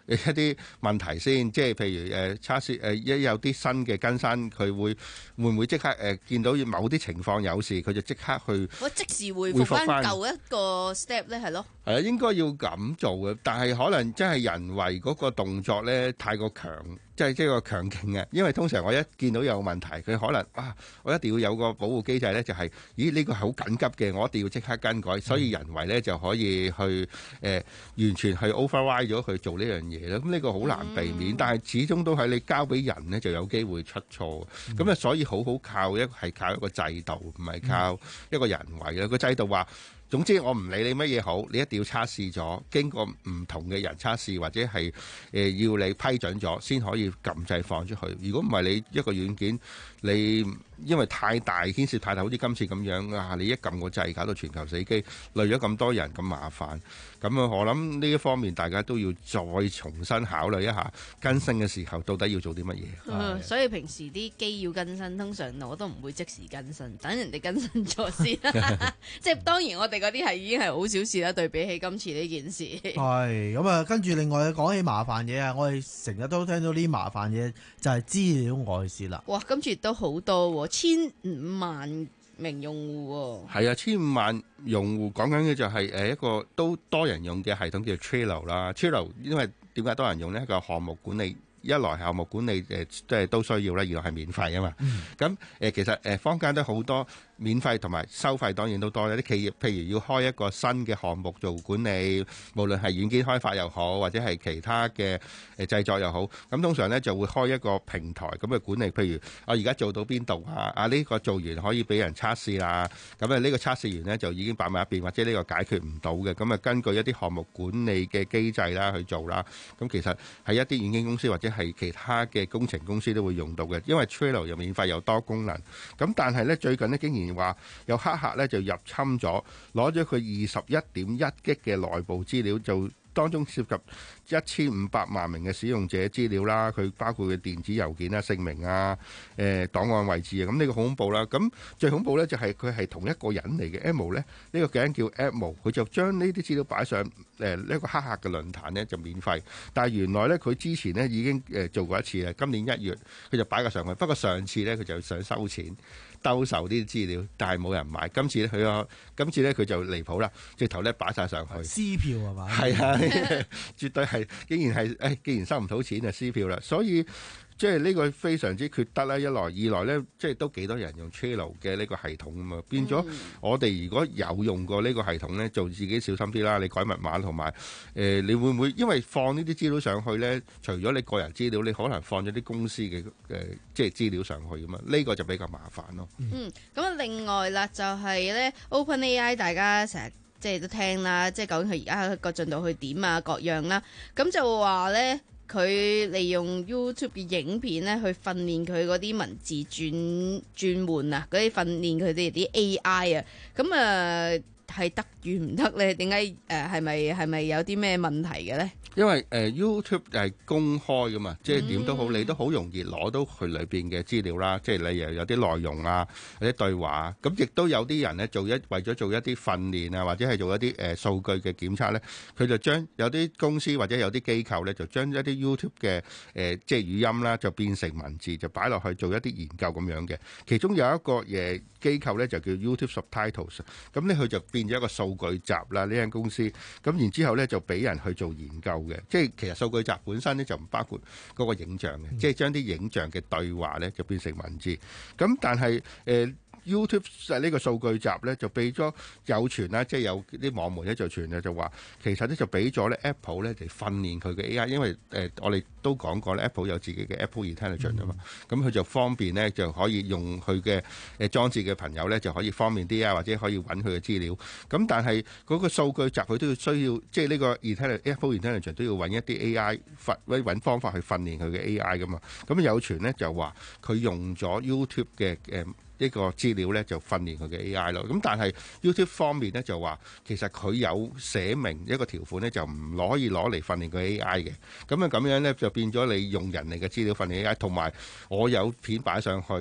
S2: 一啲問題先，即係譬如誒測試誒一有啲新嘅更新，佢會會唔會即刻誒、呃、見到某啲情況有事，佢就即刻去
S4: 我即時回復翻舊一個 step 咧，係咯。
S2: 係啊，應該要咁做嘅，但係可能真係人為嗰個動作咧太過強，即係即係個強勁嘅。因為通常我一見到有問題，佢可能啊，我一定要有個保護機制咧，就係、是、咦呢、這個係好緊急嘅，我一定要即刻更改，所以人為咧就可以去誒、呃、完全去 override 咗去做呢樣嘢啦。咁呢個好難避免，嗯、但係始終都係你交俾人咧就有機會出錯。咁啊、嗯，所以好好靠一係靠一個制度，唔係靠一個人為啦。個制度話。總之我唔理你乜嘢好，你一定要測試咗，經過唔同嘅人測試或者係誒、呃、要你批准咗，先可以撳掣放出去。如果唔係你一個軟件，你因為太大牽涉太大，好似今次咁樣啊，你一撳個掣搞到全球死機，累咗咁多人咁麻煩。咁啊，我諗呢一方面大家都要再重新考慮一下更新嘅時候到底要做啲乜嘢。
S4: 嗯、所以平時啲機要更新，通常我都唔會即時更新，等人哋更新咗先。即係當然我哋嗰啲係已經係好小事啦，對比起今次呢件事。
S26: 係咁啊，跟住另外講起麻煩嘢啊，我哋成日都聽到啲麻煩嘢就係資料外泄啦。
S4: 哇，今次都好多，千五萬名用戶。係
S2: 啊，千五萬用戶講緊嘅就係誒一個都多人用嘅系統叫 Trello 啦。Trello 因為點解多人用呢？一個項目管理。一來項目管理誒即係都需要啦，二來係免費啊嘛。咁誒、嗯、其實誒坊間都好多免費同埋收費，當然都多。有啲企業譬如要開一個新嘅項目做管理，無論係軟件開發又好，或者係其他嘅誒製作又好，咁通常咧就會開一個平台咁嘅管理。譬如我而家做到邊度啊？啊呢、呢個做完可以俾人測試啦。咁啊呢個測試完咧就已經擺埋一邊，或者呢個解決唔到嘅，咁啊根據一啲項目管理嘅機制啦去做啦。咁其實係一啲軟件公司或者係其他嘅工程公司都會用到嘅，因為 Trello 又免費又多功能。咁但係咧最近咧竟然話有黑客咧就入侵咗，攞咗佢二十一點一 G 嘅內部資料，就當中涉及一千五百萬名嘅使用者資料啦，佢包括嘅電子郵件啊、姓名啊、誒、呃、檔案位置啊，咁呢個好恐怖啦。咁最恐怖咧就係佢係同一個人嚟嘅 Emo 咧，呢、呢個人叫 Emo， 佢就將呢啲資料擺上誒呢、呃呢個黑客嘅論壇咧就免費，但係原來咧佢之前咧已經誒做過一次啦，今年一月佢就擺過上去，不過上次咧佢就想收錢。兜售啲資料，但係冇人買。今次咧，佢個今次咧佢就離譜啦，直頭咧擺晒上去。
S26: 撕票係嘛？
S2: 係啊，絕對係，竟然係誒、哎，既然收唔到錢就撕票啦。所以即係呢個非常之缺德啦。一來二來咧，即係都幾多人用 Trello 嘅呢個系統啊嘛。變咗我哋如果有用過呢個系統咧，就自己小心啲啦。你改密碼同埋誒，你會唔會因為放呢啲資料上去咧？除咗你個人資料，你可能放咗啲公司嘅誒、呃，即係資料上去啊嘛。呢、這個就比較麻煩咯。
S4: 嗯，咁啊，另外啦，就係咧 OpenAI， 大家成日即係都聽啦，即係究竟佢而家個進度去點啊，各樣啦，咁就話咧。佢利用 YouTube 嘅影片咧，去訓練佢嗰啲文字轉轉換啊，嗰啲訓練佢哋啲 A I 啊，咁啊係得與唔得咧？點解誒係咪係咪有啲咩問題嘅咧？
S2: 因為誒、呃、YouTube 係公開噶嘛，即係點都好，你都好容易攞到佢裏邊嘅資料啦。即係例如有啲內容啊，或者對話，咁亦都有啲人咧做一為咗做一啲訓練啊，或者係做一啲誒、呃、數據嘅檢測咧，佢就將有啲公司或者有啲機構咧，就將一啲 YouTube 嘅誒、呃、即係語音啦，就變成文字，就擺落去做一啲研究咁樣嘅。其中有一個嘢機構咧就叫 YouTube Subtitles， 咁咧佢就變咗一個數據集啦，呢間公司，咁然之後咧就俾人去做研究。即係其實數據集本身咧就唔包括嗰個影像嘅，嗯、即係將啲影像嘅對話咧就變成文字。咁但係誒、呃、YouTube 呢個數據集咧就俾咗有傳啦，即係有啲網媒咧就傳咧就話其實咧就俾咗咧 Apple 咧嚟訓練佢嘅 A I， 因為誒、呃、我哋都講過咧 Apple 有自己嘅 Apple Intelligence 啊嘛，咁佢就方便咧就可以用佢嘅誒裝置嘅朋友咧就可以方便啲啊，或者可以揾佢嘅資料。咁但係嗰個數據集佢都要需要，即係呢個 Intelligence Apple Intelligence 都要揾一啲 A I 訓揾方法去訓練佢嘅 A I 噶嘛。咁有傳咧就話佢用咗 YouTube 嘅誒。呢個資料咧就訓練佢嘅 A I 咯，咁但係 YouTube 方面咧就話其實佢有寫明一個條款咧就唔攞可以攞嚟訓練佢 A I 嘅，咁啊咁樣咧就變咗你用人哋嘅資料訓練 A I， 同埋我有片擺上去，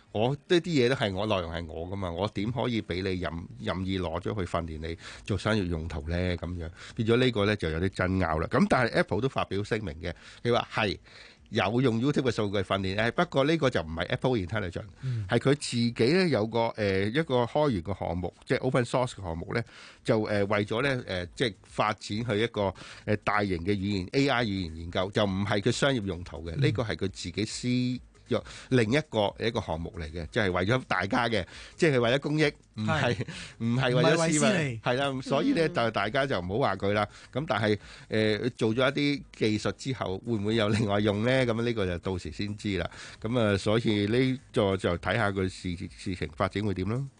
S2: 我呢啲嘢都係我內容係我噶嘛，我點可以俾你任任意攞咗去訓練你做商業用途咧？咁樣變咗呢個咧就有啲爭拗啦。咁但係 Apple 都發表聲明嘅，佢話係有用 YouTube 嘅數據訓練咧，不過呢個就唔係 Apple Intelligence，係佢、嗯、自己咧有個誒、呃、一個開源嘅項目，即係 Open Source 嘅項目咧，就誒、呃、為咗咧誒即係發展去一個誒大型嘅語言 A I 語言研究，就唔係佢商業用途嘅，呢、嗯、個係佢自己私。另一個一個項目嚟嘅，即係為咗大家嘅，即係為咗公益，唔係唔係為咗私利，係啦。所以咧就大家就唔好話佢啦。咁但係誒、呃、做咗一啲技術之後，會唔會有另外用咧？咁呢個就到時先知啦。咁啊，所以呢個就睇下佢事事情發展會點咯。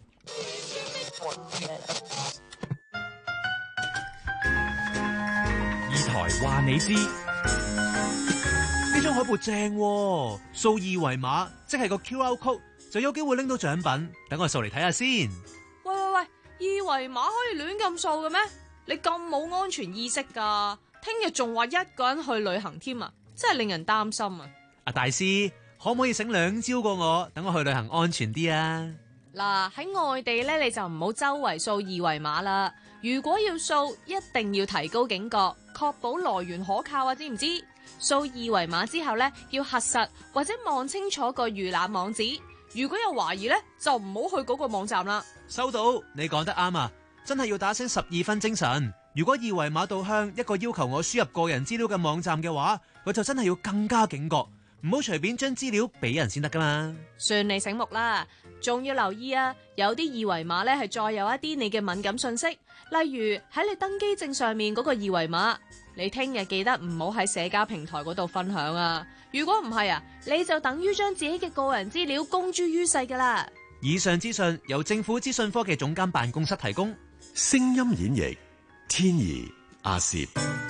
S3: 二台話你知。呢張海報正喎，掃二維碼即係個 Q R code 就有機會拎到獎品。等我掃嚟睇下先。
S7: 喂喂喂，二維碼可以亂咁掃嘅咩？你咁冇安全意識噶？聽日仲話一個人去旅行添啊，真係令人擔心啊！
S3: 阿大師，可唔可以醒兩招過我，等我去旅行安全啲啊？
S7: 嗱，喺外地咧，你就唔好周圍掃二維碼啦。如果要掃，一定要提高警覺，確保來源可靠啊！知唔知？掃二維碼之後咧，要核實或者望清楚個預覽網址。如果有懷疑咧，就唔好去嗰個網站啦。
S3: 收到，你講得啱啊！真係要打醒十二分精神。如果二維碼導向一個要求我輸入個人資料嘅網站嘅話，我就真係要更加警覺，唔好隨便將資料俾人先得噶嘛。
S7: 算你醒目啦，仲要留意啊！有啲二維碼咧係載有一啲你嘅敏感信息，例如喺你登機證上面嗰個二維碼。你聽日記得唔好喺社交平台嗰度分享啊！如果唔係啊，你就等於將自己嘅個人資料公諸於世噶啦。
S3: 以上資訊由政府資訊科技總監辦公室提供。
S1: 聲音演繹天怡阿攝。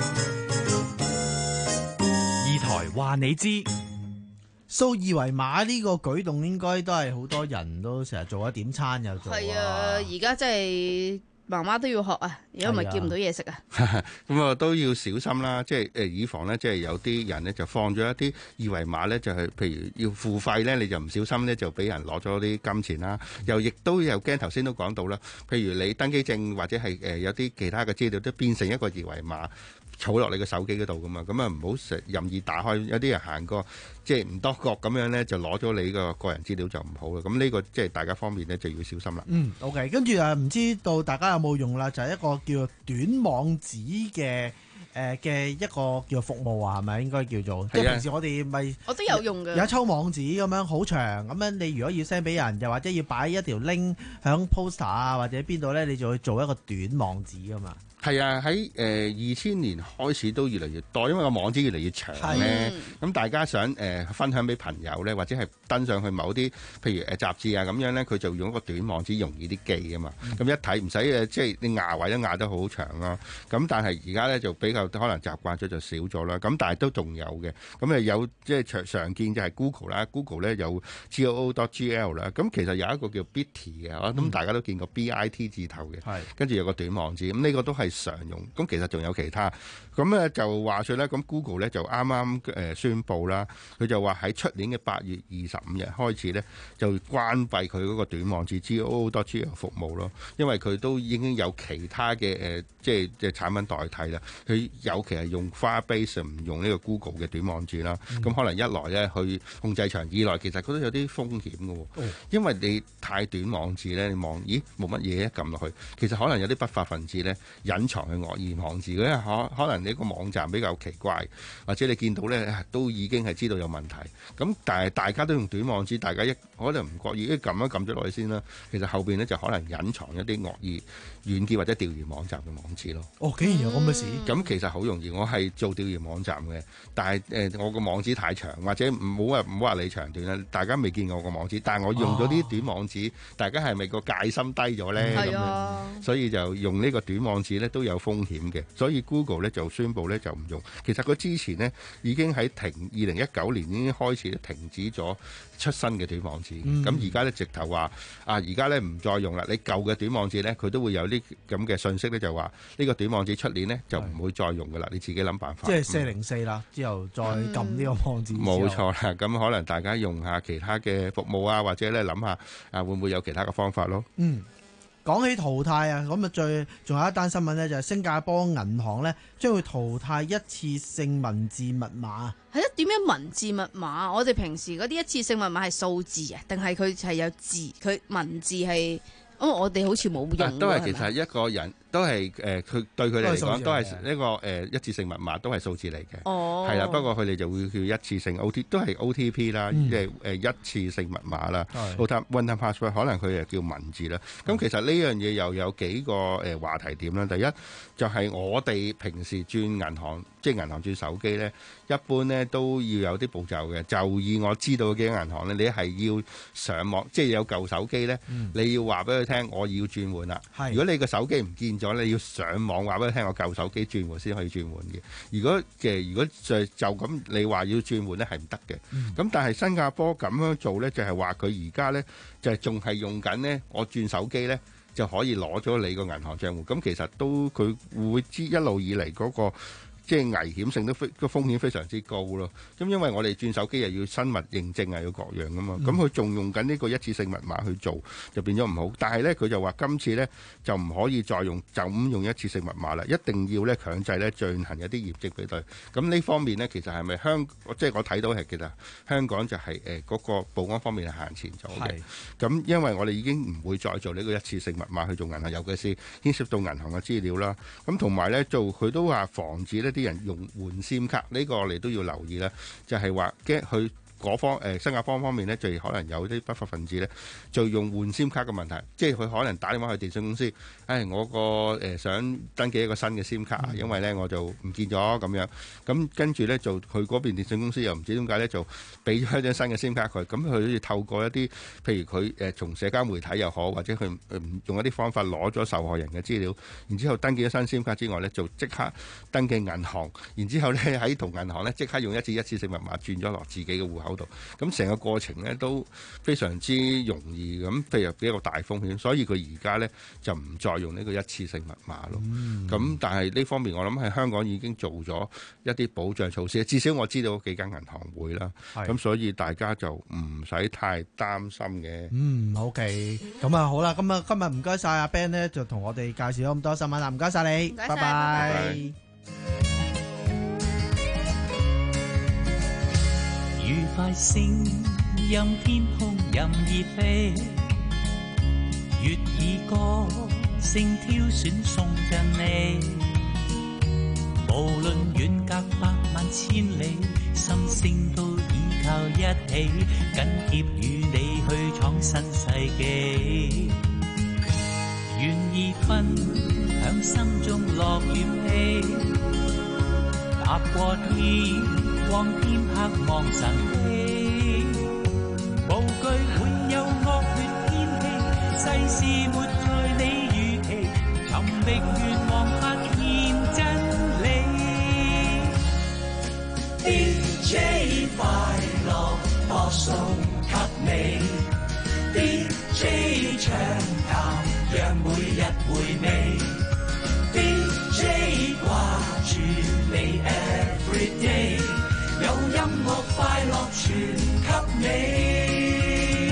S3: 二台話你知，
S26: 掃二維碼呢個舉動應該都係好多人都成日做啊，點餐又做啊。
S4: 係啊，而家真係。媽媽都要學啊，如果唔係叫唔到嘢食啊。
S2: 咁啊都要小心啦，即係誒以防咧，即係有啲人咧就放咗一啲二維碼咧，就係譬如要付費咧，你就唔小心咧就俾人攞咗啲金錢啦。又亦都有驚頭先都講到啦，譬如你登機證或者係誒有啲其他嘅資料都變成一個二維碼。儲落你個手機嗰度噶嘛，咁啊唔好成任意打開，有啲人行過即係唔多覺咁樣咧，就攞咗你個個人資料就唔好啦。咁呢個即係大家方面咧就要小心啦。
S26: 嗯 ，OK， 跟住啊，唔知道大家有冇用啦？就係、是、一個叫做短網址嘅誒嘅一個叫做服務啊，係咪應該叫做？即係、啊、平時我哋咪
S4: 我都有用嘅，
S26: 有一抽網址咁樣好長，咁樣你如果要 send 俾人，又或者要擺一條 link 響 poster 啊或者邊度咧，你就去做一個短網址噶嘛。
S2: 係啊，喺誒二千年開始都越嚟越多，因為個網址越嚟越長咧。咁的大家想誒、呃、分享俾朋友咧，或者係登上去某啲譬如誒雜誌啊咁樣咧，佢就用一個短網址容易啲記啊嘛。咁、嗯、一睇唔使誒，即係你壓位都壓得好長咯。咁但係而家咧就比較可能習慣咗就少咗啦。咁但係都仲有嘅。咁誒有即係常常見就係 Google 啦 ，Google 咧有 G O O dot G L 啦。咁其實有一個叫 Bitty 嘅，咁、嗯、大家都見過 B I T 字頭嘅，的跟住有個短網址。咁呢個都係常用，咁其實仲有其他，咁咧就話說咧，咁 Google 咧就啱啱誒宣布啦，佢就話喺出年嘅八月二十五日開始咧，就關閉佢嗰個短網址 G O O dot G L 服務咯，因為佢都已經有其他嘅誒，即係即係產品代替啦。佢尤其係用 Firebase 唔用呢個 Google 嘅短網址啦，咁、嗯、可能一來咧去控制場，二來其實佢都有啲風險嘅喎，嗯、因為你太短網址咧，你望咦冇乜嘢一撳落去，其實可能有啲不法分子咧隱藏嘅惡意網址，咧可可能你個網站比較奇怪，或者你見到咧都已經係知道有問題。咁但係大家都用短網址，大家一可能唔覺意一撳一撳咗落去先啦。其實後邊咧就可能隱藏一啲惡意軟件或者釣魚網站嘅網址咯。
S26: 哦，竟然有咁嘅事？
S2: 咁、嗯、其實好容易，我係做釣魚網站嘅，但係誒、呃、我個網址太長，或者唔好話唔好話你長短啦，大家未見過我個網址，但係我用咗啲短網址，哦、大家係咪個戒心低咗咧？係啊，所以就用呢個短網址咧咧都有風險嘅，所以 Google 咧就宣布咧就唔用。其實佢之前呢已經喺停二零一九年已經開始停止咗出新嘅短網址。咁而家咧直頭話啊，而家咧唔再用啦。你舊嘅短網址咧，佢都會有啲咁嘅信息咧，就話呢個短網址出年咧就唔會再用噶啦。你自己諗辦法。
S26: 即係四零四啦，之後再撳呢個網址。
S2: 冇錯啦，咁可能大家用下其他嘅服務啊，或者咧諗下啊，會唔會有其他嘅方法咯？
S26: 嗯。講起淘汰啊，咁啊最仲有一單新聞呢，就係新加坡銀行呢將會淘汰一次性文字密碼。
S4: 係啊，點樣文字密碼？我哋平時嗰啲一次性密碼係數字啊，定係佢係有字？佢文字係，因為我哋好似冇用。
S2: 啊、都係其實一個人。都係誒，佢、呃、對佢哋嚟講都係呢個誒、呃、一次性密碼，都係數字嚟嘅。哦，係啦，不過佢哋就會叫一次性 O T， 都係 O T P 啦，即係誒一次性密碼啦。One time password 可能佢誒叫文字啦。咁、嗯、其實呢樣嘢又有幾個誒、呃、話題點啦。第一就係、是、我哋平時轉銀行，即係銀行轉手機咧，一般咧都要有啲步驟嘅。就以我知道嘅幾間銀行咧，你係要上網，即係有舊手機咧，嗯、你要話俾佢聽，我要轉換啦。如果你個手機唔見咗，你要上網話俾佢聽，我舊手機轉換先可以轉換嘅。如果嘅如果就就咁你話要轉換咧，係唔得嘅。咁、嗯、但係新加坡咁樣做咧，就係話佢而家咧就係仲係用緊咧，我轉手機咧就可以攞咗你個銀行賬戶。咁其實都佢會知一路以嚟嗰個。即係危險性都非個風險非常之高咯。咁因為我哋轉手機又要生物認證啊，要各樣噶嘛。咁佢仲用緊呢個一次性密碼去做，就變咗唔好。但係咧，佢就話今次咧就唔可以再用就咁用一次性密碼啦，一定要咧強制咧進行一啲驗證比對。咁呢方面咧，其實係咪香即係我睇到係其實香港就係誒嗰個保安方面係行前咗嘅。咁因為我哋已經唔會再做呢個一次性密碼去做銀行，尤其是牽涉到銀行嘅資料啦。咁同埋咧做佢都話防止呢啲人用換 SIM 卡，呢個我哋都要留意啦。就係話驚佢嗰方誒、呃、新加坡方面咧，就可能有啲不法分子咧，就用換 SIM 卡嘅問題，即係佢可能打電話去電信公司，唉，我個誒、呃、想登記一個新嘅 SIM 卡，因為咧我就唔見咗咁樣，咁跟住咧就佢嗰邊電信公司又唔知點解咧就俾咗一張新嘅 SIM 卡佢，咁佢好似透過一啲譬如佢誒從社交媒體又好，或者佢用一啲方法攞咗受害人嘅資料，然之後登記咗新 SIM 卡之外咧，就即刻登記銀行，然之後咧喺同銀行咧即刻用一次一次性密碼轉咗落自己嘅戶口度，咁成個過程咧都非常之容易，咁譬如比較大風險，所以佢而家咧就唔再用呢個一次性密碼咯。咁、嗯、但係呢方面我諗喺香港已經做咗一啲保障措施，至少我知道幾間銀行會啦。咁所以大家就唔使太擔心嘅。
S26: 嗯 ，OK， 咁啊好啦，咁啊今日唔該晒阿 Ben 咧，就同我哋介紹咗咁多新聞啦，唔該晒你，拜拜。拜拜。
S19: 愉快聲音，天空任意飛，粵語歌聲挑選送贈你。無論遠隔百萬千里，心聲都依靠一起，緊貼與你去闖新世紀。願意分享心中樂與悲，踏過天。光天黑望神氣，無懼會有惡劣天氣，世事沒在你預期，尋覓願望發現真理。D J 快樂播送給你 ，D J 暢談讓每日回味 ，D J 掛住你 everyday。有音樂快樂傳給你，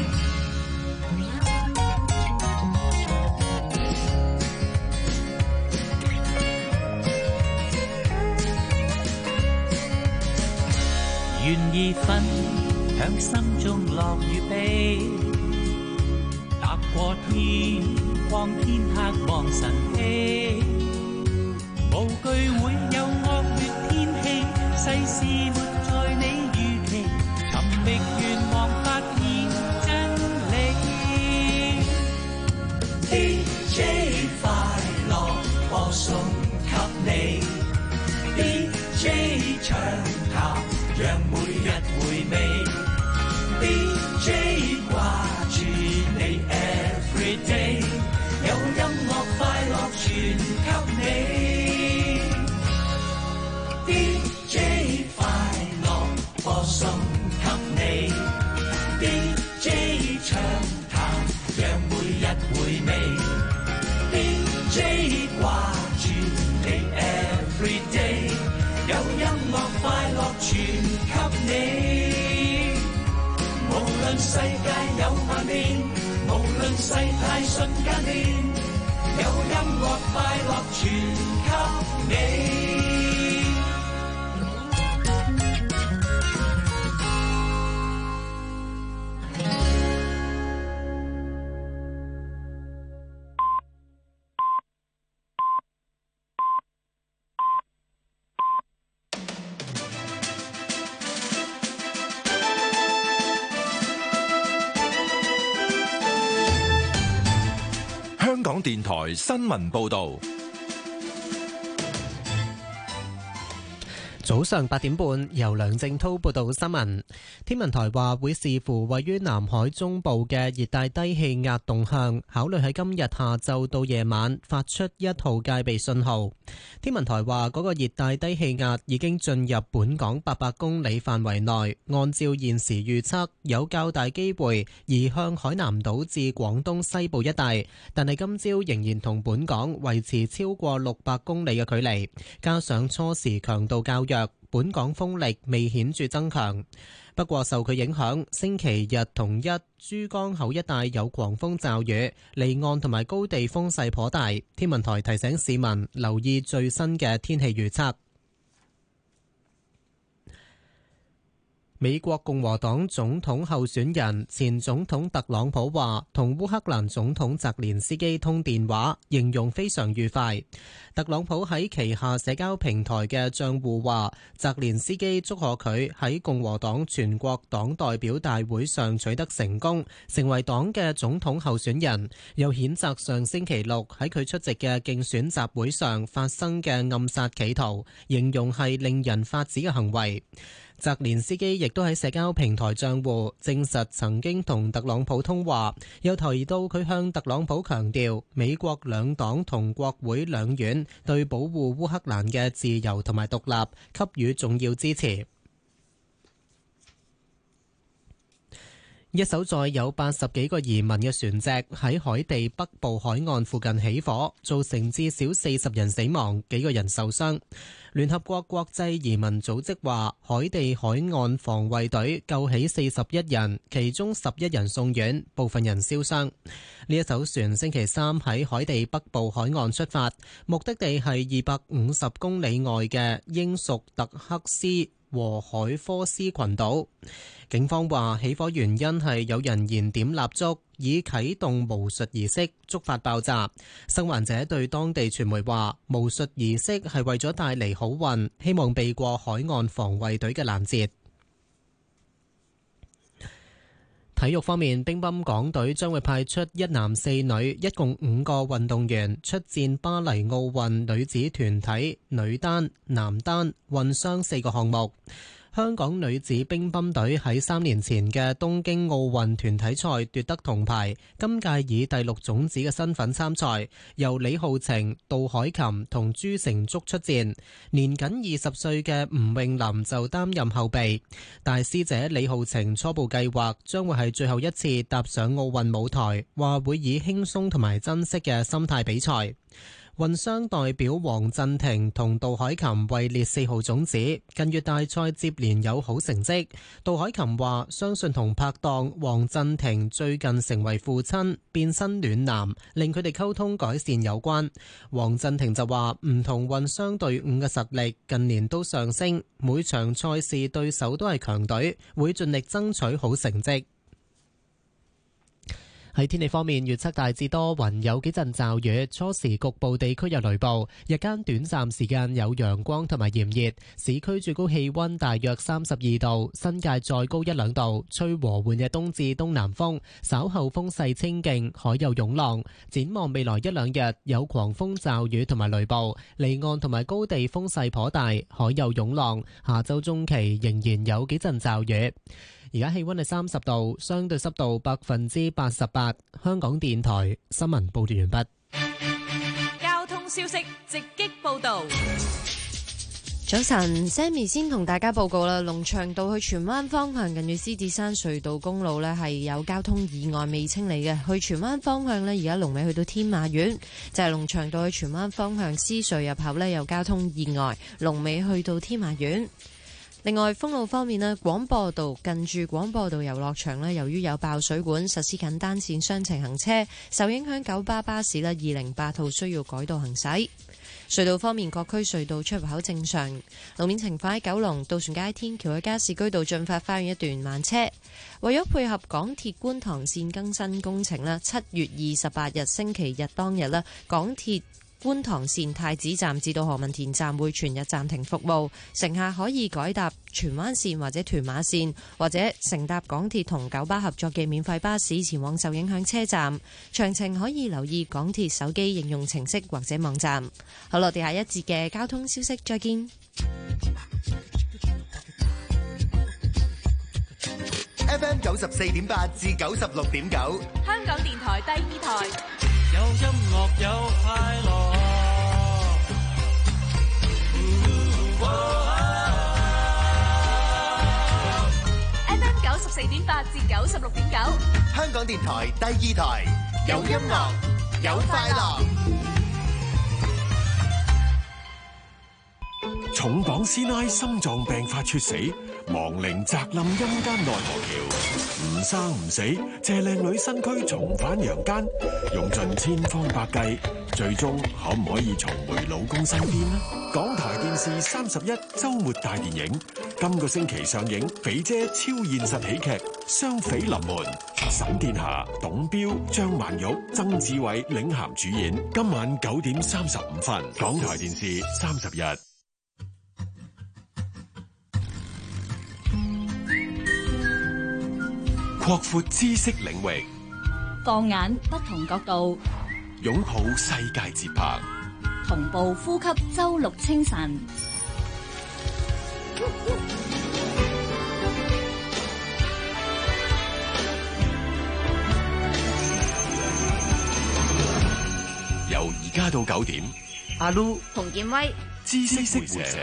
S19: 願意分享心中樂與悲，踏過天光天黑望晨曦，無懼會有惡劣天氣，世事沒在你預期，尋覓願望發現真理。D J 快樂播送給你 ，D J 暢談讓每日回味 ，D J 掛住你 everyday， 有音樂快樂傳給你。 顆心給你 D J 暢談，讓每日回味 D J 掛住你 everyday， 有音樂快樂傳給你，無論世界有萬變，無論世態瞬間變，有音樂快樂傳給你。
S1: 香港電台新聞報道。
S6: 早上八點半，由梁正滔報道新聞。天文台話會視乎位於南海中部嘅熱帶低氣壓動向，考慮喺今日下晝到夜晚發出一號戒備信號。天文台話嗰個熱帶低氣壓已經進入本港八百公里範圍內，按照現時預測，有較大機會移向海南島至廣東西部一帶，但係今朝仍然同本港維持超過六百公里嘅距離，加上初時強度較弱，本港風力未顯著增強。不過受佢影響，星期日同一珠江口一帶有狂風驟雨，離岸同埋高地風勢頗大。天文台提醒市民留意最新嘅天氣預測。美國共和黨總統候選人前總統特朗普話，同烏克蘭總統澤連斯基通電話，形容非常愉快。特朗普喺旗下社交平台嘅賬戶話，澤連斯基祝賀佢喺共和黨全國黨代表大會上取得成功，成為黨嘅總統候選人，又譴責上星期六喺佢出席嘅競選集會上發生嘅暗殺企圖，形容係令人髮指嘅行為。澤連斯基亦都喺社交平台賬戶證實曾經同特朗普通話，又提到佢向特朗普強調美國兩黨同國會兩院對保護烏克蘭嘅自由同埋獨立給予重要支持。一艘載有八十幾個移民嘅船隻喺海地北部海岸附近起火，造成至少四十人死亡，幾個人受傷。聯合國國際移民組織話，海地海岸防衛隊救起四十一人，其中十一人送院，部分人燒傷。呢一艘船星期三喺海地北部海岸出發，目的地係二百五十公里外嘅英屬特克斯和海科斯群島。警方話起火原因係有人燃點蠟燭以啟動巫術儀式，觸發爆炸。生還者對當地傳媒話，巫術儀式係為咗帶嚟好運，希望避過海岸防衛隊嘅攔截。體育方面，乒乓港隊將會派出一男四女，一共五個運動員出戰巴黎奧運女子團體、女單、男單、混雙四個項目。香港女子乒乓隊喺三年前嘅東京奧運團體賽奪得銅牌，今屆以第六種子嘅身份參賽，由李浩晴、杜海琴同朱成竹出戰。年僅二十歲嘅吳詠琳就擔任後備。大師姐李浩晴初步計劃將會係最後一次踏上奧運舞台，話會以輕鬆同埋珍惜嘅心態比賽。混雙代表黃鎮廷同杜海琴位列四號種子，近月大賽接連有好成績。杜海琴話相信同拍檔黃鎮廷最近成為父親變身暖男，令佢哋溝通改善有關。黃鎮廷就話唔同混雙隊伍嘅實力近年都上升，每場賽事對手都係強隊，會盡力爭取好成績。喺天氣方面，預測大致多雲，有幾陣驟雨，初時局部地區有雷暴，日間短暫時間有陽光同埋炎熱，市區最高氣溫大約三十二度，新界再高一兩度，吹和緩嘅東至東南風，稍後風勢清勁，海有湧浪。展望未來一兩日有狂風驟雨同埋雷暴，離岸同埋高地風勢頗大，海有湧浪。下周中期仍然有幾陣驟雨。而家氣溫係三十度，相對濕度百分之八十八。香港電台新聞報道完畢。
S18: 交通消息直擊報道。
S5: 早晨 ，Sammy 先同大家報告啦。龍翔道去荃灣方向近住獅子山隧道公路呢係有交通意外未清理嘅。去荃灣方向呢，而家龍尾去到天馬苑，就係龍翔道去荃灣方向獅隧入口呢有交通意外，龍尾去到天馬苑。另外，封路方面呢，廣播道近住廣播道遊樂場呢，由於有爆水管，實施緊單線雙程行車，受影響九巴巴士呢，二零八號需要改道行駛。隧道方面，各區隧道出入口正常。路面情況喺九龍渡船街天橋嘅加士居道進發花園一段慢車。為咗配合港鐵觀塘線更新工程咧，七月二十八日星期日當日咧，港鐵觀塘線太子站至到何文田站會全日暫停服務，乘客可以改搭荃灣線或者屯馬線，或者乘搭港鐵同九巴合作嘅免費巴士前往受影響車站。詳情可以留意港鐵手機應用程式或者網站。好啦，我哋下一節嘅交通消息再見。
S17: F M 九十四點八至九十六點九，
S7: 香港電台第二台。
S19: 有音樂有快樂。
S7: F M 九十四點八至九十六點九，
S17: 香港電台第二台，有音樂有快樂。
S8: 重磅師奶心臟病發猝死，亡靈砸冧陰間奈何橋，唔生唔死，謝靚女身軀重返陽間，用盡千方百計，最終可唔可以重回老公身邊呢？港台電視三十一周末大電影，今個星期上映肥姐超現實喜劇《雙匪臨門》，沈殿霞、董彪、張曼玉、曾志偉領銜主演，今晚九點三十五分，港台電視三十一。擴闊知識領域，
S9: 放眼不同角度，
S8: 擁抱世界節拍，
S9: 同步呼吸周六清晨。
S8: 由而家到九點，
S26: 阿 Lu
S5: 洪建威，
S8: 知識會社。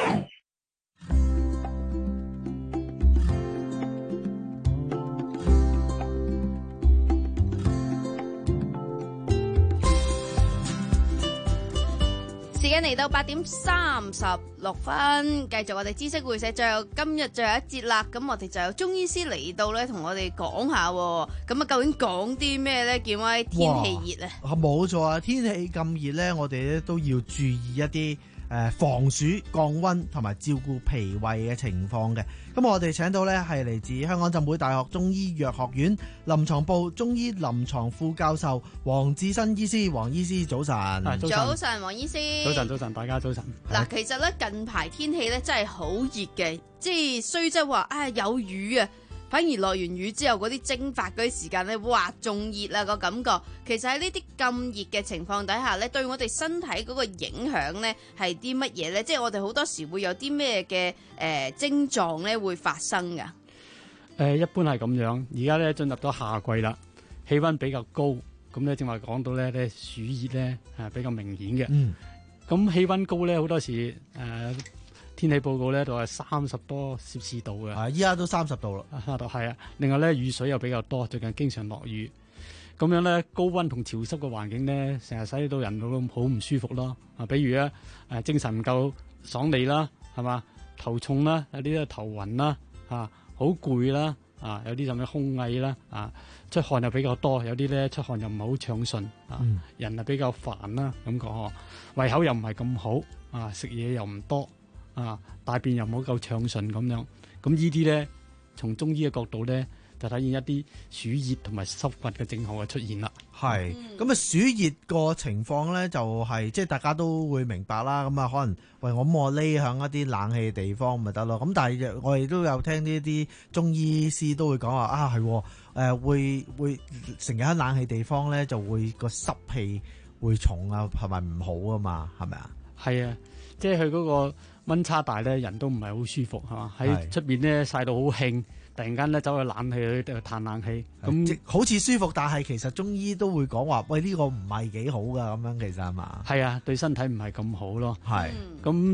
S4: 時間嚟到八點三十六分，繼續我哋知識會社，最後今日最後一節啦。咁我哋就有中醫師嚟到咧，同我哋講下。咁啊，究竟講啲咩咧？建威，天氣熱啊，
S26: 冇錯啊！天氣咁熱咧，我哋咧都要注意一啲誒防暑、降溫同埋照顧脾胃嘅情況嘅。咁我哋請到咧係嚟自香港浸會大學中醫藥學院臨床部中醫臨床副教授黃志新醫師，黃醫師早晨。
S4: 早晨，黃醫師。
S10: 早晨，早晨，大家早晨。
S4: 嗱，其實咧近排天氣咧真係好熱嘅，即係雖則話啊有雨啊。反而落完雨之後，嗰啲蒸發嗰啲時間咧，哇，仲熱啊個感覺。其實喺呢啲咁熱嘅情況底下咧，對我哋身體嗰個影響咧係啲乜嘢咧？即係我哋好多時會有啲咩嘅誒症狀咧會發生噶？誒、
S10: 呃，一般係咁樣。而家咧進入咗夏季啦，氣溫比較高，咁咧正話講到咧咧暑熱咧係比較明顯嘅。嗯。咁氣溫高咧，好多時誒。呃天氣報告咧就係三十多攝氏度嘅，
S26: 啊，依家都三十度啦，
S10: 啊，度係啊。另外咧雨水又比較多，最近經常落雨，咁樣咧高溫同潮濕嘅環境咧，成日使到人都好唔舒服咯。啊，比如咧誒精神唔夠爽利啦，係嘛，頭重啦，有啲咧頭暈啦，啊，好攰啦，啊，有啲甚至胸翳啦，啊，出汗又比較多，有啲咧出汗又唔係好暢順，啊，嗯、人啊比較煩啦，咁講，胃口又唔係咁好，啊，食嘢又唔多。啊，大便又唔好夠暢順咁樣，咁呢啲咧，從中醫嘅角度咧，就體現一啲暑熱同埋濕鬱嘅症候嘅出現啦。
S26: 係，咁啊暑熱個情況咧，就係、是、即係大家都會明白啦。咁啊，可能喂我咁我匿喺一啲冷氣嘅地方咪得咯。咁但係我哋都有聽呢啲中醫師都會講話啊，係誒、呃、會會成日喺冷氣地方咧，就會個濕氣會重啊，係咪唔好啊嘛？係咪啊？
S10: 係啊，即係佢嗰個溫差大咧，人都唔係好舒服係嘛？喺出邊咧曬到好興，突然間咧走去冷氣去嘆冷氣，咁
S26: 好似舒服，但係其實中醫都會講話，喂呢、這個唔係幾好噶，咁樣其實係嘛？
S10: 係啊，對身體唔係咁好咯。
S26: 係
S10: 咁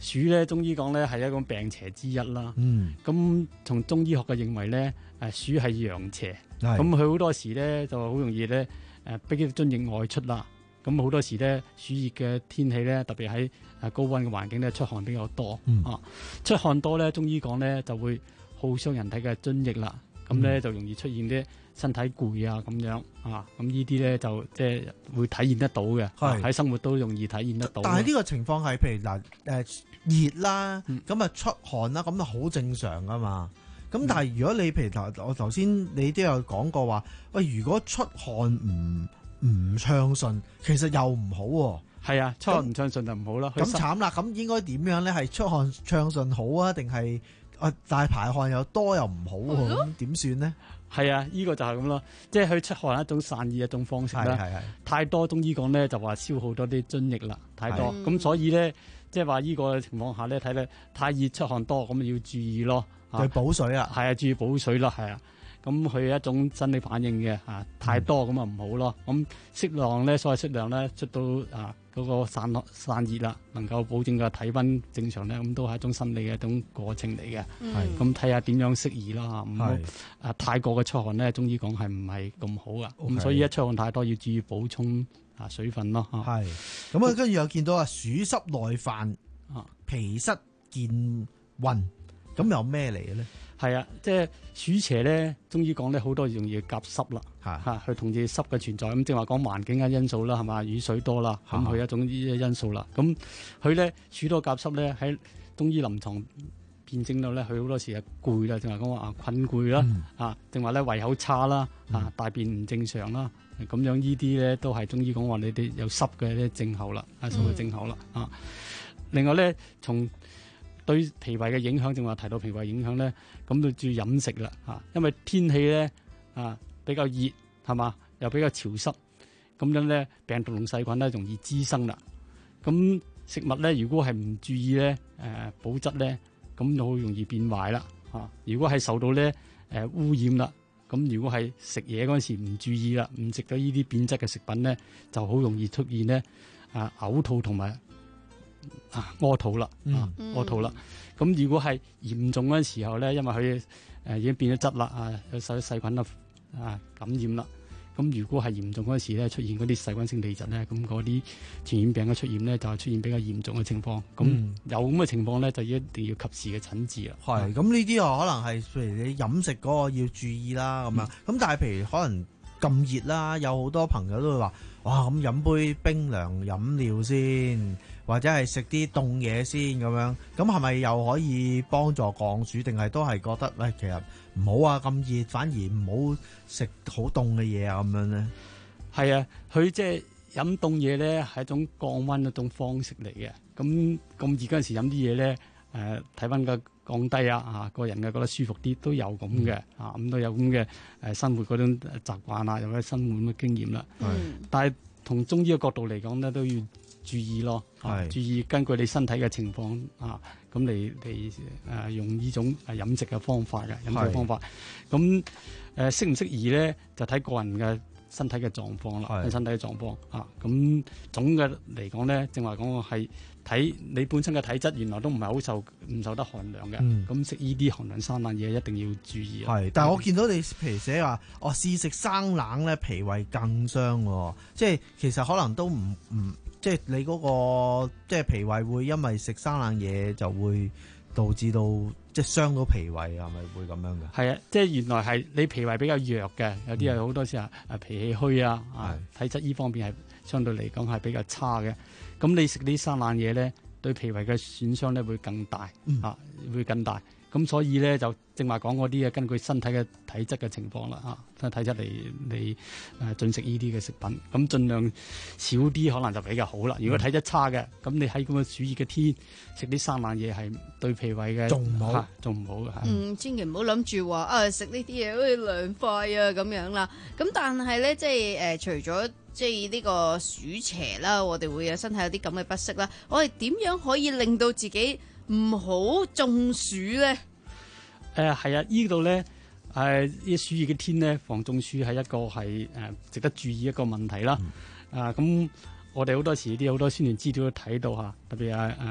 S10: 鼠咧，中醫講咧係一種病邪之一啦。
S26: 嗯，
S10: 咁從中醫學嘅認為咧，誒鼠係陽邪，咁佢好多時咧就好容易咧誒逼啲津液外出啦。咁好多時咧暑熱嘅天氣咧，特別喺誒高溫嘅環境咧，出汗比較多、
S26: 嗯、
S10: 啊。出汗多咧，中醫講咧就會耗傷人體嘅津液啦。咁咧、嗯、就容易出現啲身體攰啊咁樣啊。咁呢啲咧就即係會體現得到嘅，喺、啊、生活都容易體現得到。
S26: 但係呢個情況係譬如嗱誒熱啦，咁啊、嗯、出汗啦，咁啊好正常噶嘛。咁但係如果你譬如頭我頭先你都有講過話，喂，如果出汗唔唔暢順，其實又唔好喎。
S10: 係啊，出汗唔暢順就唔好啦。
S26: 咁慘啦，咁應該點樣咧？係出汗暢順好啊，定係啊但係排汗又多又唔好喎？咁點算咧？
S10: 係啊，呢、這個就係咁咯，即係佢出汗係一種散熱一種方式啦。係係太多中醫講咧就話消耗多啲津液啦，太多咁所以咧即係話呢個情況下咧睇咧太熱出汗多，咁要注意咯。
S26: 就補水啊。
S10: 係啊，注意補水啦，係啊。咁佢係一種生理反應嘅嚇，太多咁啊唔好咯。咁適量咧，所謂適量咧，出到啊嗰個散散熱啦，能夠保證個體温正常咧，咁都係一種生理嘅一種過程嚟嘅。咁睇下點樣適宜啦嚇，唔好啊太過嘅出汗咧，中醫講係唔係咁好啊。咁所以一出汗太多要注意補充啊水分咯嚇。係。
S26: 咁啊，跟住又見到啊暑濕內犯啊脾濕健運，咁有咩嚟嘅咧？
S10: 係啊，即係暑邪咧，中醫講咧好多容易夾濕啦，嚇，佢同住濕嘅存在。咁正話講環境嘅因素啦，係嘛，雨水多啦，咁佢一種因素啦。咁佢咧暑多夾濕咧，喺中醫臨床辨證到咧，佢好多時係攰啦，正話講話啊困攰啦，啊正話咧胃口差啦，啊大便唔正常啦，咁樣呢啲咧都係中醫講話你哋有濕嘅啲症候啦，啊屬於症候啦，啊。另外咧，從對脾胃嘅影響，正話提到脾胃影響咧，咁就注意飲食啦，啊，因為天氣咧啊比較熱，係嘛，又比較潮濕，咁樣咧病毒同細菌咧容易滋生啦。咁食物咧，如果係唔注意咧，誒、呃、保質咧，咁就好容易變壞啦。啊，如果係受到咧誒、呃、污染啦，咁如果係食嘢嗰陣時唔注意啦，唔食到呢啲變質嘅食品咧，就好容易出現咧啊嘔吐同埋。啊，屙肚啦，啊，屙肚啦。咁如果係嚴重嗰陣時候咧，因為佢誒已經變咗質啦，啊，有受細菌啊啊感染啦。咁如果係嚴重嗰陣時咧，出現嗰啲細菌性痢疾咧，咁嗰啲傳染病嘅出現咧，就係出現比較嚴重嘅情況。咁、嗯、有咁嘅情況咧，就一定要及時嘅診治啦。
S26: 係，咁呢啲啊，可能係譬如你飲食嗰個要注意啦，咁樣。咁、嗯、但係譬如可能咁熱啦，有好多朋友都會話，哇，咁飲杯冰涼飲料先。或者係食啲凍嘢先咁樣，咁係咪又可以幫助降暑？定係都係覺得喂，其實唔好啊，咁熱反而唔好食好凍嘅嘢啊，咁樣咧？係啊，佢即係飲凍嘢咧，係一種降溫一種方式嚟嘅。咁咁熱嗰陣時飲啲嘢咧，誒體溫嘅降低啊，啊個人嘅覺得舒服啲，都有咁嘅、嗯、啊，咁都有咁嘅誒生活嗰種習慣啊，有啲生活咁嘅經驗啦。嗯、但係同中醫嘅角度嚟講咧，都要注意咯，啊、注意根據你身體嘅情況啊，咁嚟嚟誒用呢種誒飲食嘅方法嘅飲食嘅方法，咁誒、呃、適唔適宜咧，就睇個人嘅身體嘅狀況啦，身體嘅狀況啊，咁總嘅嚟講咧，正話講係睇你本身嘅體質，原來都唔係好受唔受得寒涼嘅，咁、嗯、食呢啲寒涼生冷嘢一定要注意。係，但係我見到你譬如寫話，哦試食生冷咧，脾胃更傷喎，即係其實可能都唔唔。即係你嗰、那個即係脾胃會因為食生冷嘢就會導致到即係傷到脾胃，係咪會咁樣嘅？係啊，即係原來係你脾胃比較弱嘅，有啲係好多時啊啊脾氣虛啊，啊體質呢方面係相對嚟講係比較差嘅。咁你食啲生冷嘢咧，對脾胃嘅損傷咧會更大、嗯、啊，會更大。咁所以咧就正話講嗰啲啊，根據身體嘅體質嘅情況啦，嚇，體質嚟嚟誒進食呢啲嘅食品，咁盡量少啲可能就比較好啦。如果體質差嘅，咁你喺咁嘅暑熱嘅天食啲生冷嘢係對脾胃嘅仲唔好，仲唔好嘅。
S4: 嗯，千祈唔好諗住話啊食呢啲嘢好似涼快啊咁樣啦。咁但係咧，即係誒、呃、除咗即係呢個暑邪啦，我哋會有身體有啲咁嘅不適啦，我哋點樣可以令到自己唔好中暑咧？
S10: 誒係啊，呢度咧誒呢暑熱嘅天咧，防中暑係一個係誒、呃、值得注意一個問題啦。嗯、啊咁，我哋好多時啲好多宣傳資料都睇到嚇，特別係誒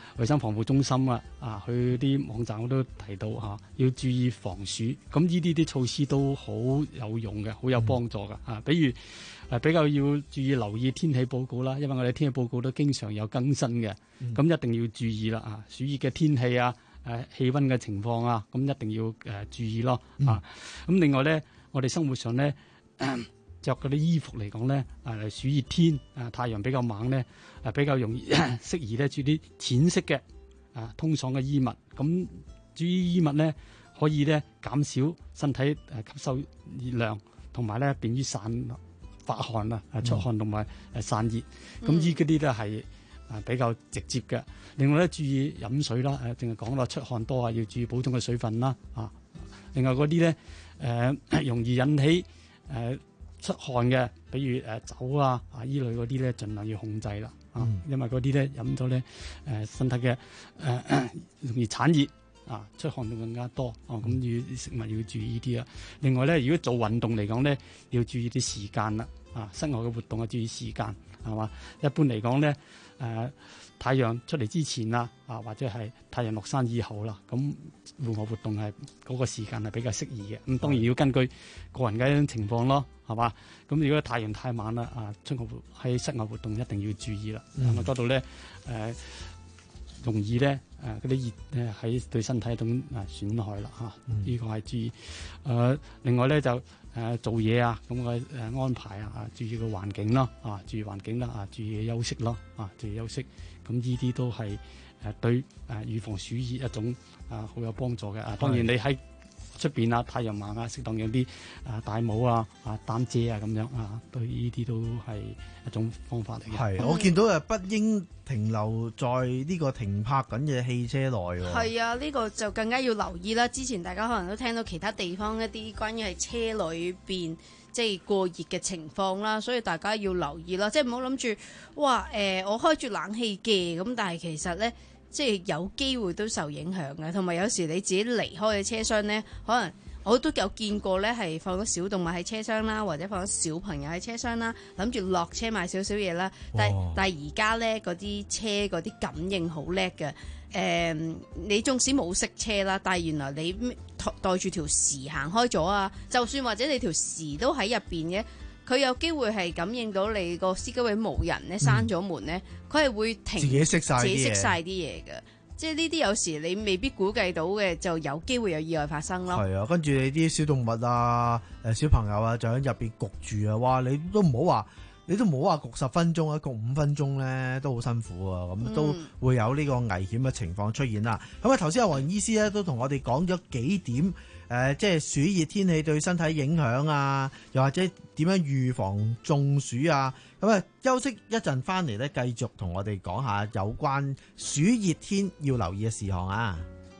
S10: 衞生防護中心啊，啊，佢啲網站我都提到嚇、啊，要注意防暑。咁呢啲啲措施都好有用嘅，好有幫助嘅啊。比如誒、啊、比較要注意留意天氣報告啦，因為我哋天氣報告都經常有更新嘅，咁、嗯、一定要注意啦啊！暑熱嘅天氣啊，誒、啊、氣温嘅情況啊，咁一定要誒、呃、注意咯啊。咁、嗯、另外咧，我哋生活上咧。着嗰啲衣服嚟講咧，誒暑熱天，啊太陽比較猛咧，誒比較容易適宜咧着啲淺色嘅啊通爽嘅衣物。咁至於衣物咧，可以咧減少身體誒吸收熱量，同埋咧便於散發汗啊，出汗同埋誒散熱。咁呢嗰啲咧係啊比較直接嘅。另外咧注意飲水啦，誒淨係講啦出汗多啊，要注意補充嘅水分啦啊。另外嗰啲咧誒容易引起誒。呃出汗嘅，比如誒、呃、酒啊啊依類嗰啲咧，盡量要控制啦啊，嗯、因為嗰啲咧飲咗咧誒身體嘅誒、呃、容易產熱啊，出汗仲更加多哦。咁、啊、要食物要注意呢啲啦。另外咧，如果做運動嚟講咧，要注意啲時間啦啊，室外嘅活動啊，注意時間係嘛。一般嚟講咧誒，太陽出嚟之前啦啊，或者係太陽落山以後啦，咁戶外活動係嗰、那個時間係比較適宜嘅。咁當然要根據個人嘅情況咯。係嘛？咁如果太陽太猛啦，啊，出外喺室外活動一定要注意啦。咁啊嗰度咧，誒容易咧，誒嗰啲熱誒喺對身體一種啊損害啦嚇。呢、嗯、個係注意。誒、呃、另外咧就誒、呃、做嘢啊，咁嘅誒安排啊，注意個環境啦，啊注意環境啦，啊注意休息咯，啊注意休息。咁呢啲都係誒對誒預防暑熱一種啊好有幫助嘅。啊當然你喺出邊啊，太陽猛啊，適當有啲啊戴帽啊、啊擔遮啊咁樣啊，對呢啲都係一種方法嚟嘅。
S26: 係，我見到誒不應停留在呢個停泊緊嘅汽車內喎。
S4: 係啊，呢、呢個就更加要留意啦。之前大家可能都聽到其他地方一啲關於係車裏邊即係過熱嘅情況啦，所以大家要留意啦。即係唔好諗住哇誒、呃，我開住冷氣嘅咁，但係其實咧。即係有機會都受影響嘅，同埋有，有時你自己離開嘅車廂呢，可能我都有見過呢，係放咗小動物喺車廂啦，或者放咗小朋友喺車廂啦，諗住落車買少少嘢啦。但係但係而家呢，嗰啲車嗰啲感應好叻嘅，誒、呃、你縱使冇熄車啦，但係原來你帶住條匙行開咗啊，就算或者你條匙都喺入邊嘅。佢有機會係感應到你個司機位冇人咧，閂咗門咧，佢係、嗯、會停
S26: 自己熄晒
S4: 自己熄晒啲嘢嘅。即係呢啲有時你未必估計到嘅，就有機會有意外發生咯。係
S26: 啊，跟住你啲小動物啊、誒小朋友啊，就喺入邊焗住啊！哇，你都唔好話，你都唔好話焗十分鐘啊，焗五分鐘咧都好辛苦啊！咁都會有呢個危險嘅情況出現啦。咁啊、嗯，頭先阿黃醫師咧都同我哋講咗幾點。誒、呃，即係暑熱天氣對身體影響啊，又或者點樣預防中暑啊？咁啊，休息一陣翻嚟咧，繼續同我哋講下有關暑熱天要留意嘅事項啊！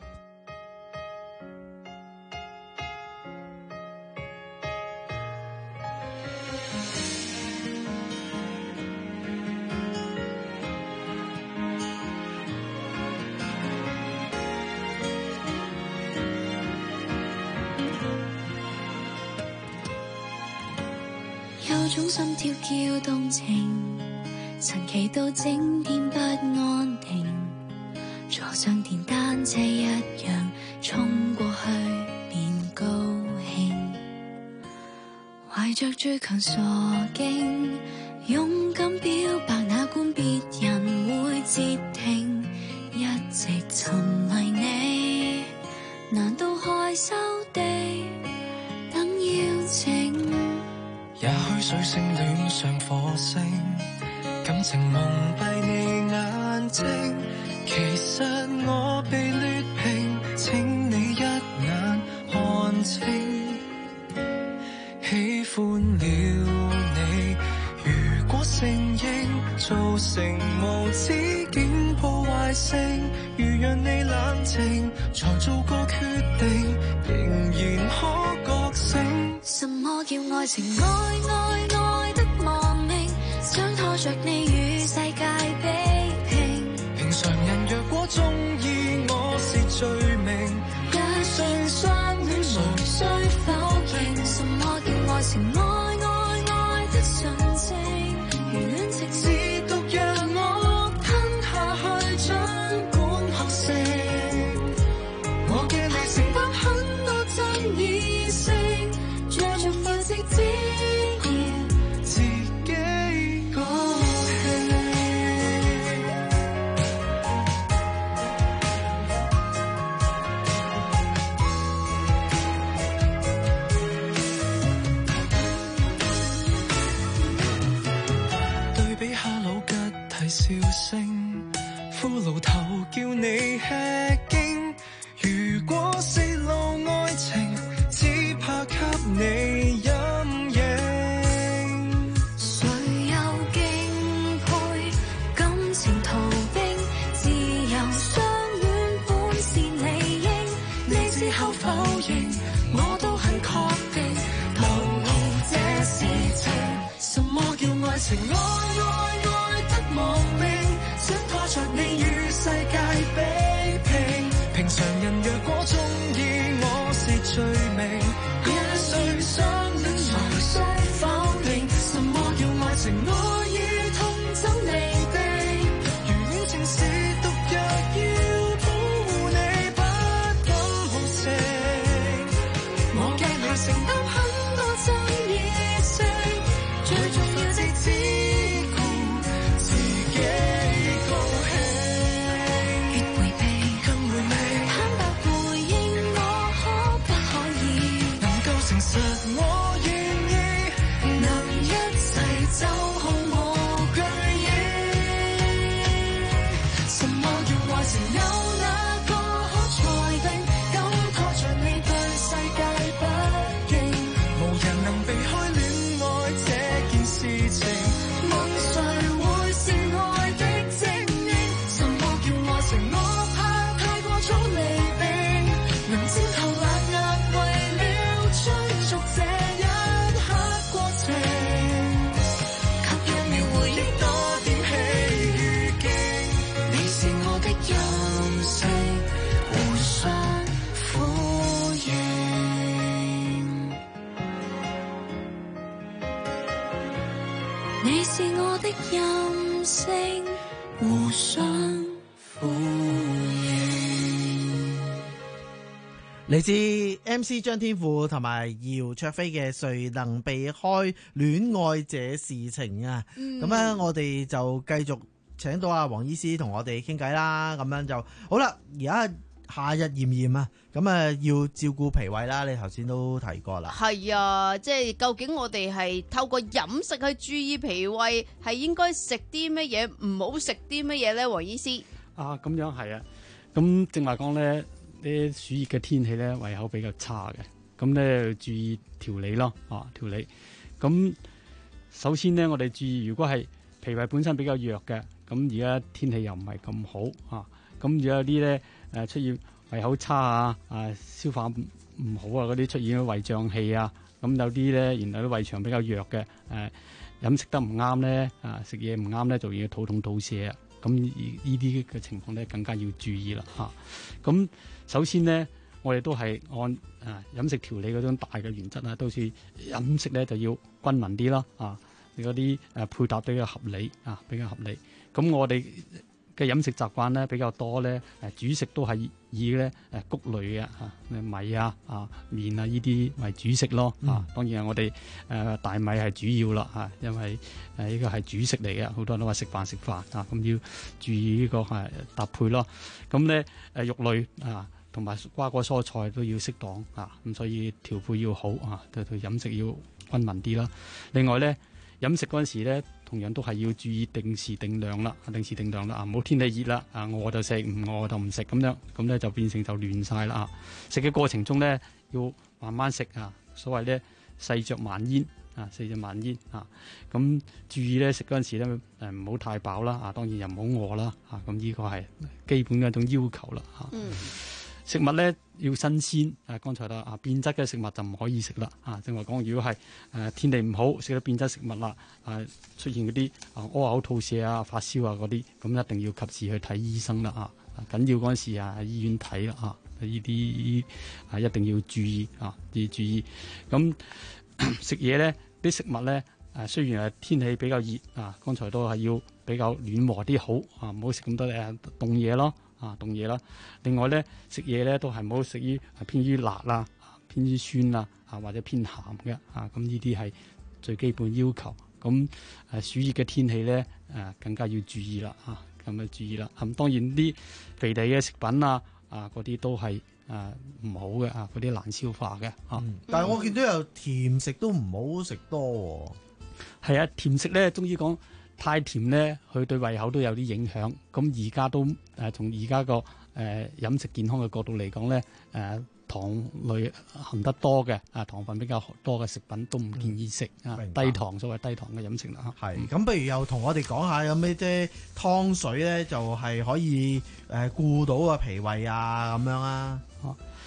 S12: 種心跳叫動情，曾祈禱整天不安定，坐上電單車一樣衝過去便高興，懷着最強傻勁，勇敢表白哪管別人會截停，一直沉迷你，難道害羞地等邀請？
S11: 也許水星戀上火星，感情蒙蔽你眼睛，其實我被劣評，請你一眼看清。喜歡了你，如果承認造成無止境破壞性，如讓你冷靜才做個決定，仍然可覺醒。
S12: 什麼叫愛情？愛愛愛得亡命，想拖着你與世界比拼。
S11: 平常人若果中意我是罪名，
S12: 一信相戀無需否認。什麼叫愛情？愛愛愛的純正，如戀情是毒藥，我吞下去，儘管
S11: 背後否認，我都很確定，唐突這事情。什麼叫愛情？愛愛愛得亡命，想拖着你與世界比拼。平常人若果中意我是罪名，誰相戀才須否定？什麼叫愛情？愛與痛怎離地？如戀情是毒藥，要保護你不敢好勝。我驚下承擔很多爭議性，最重要的只顧自己高興。越迴避更回味，坦白回應我可不可以？能夠誠實我願意，能一齊就毫無懼意。什麼叫愛情？有哪個可裁定？敢拖着你對世界不敬，無人能避開戀愛這件事情。問誰會是愛的精英？什麼叫愛情？我怕太過早離別，能焦頭爛額為了追逐這一刻過程，給一秒回憶多點喜與驚。你是我的任性，互相呼應。你是我的任性，互相呼應。
S26: 嚟自 M C 張天賦同埋姚焯菲嘅《誰能避開戀愛這事情》啊，咁咧、嗯、我哋就繼續請到阿黃醫師同我哋傾偈啦，咁樣就好啦。而家夏日炎炎啊，咁啊要照顧脾胃啦，你頭先都提過啦。
S4: 係啊，即係究竟我哋係透過飲食去注意脾胃，係應該食啲乜嘢，唔好食啲乜嘢咧？黃醫師
S10: 啊，咁樣係啊，咁正話講咧，啲暑熱嘅天氣咧，胃口比較差嘅，咁咧注意調理咯，啊調理。咁首先咧，我哋注意，如果係脾胃本身比較弱嘅，咁而家天氣又唔係咁好啊，咁有啲咧誒出現胃口差啊，啊消化唔好啊，嗰啲出現咗胃脹氣啊，咁有啲咧原來啲胃腸比較弱嘅，誒飲食得唔啱咧，啊食嘢唔啱咧，就要肚痛肚瀉啊，咁呢啲嘅情況咧更加要注意啦嚇。咁首先咧，我哋都係按啊飲食調理嗰種大嘅原則啊，到時飲食咧就要均勻啲啦，啊你嗰啲誒配搭比較合理啊，比較合理。咁我哋嘅飲食習慣咧比較多咧，誒主食都係以咧誒穀類嘅嚇，米啊啊麵啊呢啲為主食咯啊。當然係我哋誒大米係主要啦嚇，因為誒呢個係主食嚟嘅，好多人都話食飯食飯啊，咁要注意呢個係搭配咯。咁咧誒肉類啊同埋瓜果蔬菜都要適當啊，咁所以調配要好啊，對對飲食要均勻啲啦。另外咧飲食嗰陣時咧，同樣都係要注意定時定量啦，定時定量啦啊！唔好天氣熱啦啊，餓就食，唔餓就唔食咁樣，咁咧就變成就亂晒啦啊！食嘅過程中咧要慢慢食啊，所謂咧細嚼慢咽啊，細嚼慢咽啊，咁注意咧食嗰陣時咧誒唔好太飽啦啊，當然又唔好餓啦啊，咁呢個係基本嘅一種要求啦嚇。嗯食物咧要新鮮，誒剛才啦啊變質嘅食物就唔可以食啦啊！正話講，如果係誒、呃、天氣唔好，食咗變質食物啦，啊出現嗰啲啊屙嘔、吐瀉啊、發燒啊嗰啲，咁一定要及時去睇醫生啦啊！緊要嗰陣時啊，喺醫院睇啦啊！呢啲啊一定要注意啊，要注意。咁食嘢咧，啲食物咧誒雖然係天氣比較熱啊，剛才都係要比較暖和啲好啊，唔好食咁多誒凍嘢咯。啊，凍嘢啦！另外咧，食嘢咧都係唔好食於偏於辣啦、偏於酸啦，啊或者偏鹹嘅啊，咁呢啲係最基本要求。咁誒暑熱嘅天氣咧，誒更加要注意啦，啊咁啊注意啦。咁當然啲肥膩嘅食品啊，啊嗰啲都係誒唔好嘅啊，嗰啲難消化嘅啊。
S26: 嗯、但係我見到有甜食都唔好食多喎。
S10: 係啊，甜食咧，中醫講。太甜咧，佢對胃口都有啲影響。咁而家都誒，從而家個誒飲食健康嘅角度嚟講咧，誒、呃、糖類含得多嘅啊，糖分比較多嘅食品都唔建議食啊。嗯、低糖所謂低糖嘅飲食啦嚇。
S26: 係咁，不如又同我哋講下有咩啲湯水咧，就係可以誒顧到個脾胃啊咁樣啊。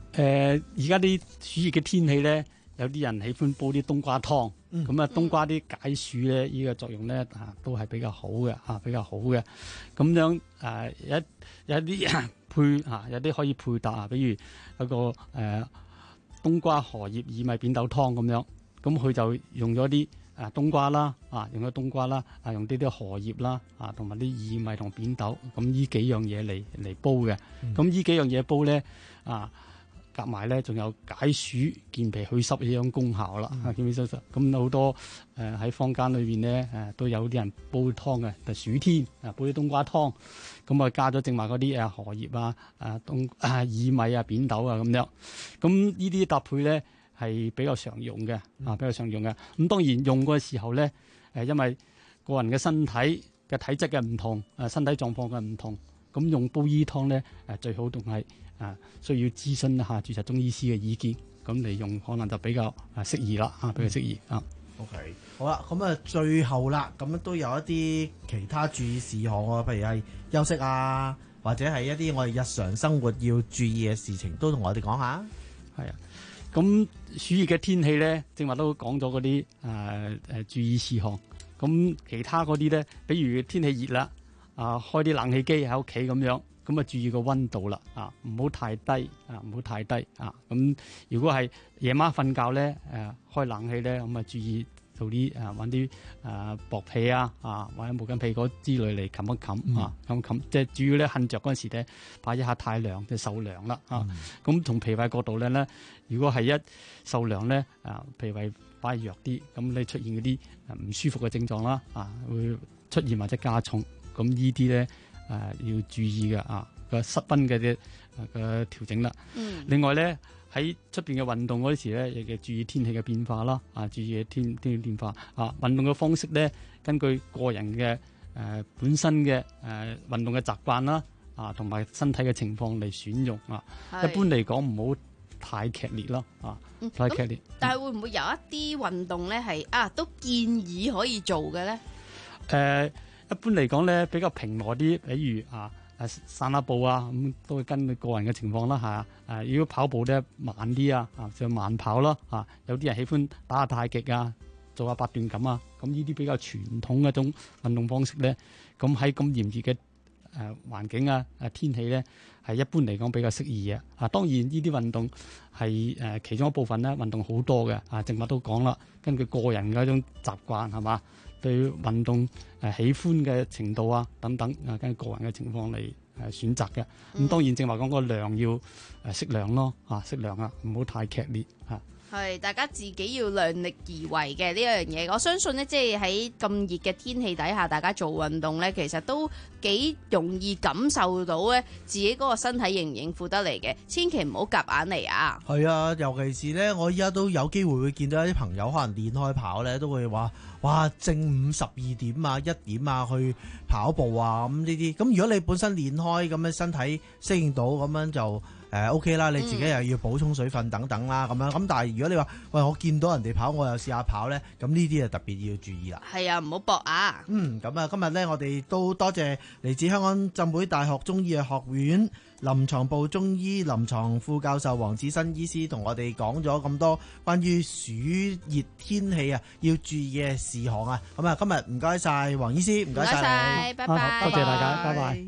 S10: 誒而家啲暑熱嘅天氣咧，有啲人喜歡煲啲冬瓜湯，咁啊、嗯、冬瓜啲解暑咧，呢、呢個作用咧啊都係比較好嘅啊，比較好嘅。咁樣誒有有啲配啊，有啲可以配搭啊，比如有個誒、呃、冬瓜荷葉薏米扁豆湯咁樣，咁佢就用咗啲誒冬瓜啦，啊用咗冬瓜啦，啊用啲啲荷葉啦，啊同埋啲薏米同扁豆，咁呢幾樣嘢嚟嚟煲嘅。咁呢、嗯、幾樣嘢煲咧啊。夾埋咧，仲有解暑、健脾、去濕呢種功效啦。啊，健脾祛濕。咁好多誒喺、呃、坊間裏邊咧，誒、呃、都有啲人煲湯嘅，就暑天啊煲啲冬瓜湯，咁啊加咗正話嗰啲誒荷葉啊、啊冬啊薏米啊、扁豆啊咁樣。咁呢啲搭配咧係比較常用嘅，啊比較常用嘅。咁當然用嗰時候咧，誒、呃、因為個人嘅身體嘅體質嘅唔同，誒身體狀況嘅唔同，咁用煲醫湯咧誒最好仲係。啊，需要諮詢一下註冊中醫師嘅意見，咁嚟用可能就比較啊適宜啦，啊比較適宜啊。
S26: OK，好啦，咁啊最後啦，咁都有一啲其他注意事項喎，譬如係休息啊，或者係一啲我哋日常生活要注意嘅事情，都同我哋講下。
S10: 係啊，咁暑熱嘅天氣咧，正話都講咗嗰啲誒誒注意事項。咁其他嗰啲咧，比如天氣熱啦，啊開啲冷氣機喺屋企咁樣。咁啊，注意個溫度啦，啊，唔好太低，啊，唔好太低，啊，咁如果係夜晚瞓覺咧，誒，開冷氣咧，咁啊，注意做啲誒，揾啲誒薄被啊，啊，或者毛巾被嗰之類嚟冚一冚，嗯、啊，冚冚，即係主要咧瞓着嗰陣時咧，怕一下太涼就受涼啦，啊，咁從、嗯、脾胃角度咧咧，如果係一受涼咧，啊，脾胃反而弱啲，咁你出現嗰啲唔舒服嘅症狀啦，啊，會出現或者加重，咁呢啲咧。誒、呃、要注意嘅啊，個室溫嘅嘅嘅調整啦。嗯。另外咧喺出邊嘅運動嗰時咧，亦嘅注意天氣嘅變化啦。啊，注意天天氣變化。啊，運動嘅方式咧，根據個人嘅誒、呃、本身嘅誒、呃、運動嘅習慣啦，啊同埋身體嘅情況嚟選用啊。是一般嚟講唔好太劇烈咯。啊，嗯、太劇烈。嗯、
S4: 但係會唔會有一啲運動咧係啊都建議可以做嘅咧？誒、
S10: 呃。一般嚟講咧，比較平和啲，比如啊，誒散下步啊，咁都會跟你個人嘅情況啦嚇。誒，如果跑步咧慢啲啊，啊就慢跑啦。啊，有啲人喜歡打下太極啊，做下八段錦啊，咁呢啲比較傳統嘅一種運動方式咧，咁喺咁炎熱嘅誒環境啊、誒天氣咧，係一般嚟講比較適宜嘅。啊，當然呢啲運動係誒其中一部分咧，運動好多嘅。啊，正話都講啦，根據個人嘅一種習慣係嘛。對運動誒喜歡嘅程度啊等等啊，跟個人嘅情況嚟誒選擇嘅。咁、嗯、當然正話講個量要誒適量咯，啊適量啊，唔好太劇烈嚇。
S4: 係大家自己要量力而為嘅呢樣嘢。我相信呢，即係喺咁熱嘅天氣底下，大家做運動呢，其實都幾容易感受到咧自己嗰個身體應唔應付得嚟嘅。千祈唔好夾硬嚟啊！係啊，
S26: 尤其是呢，我依家都有機會會見到一啲朋友可能練開跑呢，都會話。哇！正午十二點啊，一點啊，去跑步啊，咁呢啲咁。如果你本身練開咁樣，身體適應到咁樣就誒、呃、OK 啦。你自己又要補充水分等等啦，咁樣咁。但係如果你話喂，我見到人哋跑，我又試下跑咧，咁呢啲就特別要注意啦。
S4: 係啊，唔好搏啊！
S26: 嗯，咁啊，今日咧我哋都多謝嚟自香港浸會大學中醫藥學院臨床部中醫臨床副教授黃子新醫師同我哋講咗咁多關於暑熱天氣啊要注意嘅事項啊，咁啊今日唔該晒黃醫師，唔該晒你，
S4: 拜拜，
S10: 啊，多謝大家，拜拜。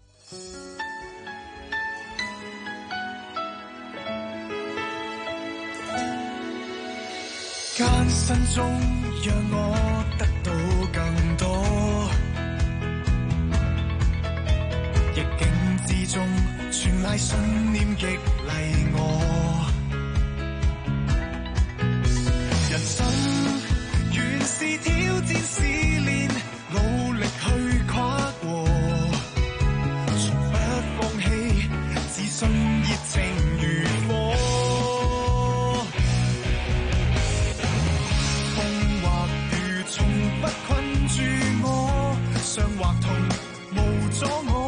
S11: 艱辛中讓我得到更多，逆境之中全賴信念激勵我，人生原是挑戰試煉，努力去跨過，從不放棄，自信熱情如火，風或雨從不困住我，傷或痛無阻我。